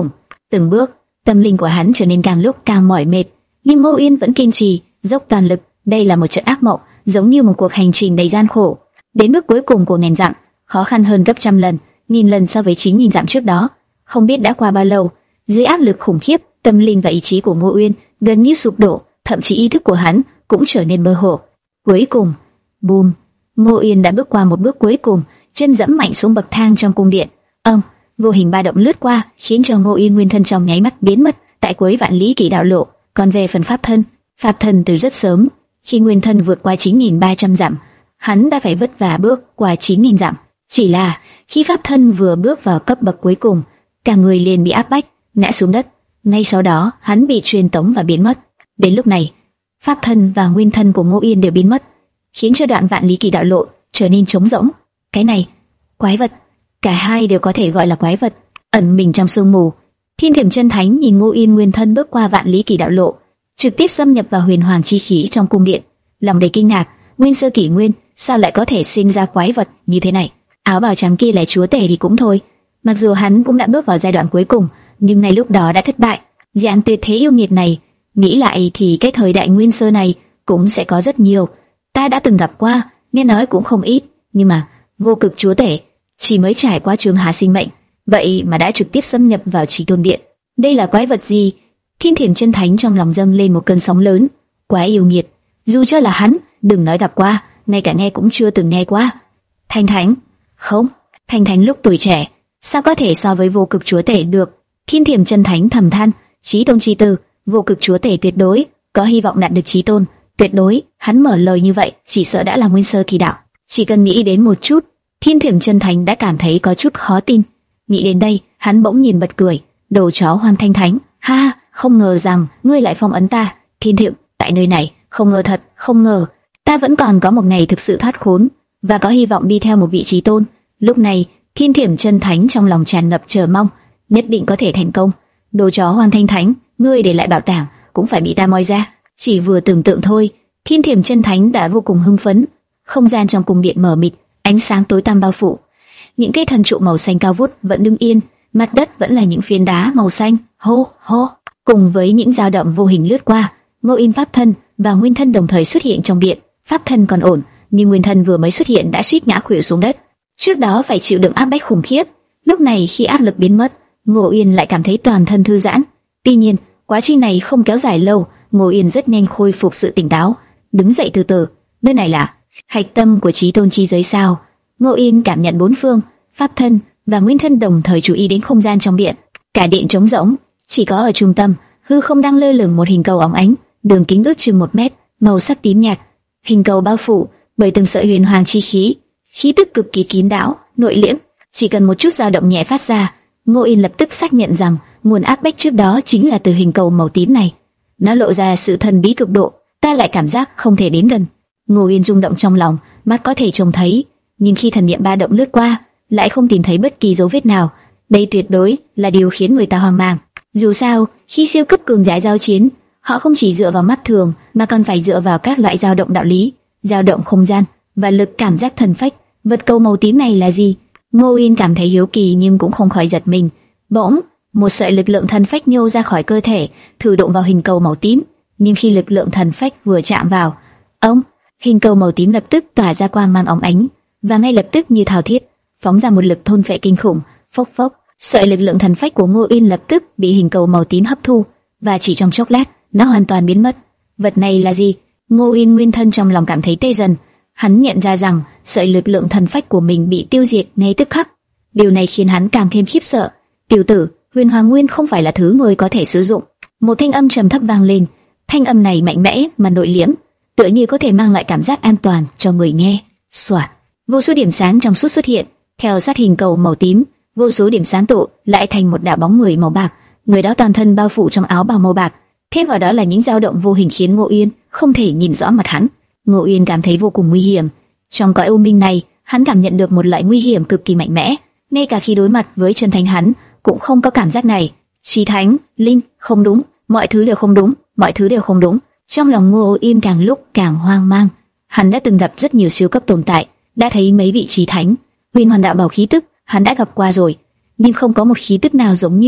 Từng bước, tâm linh của hắn trở nên càng lúc càng mỏi mệt, nhưng Ngô Uyên vẫn kiên trì, dốc toàn lực. Đây là một trận ác mộng, giống như một cuộc hành trình đầy gian khổ. Đến bước cuối cùng của ngàn dặm, khó khăn hơn gấp trăm lần, nghìn lần so với chín nghìn dặm trước đó. Không biết đã qua bao lâu, dưới áp lực khủng khiếp, tâm linh và ý chí của Ngô Uyên gần như sụp đổ, thậm chí ý thức của hắn cũng trở nên mơ hồ. Cuối cùng, bùm, Ngô Uyên đã bước qua một bước cuối cùng, chân dẫm mạnh xuống bậc thang trong cung điện. Ông, vô hình ba động lướt qua, khiến cho Ngô Uyên nguyên thân trong nháy mắt biến mất tại cuối vạn lý kỳ đạo lộ. Còn về phần pháp thân, pháp thân từ rất sớm, khi nguyên thân vượt qua chín nghìn ba trăm dặm, hắn đã phải vất vả bước qua chín nghìn dặm. Chỉ là khi pháp thân vừa bước vào cấp bậc cuối cùng, cả người liền bị áp bách, ngã xuống đất. Ngay sau đó, hắn bị truyền tống và biến mất. Đến lúc này, pháp thân và nguyên thân của Ngô Uyên đều biến mất, khiến cho đoạn vạn lý kỳ đạo lộ trở nên trống rỗng. Cái này, quái vật, cả hai đều có thể gọi là quái vật, ẩn mình trong sương mù. Thiên Thiểm Chân Thánh nhìn Ngô Uyên nguyên thân bước qua vạn lý kỳ đạo lộ, trực tiếp xâm nhập vào huyền hoàng chi khí trong cung điện, lòng đầy kinh ngạc. Nguyên sơ kỷ nguyên, sao lại có thể sinh ra quái vật như thế này? Áo bào trắng kia là chúa tể thì cũng thôi, mặc dù hắn cũng đã bước vào giai đoạn cuối cùng, nhưng ngay lúc đó đã thất bại. Dạng tuyệt thế yêu nghiệt này, nghĩ lại thì cái thời đại nguyên sơ này cũng sẽ có rất nhiều. Ta đã từng gặp qua, nghe nói cũng không ít, nhưng mà vô cực chúa tể chỉ mới trải qua trường hạ sinh mệnh, vậy mà đã trực tiếp xâm nhập vào Chí Tôn Điện. Đây là quái vật gì? Thiên Thiểm Chân Thánh trong lòng dâng lên một cơn sóng lớn. Quá yêu nghiệt, dù cho là hắn, đừng nói gặp qua, ngay cả nghe cũng chưa từng nghe qua. Thanh Thánh? Không, Thanh Thánh lúc tuổi trẻ, sao có thể so với vô cực chúa tể được? Thiên Thiểm Chân Thánh thầm than, Chí Tôn chi tử, vô cực chúa tể tuyệt đối, có hy vọng đạt được Chí Tôn, tuyệt đối. Hắn mở lời như vậy, chỉ sợ đã là nguyên sơ kỳ đạo. Chỉ cần nghĩ đến một chút, Thiên Thiểm Chân Thánh đã cảm thấy có chút khó tin. Nghĩ đến đây, hắn bỗng nhìn bật cười, đồ chó hoang. Thanh Thánh, ha, không ngờ rằng ngươi lại phong ấn ta. Thiên Thiểm, tại nơi này, không ngờ thật, không ngờ, ta vẫn còn có một ngày thực sự thoát khốn và có hy vọng đi theo một vị Chí Tôn. Lúc này, Thiên Thiểm Chân Thánh trong lòng tràn ngập chờ mong, nhất định có thể thành công. Đồ chó hoang. Thanh Thánh, ngươi để lại bảo tàng cũng phải bị ta moi ra. Chỉ vừa tưởng tượng thôi, Thiên Thiểm Chân Thánh đã vô cùng hưng phấn. Không gian trong cung điện mờ mịt, ánh sáng tối tăm bao phủ. Những cây thần trụ màu xanh cao vút vẫn đứng yên, mặt đất vẫn là những phiến đá màu xanh. Hô hô, cùng với những dao động vô hình lướt qua, Ngô Uyên pháp thân và nguyên thân đồng thời xuất hiện trong điện. Pháp thân còn ổn, nhưng nguyên thân vừa mới xuất hiện đã suýt ngã khuỵu xuống đất. Trước đó phải chịu đựng áp bách khủng khiếp, lúc này khi áp lực biến mất, Ngô Uyên lại cảm thấy toàn thân thư giãn. Tuy nhiên, quá trình này không kéo dài lâu, Ngô Uyên rất nhanh khôi phục sự tỉnh táo, đứng dậy từ từ. Nơi này là hạch tâm của Chí Tôn chi giới sao? Ngô Uyên cảm nhận bốn phương, pháp thân và nguyên thân đồng thời chú ý đến không gian trong điện. Cả điện trống rỗng, chỉ có ở trung tâm hư không đang lơ lửng một hình cầu óng ánh, đường kính ước chừng một mét, màu sắc tím nhạt. Hình cầu bao phủ bởi từng sợi huyền hoàng chi khí, khí tức cực kỳ kín đáo, nội liễm. Chỉ cần một chút dao động nhẹ phát ra, Ngô Uyên lập tức xác nhận rằng nguồn áp bách trước đó chính là từ hình cầu màu tím này. Nó lộ ra sự thần bí cực độ, ta lại cảm giác không thể đến gần. Ngô Uyên rung động trong lòng, mắt có thể trông thấy, nhưng khi thần niệm ba động lướt qua, lại không tìm thấy bất kỳ dấu vết nào. Đây tuyệt đối là điều khiến người ta hoang mang. Dù sao, khi siêu cấp cường giả giao chiến, họ không chỉ dựa vào mắt thường, mà còn phải dựa vào các loại dao động đạo lý, dao động không gian và lực cảm giác thần phách. Vật cầu màu tím này là gì? Ngô Uyên cảm thấy hiếu kỳ nhưng cũng không khỏi giật mình. Bỗng, một sợi lực lượng thần phách nhô ra khỏi cơ thể, thử đụng vào hình cầu màu tím. Nhưng khi lực lượng thần phách vừa chạm vào, ông, hình cầu màu tím lập tức tỏa ra quang mang óng ánh, và ngay lập tức như thao thiết, phóng ra một lực thôn phệ kinh khủng. Phốc phốc, sợi lực lượng thần phách của Ngô Uyên lập tức bị hình cầu màu tím hấp thu, và chỉ trong chốc lát, nó hoàn toàn biến mất. Vật này là gì? Ngô Uyên nguyên thân trong lòng cảm thấy tê dần. Hắn nhận ra rằng sợi lực lượng thần phách của mình bị tiêu diệt ngay tức khắc. Điều này khiến hắn càng thêm khiếp sợ. Tiểu tử, huyền hoàng nguyên không phải là thứ người có thể sử dụng. Một thanh âm trầm thấp vang lên. Thanh âm này mạnh mẽ mà nội liễm, tựa như có thể mang lại cảm giác an toàn cho người nghe. Xoạt, vô số điểm sáng trong suốt xuất hiện, theo sát hình cầu màu tím, vô số điểm sáng tụ lại thành một đạo bóng người màu bạc. Người đó toàn thân bao phủ trong áo bào màu bạc, thêm vào đó là những dao động vô hình khiến Ngô Uyên không thể nhìn rõ mặt hắn. Ngô Uyên cảm thấy vô cùng nguy hiểm. Trong cõi u minh này, hắn cảm nhận được một loại nguy hiểm cực kỳ mạnh mẽ. Ngay cả khi đối mặt với chân thánh hắn cũng không có cảm giác này. Chí thánh, linh, không đúng, mọi thứ đều không đúng, mọi thứ đều không đúng. Trong lòng Ngô Uyên càng lúc càng hoang mang. Hắn đã từng gặp rất nhiều siêu cấp tồn tại, đã thấy mấy vị chí thánh, huyền hoàn đạo bảo khí tức, hắn đã gặp qua rồi, nhưng không có một khí tức nào giống như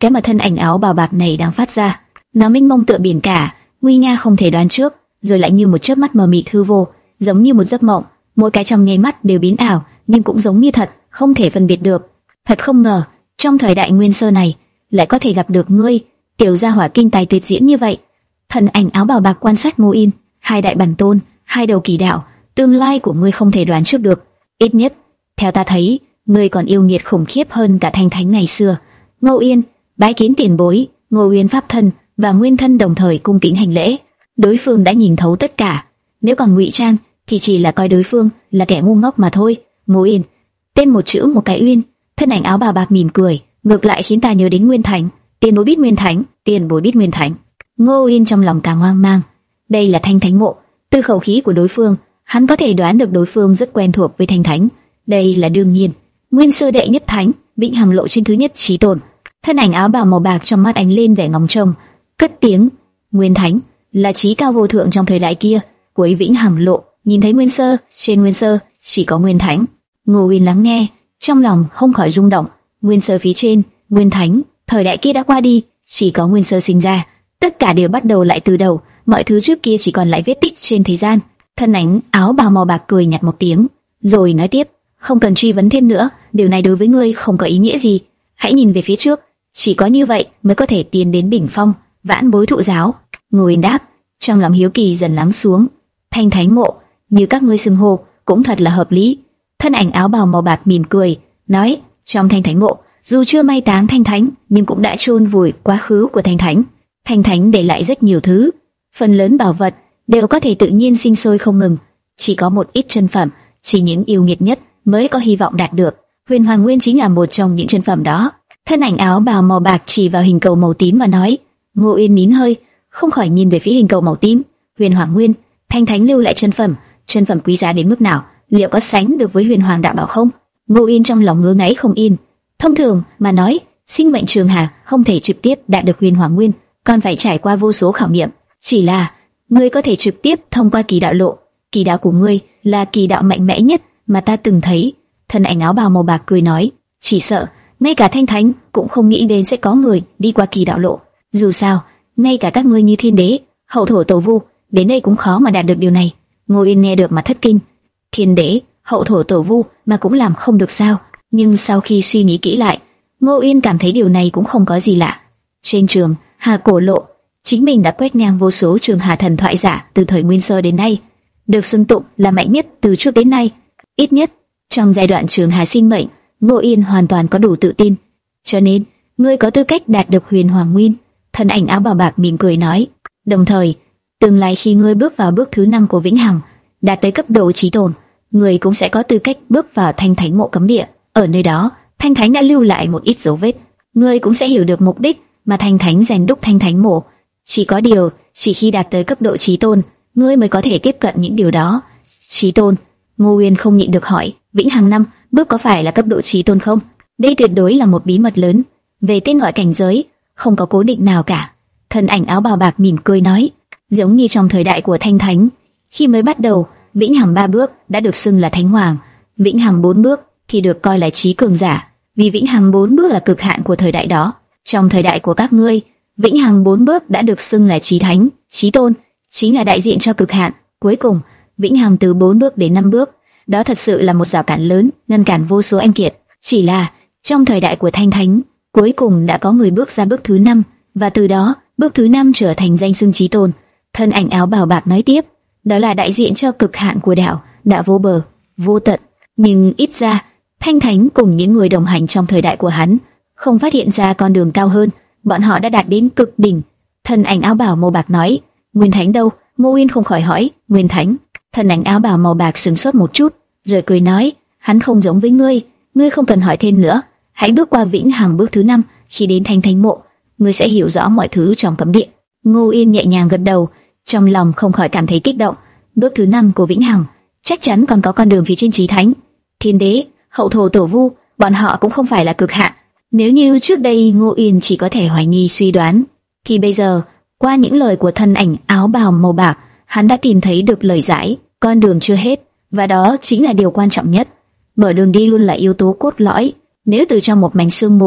cái mà thân ảnh áo bào bạc này đang phát ra. Nó mênh mông tựa biển cả, nguy nga không thể đoán trước, rồi lại như một chớp mắt mờ mịt hư vô, giống như một giấc mộng. Mỗi cái trong nháy mắt đều biến ảo, nhưng cũng giống như thật, không thể phân biệt được. Thật không ngờ, trong thời đại nguyên sơ này, lại có thể gặp được ngươi, tiểu gia hỏa kinh tài tuyệt diễn như vậy. Thân ảnh áo bào bạc quan sát Ngô Yên, hai đại bản tôn, hai đầu kỳ đạo, tương lai của ngươi không thể đoán trước được. Ít nhất, theo ta thấy, ngươi còn yêu nghiệt khủng khiếp hơn cả Thanh Thánh ngày xưa. Ngô Yên, bái kiến tiền bối. Ngô Yên pháp thân và nguyên thân đồng thời cung kính hành lễ. Đối phương đã nhìn thấu tất cả, nếu còn ngụy trang thì chỉ là coi đối phương là kẻ ngu ngốc mà thôi. Ngô Yên, tên một chữ một cái Uyên. Thân ảnh áo bào bạc mỉm cười, ngược lại khiến ta nhớ đến Nguyên Thánh. Tiền bối biết Nguyên Thánh, tiền bối biết Nguyên Thánh. Ngô Yên trong lòng càng hoang mang. Đây là Thanh Thánh mộ, từ khẩu khí của đối phương, hắn có thể đoán được đối phương rất quen thuộc với Thanh Thánh. Đây là đương nhiên. Nguyên sơ đệ nhất thánh, Vĩnh Hằng lộ trên thứ nhất chí tôn. Thân ảnh áo bào màu bạc trong mắt ánh lên vẻ ngóng trông, cất tiếng: Nguyên Thánh là chí cao vô thượng trong thời đại kia, cuối Vĩnh Hằng lộ nhìn thấy Nguyên sơ, trên Nguyên sơ chỉ có Nguyên Thánh. Ngô Yên lắng nghe, trong lòng không khỏi rung động. Nguyên sơ phía trên, Nguyên Thánh, thời đại kia đã qua đi, chỉ có Nguyên sơ sinh ra, tất cả đều bắt đầu lại từ đầu, mọi thứ trước kia chỉ còn lại vết tích trên thời gian. Thân ảnh áo bào màu bạc cười nhạt một tiếng, rồi nói tiếp: không cần truy vấn thêm nữa, điều này đối với ngươi không có ý nghĩa gì. Hãy nhìn về phía trước, chỉ có như vậy mới có thể tiến đến đỉnh phong, vãn bối thụ giáo. Ngô Yên đáp, trong lòng hiếu kỳ dần lắng xuống. Thanh Thánh mộ, như các ngươi xưng hô, cũng thật là hợp lý. Thân ảnh áo bào màu bạc mỉm cười, nói: trong Thanh Thánh mộ, dù chưa mai táng Thanh Thánh, nhưng cũng đã chôn vùi quá khứ của Thanh Thánh. Thanh Thánh để lại rất nhiều thứ, phần lớn bảo vật đều có thể tự nhiên sinh sôi không ngừng, chỉ có một ít chân phẩm, chỉ những yêu nghiệt nhất mới có hy vọng đạt được. Huyền Hoàng Nguyên chính là một trong những chân phẩm đó. Thân ảnh áo bào màu bạc chỉ vào hình cầu màu tím và nói. Ngô Yên nín hơi, không khỏi nhìn về phía hình cầu màu tím. Huyền Hoàng Nguyên, Thanh Thánh lưu lại chân phẩm, chân phẩm quý giá đến mức nào, liệu có sánh được với Huyền Hoàng Đạo Bảo không? Ngô Yên trong lòng ngứa ngáy không yên. Thông thường mà nói, sinh mệnh trường hà không thể trực tiếp đạt được Huyền Hoàng Nguyên, còn phải trải qua vô số khảo nghiệm. Chỉ là ngươi có thể trực tiếp thông qua kỳ đạo lộ, kỳ đạo của ngươi là kỳ đạo mạnh mẽ nhất mà ta từng thấy. Thân ảnh áo bào màu bạc cười nói, chỉ sợ ngay cả Thanh Thánh cũng không nghĩ đến sẽ có người đi qua kỳ đạo lộ. Dù sao, ngay cả các ngươi như Thiên Đế, Hậu Thổ Tổ Vu đến đây cũng khó mà đạt được điều này. Ngô Yên nghe được mà thất kinh. Thiên Đế, Hậu Thổ Tổ Vu mà cũng làm không được sao? Nhưng sau khi suy nghĩ kỹ lại, Ngô Yên cảm thấy điều này cũng không có gì lạ. Trên trường Hà Cổ Lộ, chính mình đã quét ngang vô số trường hà thần thoại giả từ thời Nguyên Sơ đến nay, được xưng tụng là mạnh nhất từ trước đến nay. Ít nhất trong giai đoạn trường hà sinh mệnh, Ngô Yên hoàn toàn có đủ tự tin. Cho nên, ngươi có tư cách đạt được Huyền Hoàng Nguyên. Thân ảnh áo bào bạc mỉm cười nói. Đồng thời, tương lai khi ngươi bước vào bước thứ năm của Vĩnh Hằng, đạt tới cấp độ chí tôn, ngươi cũng sẽ có tư cách bước vào Thanh Thánh mộ cấm địa. Ở nơi đó, Thanh Thánh đã lưu lại một ít dấu vết. Ngươi cũng sẽ hiểu được mục đích mà Thanh Thánh rèn đúc Thanh Thánh mộ. Chỉ có điều, chỉ khi đạt tới cấp độ chí tôn, ngươi mới có thể tiếp cận những điều đó. Chí tôn? Ngô Uyên không nhịn được hỏi, Vĩnh Hằng năm bước có phải là cấp độ chí tôn không? Đây tuyệt đối là một bí mật lớn. Về tên gọi cảnh giới, không có cố định nào cả. Thân ảnh áo bào bạc mỉm cười nói, giống như trong thời đại của Thanh Thánh, khi mới bắt đầu, Vĩnh Hằng ba bước đã được xưng là Thánh Hoàng, Vĩnh Hằng bốn bước thì được coi là chí cường giả, vì Vĩnh Hằng bốn bước là cực hạn của thời đại đó. Trong thời đại của các ngươi, Vĩnh Hằng bốn bước đã được xưng là chí thánh, chí tôn, chính là đại diện cho cực hạn. Cuối cùng, Vĩnh Hằng từ bốn bước đến năm bước, đó thật sự là một rào cản lớn, ngăn cản vô số anh kiệt. Chỉ là trong thời đại của Thanh Thánh, cuối cùng đã có người bước ra bước thứ năm, và từ đó bước thứ năm trở thành danh xưng chí tôn. Thân ảnh áo bào bạc nói tiếp, đó là đại diện cho cực hạn của đạo, đạo vô bờ, vô tận. Nhưng ít ra, Thanh Thánh cùng những người đồng hành trong thời đại của hắn không phát hiện ra con đường cao hơn, bọn họ đã đạt đến cực đỉnh. Thân ảnh áo bào màu bạc nói, Nguyên Thánh đâu? Ngô Uyên không khỏi hỏi, Nguyên Thánh? Thân ảnh áo bào màu bạc sững sốt một chút, rồi cười nói, hắn không giống với ngươi, ngươi không cần hỏi thêm nữa, hãy bước qua Vĩnh Hằng bước thứ năm, khi đến Thanh Thánh mộ, ngươi sẽ hiểu rõ mọi thứ trong cấm địa. Ngô Uyên nhẹ nhàng gật đầu, trong lòng không khỏi cảm thấy kích động. Bước thứ năm của Vĩnh Hằng, chắc chắn còn có con đường phía trên chí thánh. Thiên Đế, Hậu Thổ Tổ Vu, bọn họ cũng không phải là cực hạn. Nếu như trước đây Ngô Uyên chỉ có thể hoài nghi suy đoán, thì bây giờ, qua những lời của thân ảnh áo bào màu bạc, hắn đã tìm thấy được lời giải. Con đường chưa hết, và đó chính là điều quan trọng nhất. Mở đường đi luôn là yếu tố cốt lõi. Nếu từ trong một mảnh sương mù có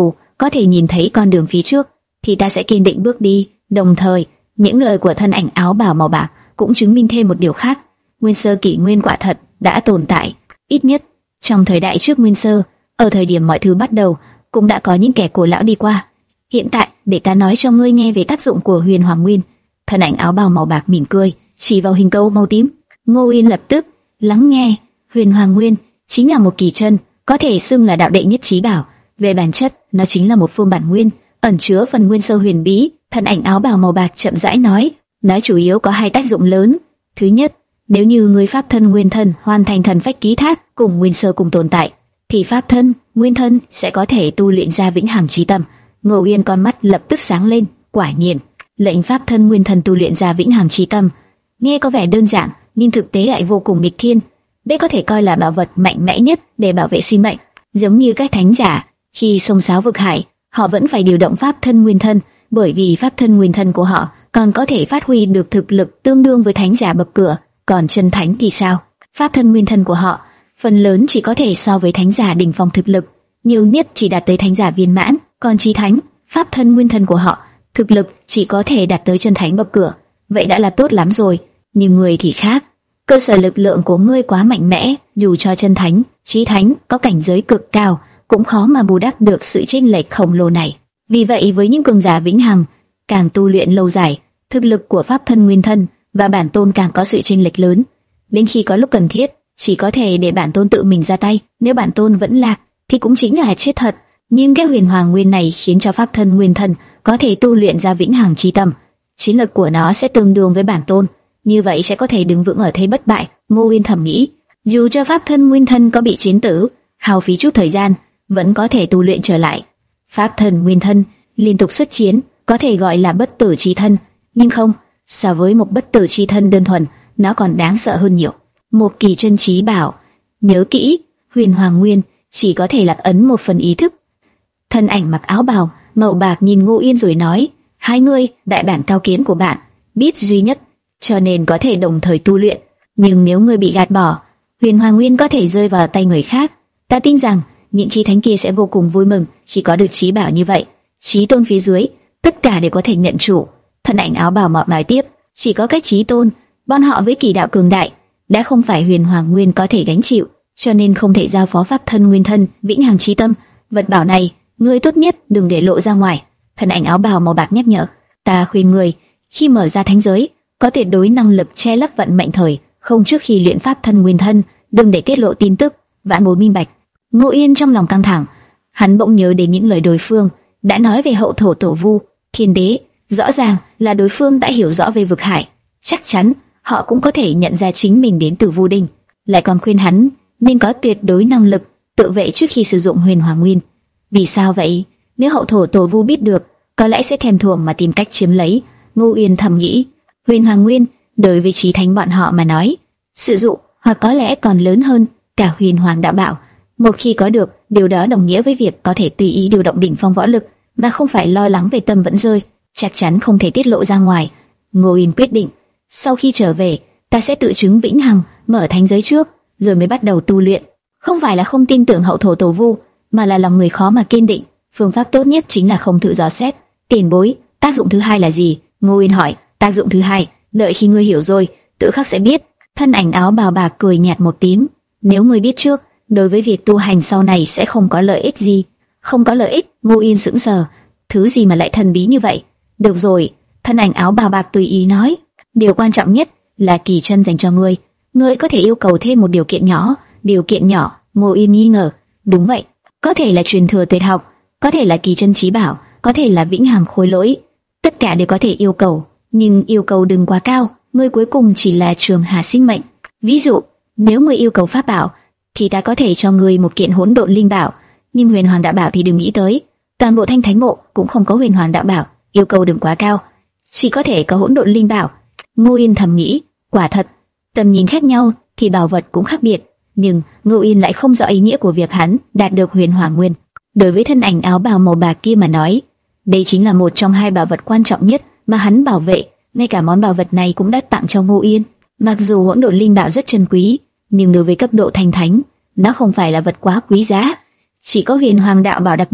có thể nhìn thấy con đường phía trước, thì ta sẽ kiên định bước đi. Đồng thời, những lời của thân ảnh áo bào màu bạc cũng chứng minh thêm một điều khác: Nguyên sơ kỷ nguyên quả thật đã tồn tại. Ít nhất trong thời đại trước Nguyên sơ, ở thời điểm mọi thứ bắt đầu, cũng đã có những kẻ cổ lão đi qua. Hiện tại, để ta nói cho ngươi nghe về tác dụng của Huyền Hoàng Nguyên. Thân ảnh áo bào màu bạc mỉm cười, chỉ vào hình câu màu tím. Ngô Yên lập tức lắng nghe. Huyền Hoàng Nguyên chính là một kỳ chân, có thể xưng là đạo đệ nhất trí bảo. Về bản chất, nó chính là một phương bản nguyên, ẩn chứa phần nguyên sơ huyền bí. Thân ảnh áo bào màu bạc chậm rãi nói, nó chủ yếu có hai tác dụng lớn. Thứ nhất, nếu như người pháp thân nguyên thân hoàn thành thần phách ký thác cùng nguyên sơ cùng tồn tại, thì pháp thân nguyên thân sẽ có thể tu luyện ra vĩnh hằng chí tâm. Ngô Yên con mắt lập tức sáng lên. Quả nhiên, lệnh pháp thân nguyên thân tu luyện ra vĩnh hằng chí tâm, nghe có vẻ đơn giản, nhưng thực tế lại vô cùng nghịch thiên. Đây có thể coi là bảo vật mạnh mẽ nhất để bảo vệ sinh mệnh. Giống như các thánh giả, khi xông xáo vực hải, họ vẫn phải điều động pháp thân nguyên thân, bởi vì pháp thân nguyên thân của họ còn có thể phát huy được thực lực tương đương với thánh giả bậc cửa. Còn chân thánh thì sao? Pháp thân nguyên thân của họ phần lớn chỉ có thể so với thánh giả đỉnh phong thực lực, nhiều nhất chỉ đạt tới thánh giả viên mãn. Còn chí thánh, pháp thân nguyên thân của họ thực lực chỉ có thể đạt tới chân thánh bậc cửa. Vậy đã là tốt lắm rồi. Nhưng người thì khác, cơ sở lực lượng của ngươi quá mạnh mẽ, dù cho chân thánh, chí thánh có cảnh giới cực cao, cũng khó mà bù đắp được sự chênh lệch khổng lồ này. Vì vậy, với những cường giả vĩnh hằng, càng tu luyện lâu dài, thực lực của pháp thân nguyên thân và bản tôn càng có sự chênh lệch lớn. Đến khi có lúc cần thiết, chỉ có thể để bản tôn tự mình ra tay. Nếu bản tôn vẫn lạc, thì cũng chính là chết thật. Nhưng cái Huyền Hoàng Nguyên này khiến cho pháp thân nguyên thân có thể tu luyện ra vĩnh hằng chi tâm, chiến lực của nó sẽ tương đương với bản tôn, như vậy sẽ có thể đứng vững ở thế bất bại. Ngô Uyên thầm nghĩ, dù cho pháp thân nguyên thân có bị chiến tử, hao phí chút thời gian, vẫn có thể tu luyện trở lại. Pháp thân nguyên thân liên tục xuất chiến, có thể gọi là bất tử chi thân, nhưng không, so với một bất tử chi thân đơn thuần, nó còn đáng sợ hơn nhiều. Một kỳ chân trí bảo, nhớ kỹ, Huyền Hoàng Nguyên chỉ có thể lạc ấn một phần ý thức. Thân ảnh mặc áo bào màu bạc nhìn Ngô Yên rồi nói, hai ngươi, đại bản cao kiến của bạn, biết duy nhất, cho nên có thể đồng thời tu luyện. Nhưng nếu ngươi bị gạt bỏ, Huyền Hoàng Nguyên có thể rơi vào tay người khác. Ta tin rằng những chí thánh kia sẽ vô cùng vui mừng khi có được trí bảo như vậy. Chí tôn phía dưới, tất cả đều có thể nhận chủ. Thân ảnh áo bào mọt nói tiếp, chỉ có cách chí tôn, bọn họ với kỳ đạo cường đại, đã không phải Huyền Hoàng Nguyên có thể gánh chịu, cho nên không thể giao phó pháp thân nguyên thân vĩnh hằng chí tâm. Vật bảo này, ngươi tốt nhất đừng để lộ ra ngoài. Thân ảnh áo bào màu bạc nhắc nhở, ta khuyên ngươi khi mở ra thánh giới, có tuyệt đối năng lực che lấp vận mệnh thời không trước khi luyện pháp thân nguyên thân, đừng để tiết lộ tin tức. Vạn bối minh bạch. Ngô Yên trong lòng căng thẳng, hắn bỗng nhớ đến những lời đối phương đã nói về hậu thổ tổ vu, thiên đế. Rõ ràng là đối phương đã hiểu rõ về vực hải, chắc chắn họ cũng có thể nhận ra chính mình đến từ Vu Đình, lại còn khuyên hắn nên có tuyệt đối năng lực tự vệ trước khi sử dụng Huyền Hoàng Nguyên. Vì sao vậy? Nếu hậu thổ tổ vu biết được, có lẽ sẽ thèm thuồng mà tìm cách chiếm lấy. Ngô Uyên thầm nghĩ, Huyền Hoàng Nguyên đối với chí thánh bọn họ mà nói, sử dụng hoặc có lẽ còn lớn hơn cả Huyền Hoàng đạo bảo. Một khi có được, điều đó đồng nghĩa với việc có thể tùy ý điều động đỉnh phong võ lực, mà không phải lo lắng về tâm vẫn rơi, chắc chắn không thể tiết lộ ra ngoài. Ngô Uyên quyết định, sau khi trở về, ta sẽ tự chứng vĩnh hằng, mở thánh giới trước, rồi mới bắt đầu tu luyện. Không phải là không tin tưởng hậu thổ tổ vu, mà là lòng người khó mà kiên định. Phương pháp tốt nhất chính là không thử dò xét. Tiền bối, tác dụng thứ hai là gì? Ngô Uyên hỏi. Tác dụng thứ hai, đợi khi ngươi hiểu rồi, tự khắc sẽ biết. Thân ảnh áo bào bạc cười nhạt một tiếng. Nếu ngươi biết trước, đối với việc tu hành sau này sẽ không có lợi ích gì. Không có lợi ích? Ngô Uyên sững sờ. Thứ gì mà lại thần bí như vậy? Được rồi, thân ảnh áo bào bạc tùy ý nói. Điều quan trọng nhất là kỳ chân dành cho ngươi. Ngươi có thể yêu cầu thêm một điều kiện nhỏ. Điều kiện nhỏ? Ngô Uyên nghi ngờ. Đúng vậy, có thể là truyền thừa tuyệt học, có thể là kỳ chân trí bảo, có thể là vĩnh hằng khối lỗi. Tất cả đều có thể yêu cầu, nhưng yêu cầu đừng quá cao. Ngươi cuối cùng chỉ là trường hà sinh mệnh. Ví dụ, nếu ngươi yêu cầu pháp bảo, thì ta có thể cho ngươi một kiện hỗn độn linh bảo, nhưng huyền hoàng đạo bảo thì đừng nghĩ tới. Toàn bộ thanh thánh mộ cũng không có huyền hoàng đạo bảo, yêu cầu đừng quá cao, chỉ có thể có hỗn độn linh bảo. Ngô Yên thầm nghĩ, quả thật, tầm nhìn khác nhau thì bảo vật cũng khác biệt. Nhưng Ngô Yên lại không rõ ý nghĩa của việc hắn đạt được huyền hoàng nguyên. Đối với thân ảnh áo bào màu bạc kia mà nói, đây chính là một trong hai bảo vật quan trọng nhất mà hắn bảo vệ. Ngay cả món bảo vật này cũng đã tặng cho Ngô Yên. Mặc dù hỗn độn linh bảo rất chân quý, nhưng đối với cấp độ thành thánh, nó không phải là vật quá quý giá. Chỉ có huyền hoàng đạo bảo đặc biệt,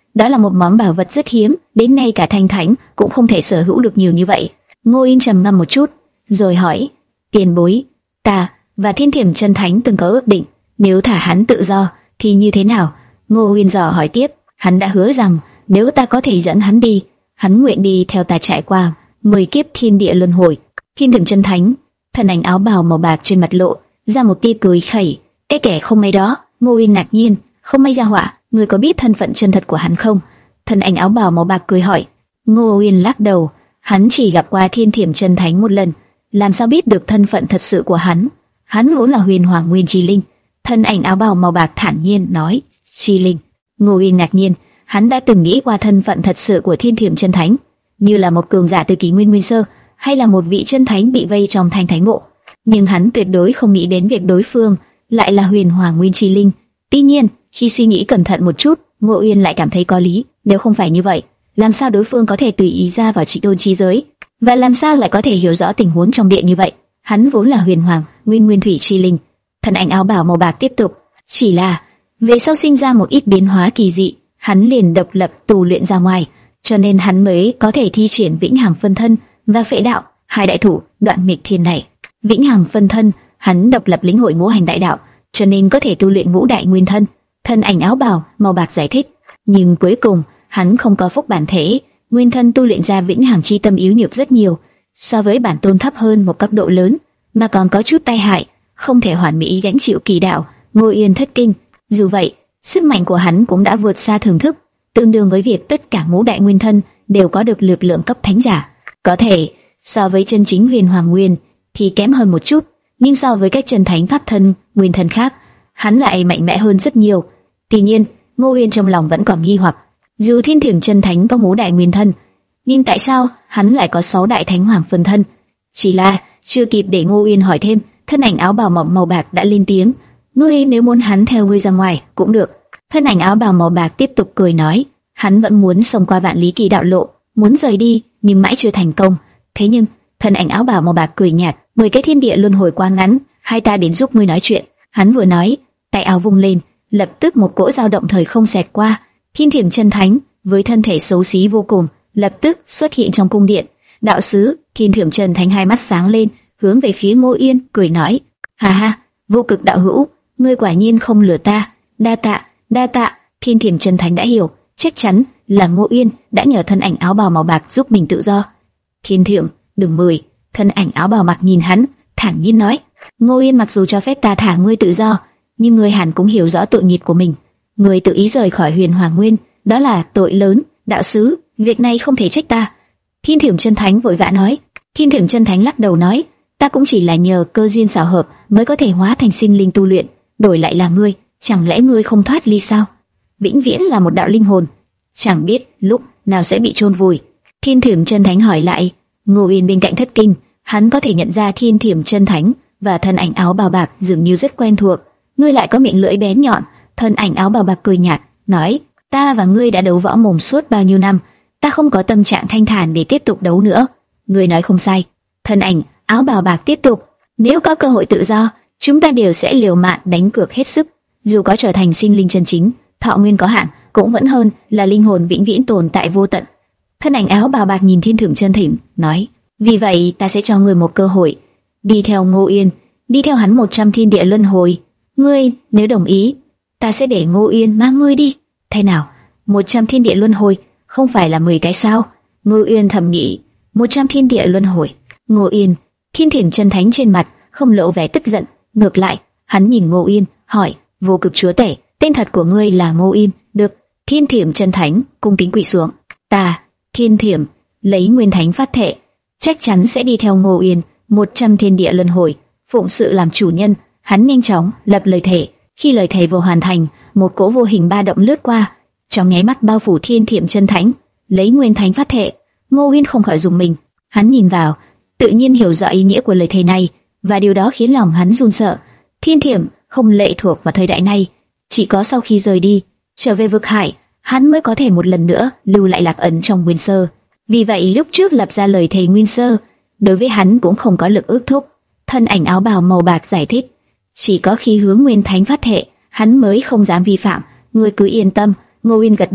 đó là một món bảo vật rất hiếm, đến nay cả Thanh Thánh cũng không thể sở hữu được nhiều như vậy. Ngô Yên trầm ngâm một chút, rồi hỏi: tiền bối, ta và Thiên Thiểm Chân Thánh từng có ước định, nếu thả hắn tự do thì như thế nào? Ngô Yên dò hỏi tiếp. Hắn đã hứa rằng nếu ta có thể dẫn hắn đi, hắn nguyện đi theo ta trải qua mười kiếp thiên địa luân hồi. Thiên Thiểm Chân Thánh, thân ảnh áo bào màu bạc trên mặt lộ ra một tia cười khẩy. Cái kẻ không may đó. Ngô Yên ngạc nhiên: không may ra họa, ngươi có biết thân phận chân thật của hắn không? Thân ảnh áo bào màu bạc cười hỏi. Ngô Yên lắc đầu, hắn chỉ gặp qua Thiên Thiểm Chân Thánh một lần, làm sao biết được thân phận thật sự của hắn? Hắn vốn là Huyền Hoàng Nguyên Chi Linh. Thân ảnh áo bào màu bạc thản nhiên nói: Chi Linh. Ngô Yên ngạc nhiên, hắn đã từng nghĩ qua thân phận thật sự của Thiên Thiểm Chân Thánh, như là một cường giả từ kỷ nguyên nguyên sơ, hay là một vị chân thánh bị vây trong Thanh Thánh mộ, nhưng hắn tuyệt đối không nghĩ đến việc đối phương lại là Huyền Hoàng Nguyên Chi Linh. Tuy nhiên, khi suy nghĩ cẩn thận một chút, Ngô Yên lại cảm thấy có lý. Nếu không phải như vậy, làm sao đối phương có thể tùy ý ra vào Chỉ Tôn chi giới, và làm sao lại có thể hiểu rõ tình huống trong điện như vậy? Hắn vốn là Huyền Hoàng Nguyên Nguyên Thủy Chi Linh. Thân ảnh áo bào màu bạc tiếp tục: chỉ là về sau sinh ra một ít biến hóa kỳ dị, hắn liền độc lập tu luyện ra ngoài, cho nên hắn mới có thể thi triển Vĩnh Hằng Phân Thân và Phệ Đạo, hai đại thủ đoạn nghịch thiên này. Vĩnh Hằng Phân Thân, hắn độc lập lĩnh hội ngũ hành đại đạo, cho nên có thể tu luyện ngũ đại nguyên thân. Thân ảnh áo bào màu bạc giải thích. Nhưng cuối cùng, hắn không có phúc bản thể, nguyên thân tu luyện ra Vĩnh Hằng chi tâm yếu nhược rất nhiều, so với bản tôn thấp hơn một cấp độ lớn, mà còn có chút tai hại, không thể hoàn mỹ gánh chịu kỳ đạo. Ngô Yên thất kinh. Dù vậy, sức mạnh của hắn cũng đã vượt xa thường thức, tương đương với việc tất cả ngũ đại nguyên thân đều có được lực lượng cấp thánh giả. Có thể so với chân chính Huyền Hoàng Nguyên thì kém hơn một chút, nhưng so với các chân thánh pháp thân, nguyên thân khác, hắn lại mạnh mẽ hơn rất nhiều. Tuy nhiên, Ngô Yên trong lòng vẫn còn nghi hoặc, dù Thiên Thiểm Chân Thánh có ngũ đại nguyên thân, nhưng tại sao hắn lại có sáu đại thánh hoàng phân thân? Chỉ là chưa kịp để Ngô Yên hỏi thêm, thân ảnh áo bào màu màu bạc đã lên tiếng: ngươi nếu muốn hắn theo ngươi ra ngoài cũng được. Thân ảnh áo bào màu bạc tiếp tục cười nói: hắn vẫn muốn xông qua vạn lý kỳ đạo lộ, muốn rời đi nhưng mãi chưa thành công. Thế nhưng thân ảnh áo bào màu bạc cười nhạt: mười cái thiên địa luân hồi quá ngắn, hai ta đến giúp ngươi nói chuyện. Hắn vừa nói, tay áo vung lên, lập tức một cỗ dao động thời không xẹt qua. Thiên Thiểm Chân Thánh với thân thể xấu xí vô cùng lập tức xuất hiện trong cung điện. Đạo sứ Thiên Thiểm Chân Thánh hai mắt sáng lên, hướng về phía Ngô Yên cười nói: ha ha, Vô Cực đạo hữu, ngươi quả nhiên không lừa ta. Đa tạ, đa tạ. Thiên Thiểm Chân Thánh đã hiểu, chắc chắn là Ngô Yên đã nhờ thân ảnh áo bào màu bạc giúp mình tự do. Thiên Thiểm, đừng mười. Thân ảnh áo bào bạc nhìn hắn, thản nhiên nói: Ngô Yên mặc dù cho phép ta thả ngươi tự do, nhưng ngươi hẳn cũng hiểu rõ tội nghiệp của mình. Ngươi tự ý rời khỏi Huyền Hoàng Nguyên, đó là tội lớn. Đạo sứ, việc này không thể trách ta. Thiên Thiểm Chân Thánh vội vã nói. Thiên Thiểm Chân Thánh lắc đầu nói: ta cũng chỉ là nhờ cơ duyên xảo hợp mới có thể hóa thành sinh linh tu luyện, đổi lại là ngươi, chẳng lẽ ngươi không thoát ly sao? Vĩnh viễn là một đạo linh hồn, chẳng biết lúc nào sẽ bị chôn vùi. Thiên Thiểm Chân Thánh hỏi lại. Ngô Yên bên cạnh thất kinh, hắn có thể nhận ra Thiên Thiểm Chân Thánh và thân ảnh áo bào bạc dường như rất quen thuộc. Ngươi lại có miệng lưỡi bén nhọn. Thân ảnh áo bào bạc cười nhạt nói: ta và ngươi đã đấu võ mồm suốt bao nhiêu năm, ta không có tâm trạng thanh thản để tiếp tục đấu nữa. Ngươi nói không sai. Thân ảnh áo bào bạc tiếp tục: nếu có cơ hội tự do, chúng ta đều sẽ liều mạng đánh cược hết sức. Dù có trở thành sinh linh chân chính, thọ nguyên có hạn, cũng vẫn hơn là linh hồn vĩnh viễn tồn tại vô tận. Thân ảnh áo bào bạc nhìn Thiên Thiểm Chân Thánh nói: vì vậy ta sẽ cho ngươi một cơ hội, đi theo Ngô Yên, đi theo hắn một trăm thiên địa luân hồi. Ngươi nếu đồng ý, ta sẽ để Ngô Yên mang ngươi đi. Thế nào? Một trăm thiên địa luân hồi không phải là mười cái sao? Ngô Yên thầm nghĩ. Một trăm thiên địa luân hồi. Ngô Yên. Thiên Thiểm Chân Thánh trên mặt không lộ vẻ tức giận, ngược lại, hắn nhìn Ngô Yên, hỏi: Vô Cực chúa tể, tên thật của ngươi là Ngô Yên? Được. Thiên Thiểm Chân Thánh cung kính quỳ xuống. Ta, Thiên Thiểm, lấy nguyên thánh phát thệ, chắc chắn sẽ đi theo Ngô Yên một trăm thiên địa luân hồi, phụng sự làm chủ nhân. Hắn nhanh chóng lập lời thề. Khi lời thề vừa hoàn thành, một cỗ vô hình ba động lướt qua, trong nháy mắt bao phủ Thiên Thiểm Chân Thánh. Lấy nguyên thánh phát thệ, Ngô Yên không khỏi dùng mình. Hắn nhìn vào, tự nhiên hiểu rõ ý nghĩa của lời thề này, và điều đó khiến lòng hắn run sợ. Thiên Thiểm không lệ thuộc vào thời đại này, chỉ có sau khi rời đi, trở về vực hải, hắn mới có thể một lần nữa lưu lại lạc ấn trong nguyên sơ. Vì vậy lúc trước lập ra lời thề nguyên sơ, đối với hắn cũng không có lực ước thúc. Thân ảnh áo bào màu bạc giải thích: chỉ có khi hướng nguyên thánh phát thệ, hắn mới không dám vi phạm. Ngươi cứ yên tâm. Ngô Yên gật đầu,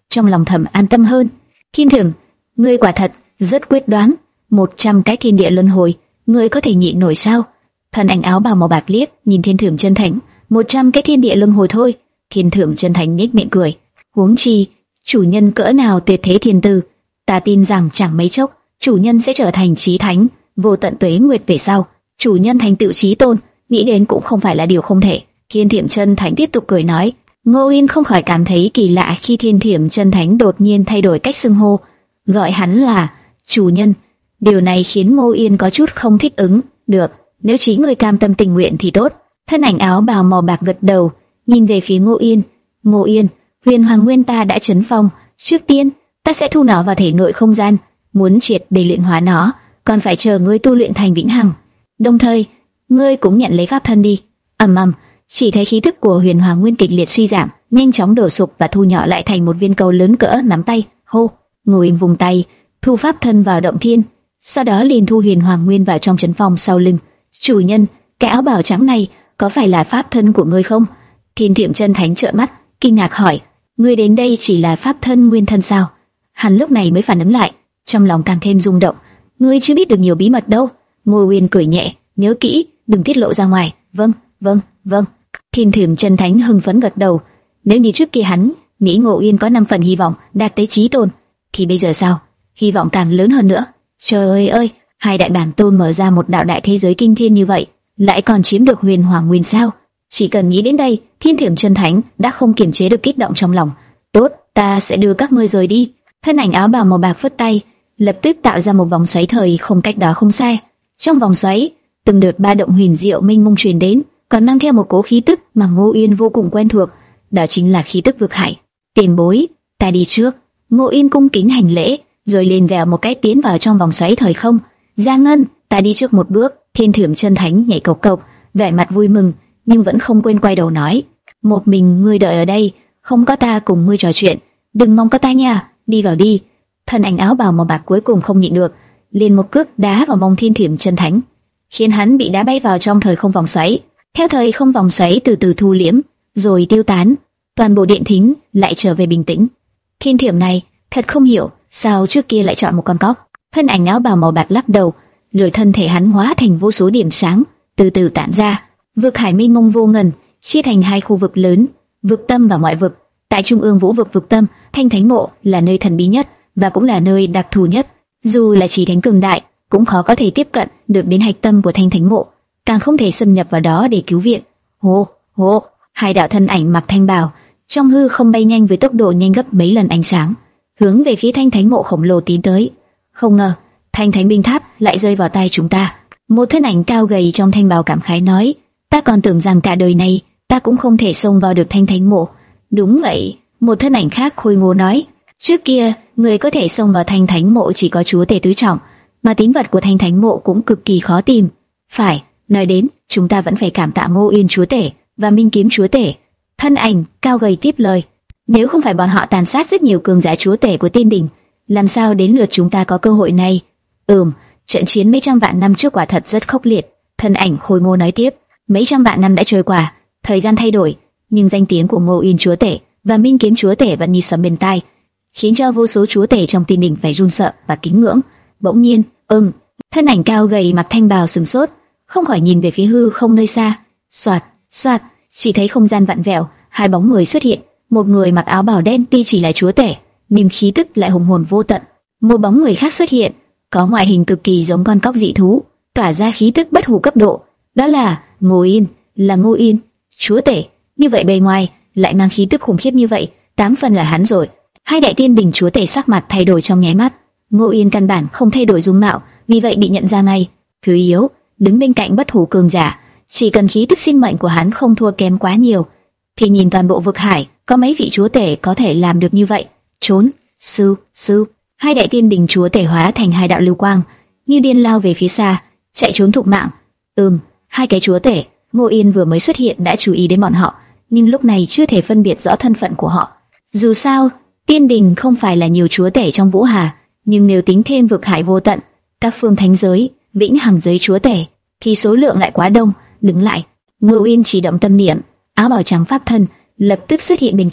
trong lòng thầm an tâm hơn. Thiên Thượng, ngươi quả thật rất quyết đoán, một trăm cái thiên địa luân hồi, ngươi có thể nhịn nổi sao? Thân ảnh áo bào màu bạc liếc nhìn Thiên Thượng chân thành, một trăm cái thiên địa luân hồi thôi. Thiên Thượng chân thành nhếch miệng cười, huống chi chủ nhân cỡ nào tuyệt thế thiên tư, ta tin rằng chẳng mấy chốc chủ nhân sẽ trở thành chí thánh, vô tận tuế nguyệt về sau, chủ nhân thành tựu chí tôn, nghĩ đến cũng không phải là điều không thể. Thiên Thiểm chân thánh tiếp tục cười nói. Ngô Yên không khỏi cảm thấy kỳ lạ khi Thiên Thiểm chân thánh đột nhiên thay đổi cách xưng hô, gọi hắn là chủ nhân. Điều này khiến Ngô Yên có chút không thích ứng. Được, nếu chính người cam tâm tình nguyện thì tốt. Thân ảnh áo bào màu bạc gật đầu, nhìn về phía Ngô Yên. Ngô Yên, Huyền Hoàng Nguyên ta đã trấn phong, trước tiên ta sẽ thu nó vào thể nội không gian. Muốn triệt để luyện hóa nó, còn phải chờ ngươi tu luyện thành vĩnh hằng. Đồng thời, ngươi cũng nhận lấy pháp thân đi. Ầm ầm, chỉ thấy khí tức của Huyền Hoàng Nguyên kịch liệt suy giảm, nhanh chóng đổ sụp và thu nhỏ lại thành một viên cầu lớn cỡ nắm tay. Hô, Ngô Yên vùng tay, thu pháp thân vào động thiên, sau đó liền thu Huyền Hoàng Nguyên vào trong trấn phong sau lưng. Chủ nhân, cái áo bào trắng này có phải là pháp thân của ngươi không? Thiên Thiểm chân thánh trợn mắt, kinh ngạc hỏi. Ngươi đến đây chỉ là pháp thân nguyên thân sao? Hắn lúc này mới phản ứng lại, trong lòng càng thêm rung động. Ngươi chưa biết được nhiều bí mật đâu. Ngô Yên cười nhẹ, nhớ kỹ, đừng tiết lộ ra ngoài. Vâng, vâng, vâng. Thiên Thiểm chân thánh hưng phấn gật đầu. Nếu như trước kia hắn nghĩ Ngô Yên có năm phần hy vọng đạt tới chí tôn, thì bây giờ sao? Hy vọng càng lớn hơn nữa. Trời ơi ơi, hai đại bản tôn mở ra một đạo đại thế giới kinh thiên như vậy, lại còn chiếm được Huyền Hoàng Nguyên sao? Chỉ cần nghĩ đến đây, Thiên Thiểm chân thánh đã không kiềm chế được kích động trong lòng. Tốt, ta sẽ đưa các ngươi rời đi. Thân ảnh áo bào màu bạc phất tay, lập tức tạo ra một vòng xoáy thời không cách đó không xa. Trong vòng xoáy, từng đợt ba động huyền diệu mênh mông truyền đến, còn mang theo một cỗ khí tức mà Ngô Yên vô cùng quen thuộc, đó chính là khí tức vực hải. Tiền bối, ta đi trước. Ngô Yên cung kính hành lễ, rồi liền vèo một cái tiến vào trong vòng xoáy thời không. Gia Ngân, ta đi trước một bước. Thiên Thiểm chân thánh nhảy cộc cộc, vẻ mặt vui mừng, nhưng vẫn không quên quay đầu nói: một mình ngươi đợi ở đây, không có ta cùng ngươi trò chuyện, đừng mong có ta nha. Đi vào đi. Thân ảnh áo bào màu bạc cuối cùng không nhịn được, liền một cước đá vào mông Thiên Thiểm chân thánh, khiến hắn bị đá bay vào trong thời không vòng xoáy. Theo thời không vòng xoáy từ từ thu liễm, rồi tiêu tán, toàn bộ điện thính lại trở về bình tĩnh. Thiên Thiểm này thật không hiểu sao trước kia lại chọn một con cóc. Thân ảnh áo bào màu bạc lắc đầu, rồi thân thể hắn hóa thành vô số điểm sáng, từ từ tản ra. Vực hải mênh mông vô ngần, chia thành hai khu vực lớn, vực tâm và ngoại vực. Tại trung ương vũ vực vực tâm, Thanh Thánh Mộ là nơi thần bí nhất và cũng là nơi đặc thù nhất. Dù là chỉ thánh cường đại, cũng khó có thể tiếp cận được đến hạch tâm của Thanh Thánh Mộ, càng không thể xâm nhập vào đó để cứu viện. Hô, hô, hai đạo thân ảnh mặc thanh bào, trong hư không bay nhanh với tốc độ nhanh gấp mấy lần ánh sáng, hướng về phía Thanh Thánh Mộ khổng lồ tiến tới. Không ngờ, Thanh Thánh binh tháp lại rơi vào tay chúng ta. Một thân ảnh cao gầy trong thanh bào cảm khái nói: ta còn tưởng rằng cả đời này ta cũng không thể xông vào được Thanh Thánh Mộ. Đúng vậy, một thân ảnh khác khôi ngô nói: trước kia người có thể xông vào Thanh Thánh Mộ chỉ có chúa tể tứ trọng, mà tín vật của Thanh Thánh Mộ cũng cực kỳ khó tìm. Phải, nói đến, chúng ta vẫn phải cảm tạ Ngô Yên chúa tể và Minh Kiếm chúa tể. Thân ảnh cao gầy tiếp lời: nếu không phải bọn họ tàn sát rất nhiều cường giả chúa tể của Tiên Đình, làm sao đến lượt chúng ta có cơ hội này? Ừm, trận chiến mấy trăm vạn năm trước quả thật rất khốc liệt. Thân ảnh khôi ngô nói tiếp: mấy trăm vạn năm đã trôi qua, thời gian thay đổi, nhưng danh tiếng của Ngô Yên chúa tể và Minh Kiếm chúa tể vẫn như sấm bên tai, khiến cho vô số chúa tể trong Tiên Đình phải run sợ và kính ngưỡng. Bỗng nhiên, ừm, thân ảnh cao gầy mặc thanh bào sừng sốt, không khỏi nhìn về phía hư không nơi xa. Soạt, soạt, chỉ thấy không gian vặn vẹo, hai bóng người xuất hiện. Một người mặc áo bào đen tuy chỉ là chúa tể, nhưng khí tức lại hùng hồn vô tận. Một bóng người khác xuất hiện, có ngoại hình cực kỳ giống con cóc dị thú, tỏa ra khí tức bất hủ cấp độ. Đó là Ngô Yên, là Ngô Yên, chúa tể. Như vậy bề ngoài lại mang khí tức khủng khiếp như vậy, tám phần là hắn rồi. Hai đại tiên đình chúa tể sắc mặt thay đổi trong nháy mắt. Ngô Yên căn bản không thay đổi dung mạo, vì vậy bị nhận ra ngay. Thứ yếu, đứng bên cạnh bất hủ cường giả, chỉ cần khí tức sinh mệnh của hắn không thua kém quá nhiều, thì nhìn toàn bộ vực hải, có mấy vị chúa tể có thể làm được như vậy. Trốn, sư, sư. Hai đại tiên đình chúa tể hóa thành hai đạo lưu quang, như điên lao về phía xa, chạy trốn thục mạng. Ừm, hai cái chúa tể, Ngô Yên vừa mới xuất hiện đã chú ý đến bọn họ, nhưng lúc này chưa thể phân biệt rõ thân phận của họ. Dù sao, Tiên Đình không phải là nhiều chúa tể trong Vũ Hà, nhưng nếu tính thêm vực hải vô tận, các phương thánh giới, vĩnh hằng giới chúa tể, thì số lượng lại quá đông. Đứng lại, Ngô Yên chỉ động tâm niệm, áo bào trắng pháp thân lập tức xuất hiện bên cạnh,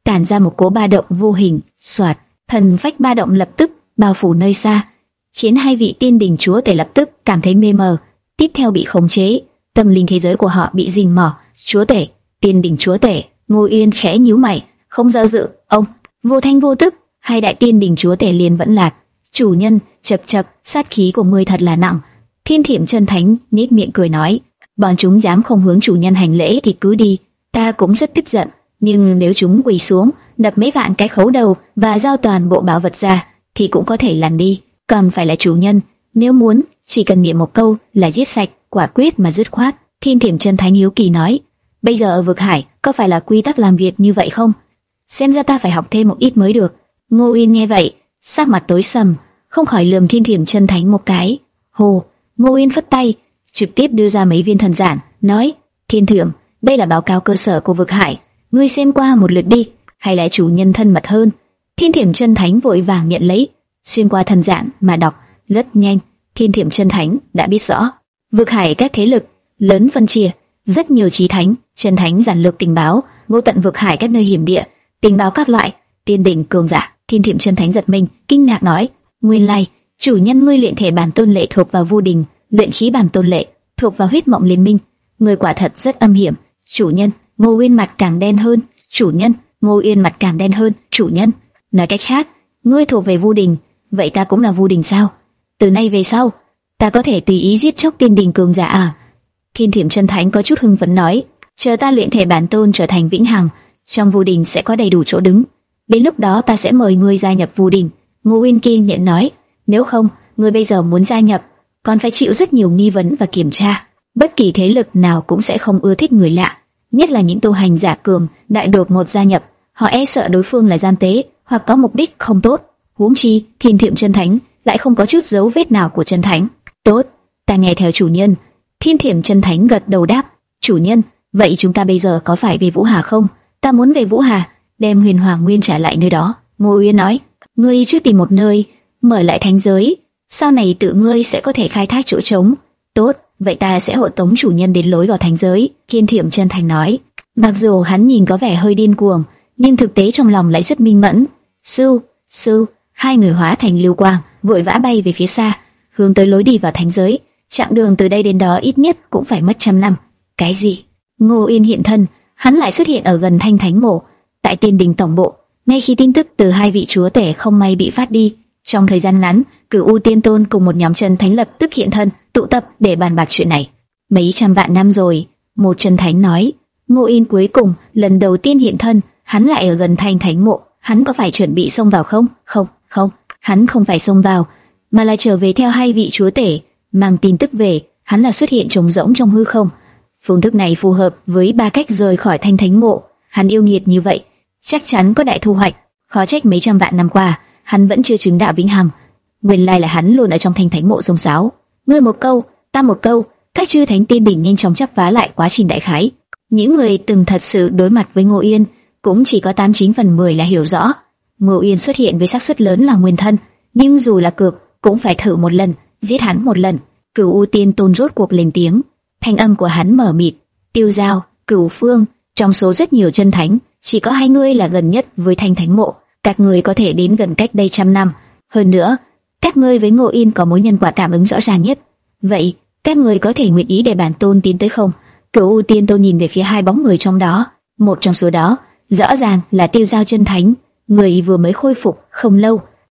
tản ra một cỗ ba động vô hình. Soạt, thần phách ba động lập tức bao phủ nơi xa, khiến hai vị tiên đình chúa tể lập tức cảm thấy mê mờ, tiếp theo bị khống chế, tâm linh thế giới của họ bị rình mò. Chúa tể, tiên đình chúa tể. Ngô Yên khẽ nhíu mày, không do dự, ông. Vô thanh vô tức, hai đại tiên đình chúa tể liền vẫn lạc. Chủ nhân, chậc chậc, sát khí của ngươi thật là nặng. Thiên Thiểm Chân Thánh nhếch miệng cười nói, bọn chúng dám không hướng chủ nhân hành lễ thì cứ đi, ta cũng rất tức giận, nhưng nếu chúng quỳ xuống, đập mấy vạn cái khấu đầu và giao toàn bộ bảo vật ra, thì cũng có thể lăn đi. Còn phải là chủ nhân, nếu muốn, chỉ cần niệm một câu là giết sạch, quả quyết mà dứt khoát. Thiên Thiểm Chân Thánh hiếu kỳ nói, bây giờ ở vực hải có phải là quy tắc làm việc như vậy không? Xem ra ta phải học thêm một ít mới được. Ngô Uyên nghe vậy, sắc mặt tối sầm, không khỏi lườm Thiên Thiểm Chân Thánh một cái. Hồ, Ngô Uyên phất tay, trực tiếp đưa ra mấy viên thần giản, nói, Thiên Thiểm, đây là báo cáo cơ sở của vực hải, ngươi xem qua một lượt đi, hay là chủ nhân thân mật hơn. Thiên Thiểm Chân Thánh vội vàng nhận lấy, xuyên qua thần giản mà đọc, rất nhanh, Thiên Thiểm Chân Thánh đã biết rõ, vực hải các thế lực lớn phân chia, rất nhiều chí thánh, chân thánh giản lược tình báo, vô tận vực hải các nơi hiểm địa, tình báo các loại, tiên đỉnh cường giả. Thiên Thiểm Chân Thánh giật mình, kinh ngạc nói, nguyên lai chủ nhân ngươi luyện thể bản tôn lệ thuộc vào Vu Đình, luyện khí bản tôn lệ thuộc vào huyết mộng liên minh, ngươi quả thật rất âm hiểm. Chủ nhân, Ngô Uyên mặt càng đen hơn. Chủ nhân, Ngô Uyên mặt càng đen hơn. Chủ nhân, nói cách khác, ngươi thuộc về Vu Đình, vậy ta cũng là Vu Đình sao? Từ nay về sau, ta có thể tùy ý giết chóc tiên đình cường giả à? Thiên Thiểm Chân Thánh có chút hưng phấn nói, chờ ta luyện thể bản tôn trở thành vĩnh hằng, trong Vu Đình sẽ có đầy đủ chỗ đứng. Đến lúc đó ta sẽ mời ngươi gia nhập Vu Đình. Ngô Uyên kiên nhẫn nói, nếu không, ngươi bây giờ muốn gia nhập, còn phải chịu rất nhiều nghi vấn và kiểm tra. Bất kỳ thế lực nào cũng sẽ không ưa thích người lạ, nhất là những tu hành giả cường đại đột ngột gia nhập, họ e sợ đối phương là gian tế hoặc có mục đích không tốt. Huống chi, Thiên Thiểm Chân Thánh lại không có chút dấu vết nào của chân thánh. Tốt, ta nghe theo chủ nhân. Thiên Thiểm Chân Thánh gật đầu đáp, chủ nhân, vậy chúng ta bây giờ có phải về Vũ Hà không? Ta muốn về Vũ Hà, đem Huyền Hoàng Nguyên trả lại nơi đó. Ngô Uyên nói, ngươi trước tìm một nơi mở lại thánh giới, sau này tự ngươi sẽ có thể khai thác chỗ trống. Tốt, vậy ta sẽ hộ tống chủ nhân đến lối vào thánh giới. Thiên Thiểm Chân Thánh nói, mặc dù hắn nhìn có vẻ hơi điên cuồng, nhưng thực tế trong lòng lại rất minh mẫn. Sư, sư, hai người hóa thành lưu quang, vội vã bay về phía xa, hướng tới lối đi vào thánh giới. Chặng đường từ đây đến đó ít nhất cũng phải mất trăm năm. Cái gì? Ngô Uyên hiện thân, hắn lại xuất hiện ở gần Thanh Thánh Mộ, tại Tiên Đình tổng bộ. Ngay khi tin tức từ hai vị chúa tể không may bị phát đi, trong thời gian ngắn, Cửu U Tiên Tôn cùng một nhóm chân thánh lập tức hiện thân, tụ tập để bàn bạc chuyện này. Mấy trăm vạn năm rồi, một chân thánh nói. Ngô Uyên cuối cùng lần đầu tiên hiện thân, hắn lại ở gần Thanh Thánh Mộ, hắn có phải chuẩn bị xông vào không? Không, không, hắn không phải xông vào, mà là trở về theo hai vị chúa tể, mang tin tức về. Hắn là xuất hiện trống rỗng trong hư không. Phương thức này phù hợp với ba cách rời khỏi Thanh Thánh Mộ. Hắn yêu nghiệt như vậy, chắc chắn có đại thu hoạch. Khó trách mấy trăm vạn năm qua, hắn vẫn chưa chứng đạo vĩnh hằng. Nguyên lai là hắn luôn ở trong Thanh Thánh Mộ xông xáo. Ngươi một câu, ta một câu, các chư thánh tiên đỉnh nhanh chóng chắp vá lại quá trình đại khái. Những người từng thật sự đối mặt với Ngô Uyên cũng chỉ có tám chín phần mười là hiểu rõ. Ngô Uyên xuất hiện với xác suất lớn là nguyên thân, nhưng dù là cược cũng phải thử một lần, giết hắn một lần. Cửu U Tiên Tôn rốt cuộc lên tiếng, thanh âm của hắn mở mịt. Tiêu Giao, Cửu Phương, trong số rất nhiều chân thánh, chỉ có hai ngươi là gần nhất với Thanh Thánh Mộ. Các ngươi có thể đến gần cách đây trăm năm. Hơn nữa, các ngươi với Ngô Uyên có mối nhân quả cảm ứng rõ ràng nhất. Vậy, các ngươi có thể nguyện ý để bản tôn tiến tới không? Cửu U Tiên Tôn nhìn về phía hai bóng người trong đó. Một trong số đó, rõ ràng là Tiêu Giao chân thánh, người vừa mới khôi phục không lâu.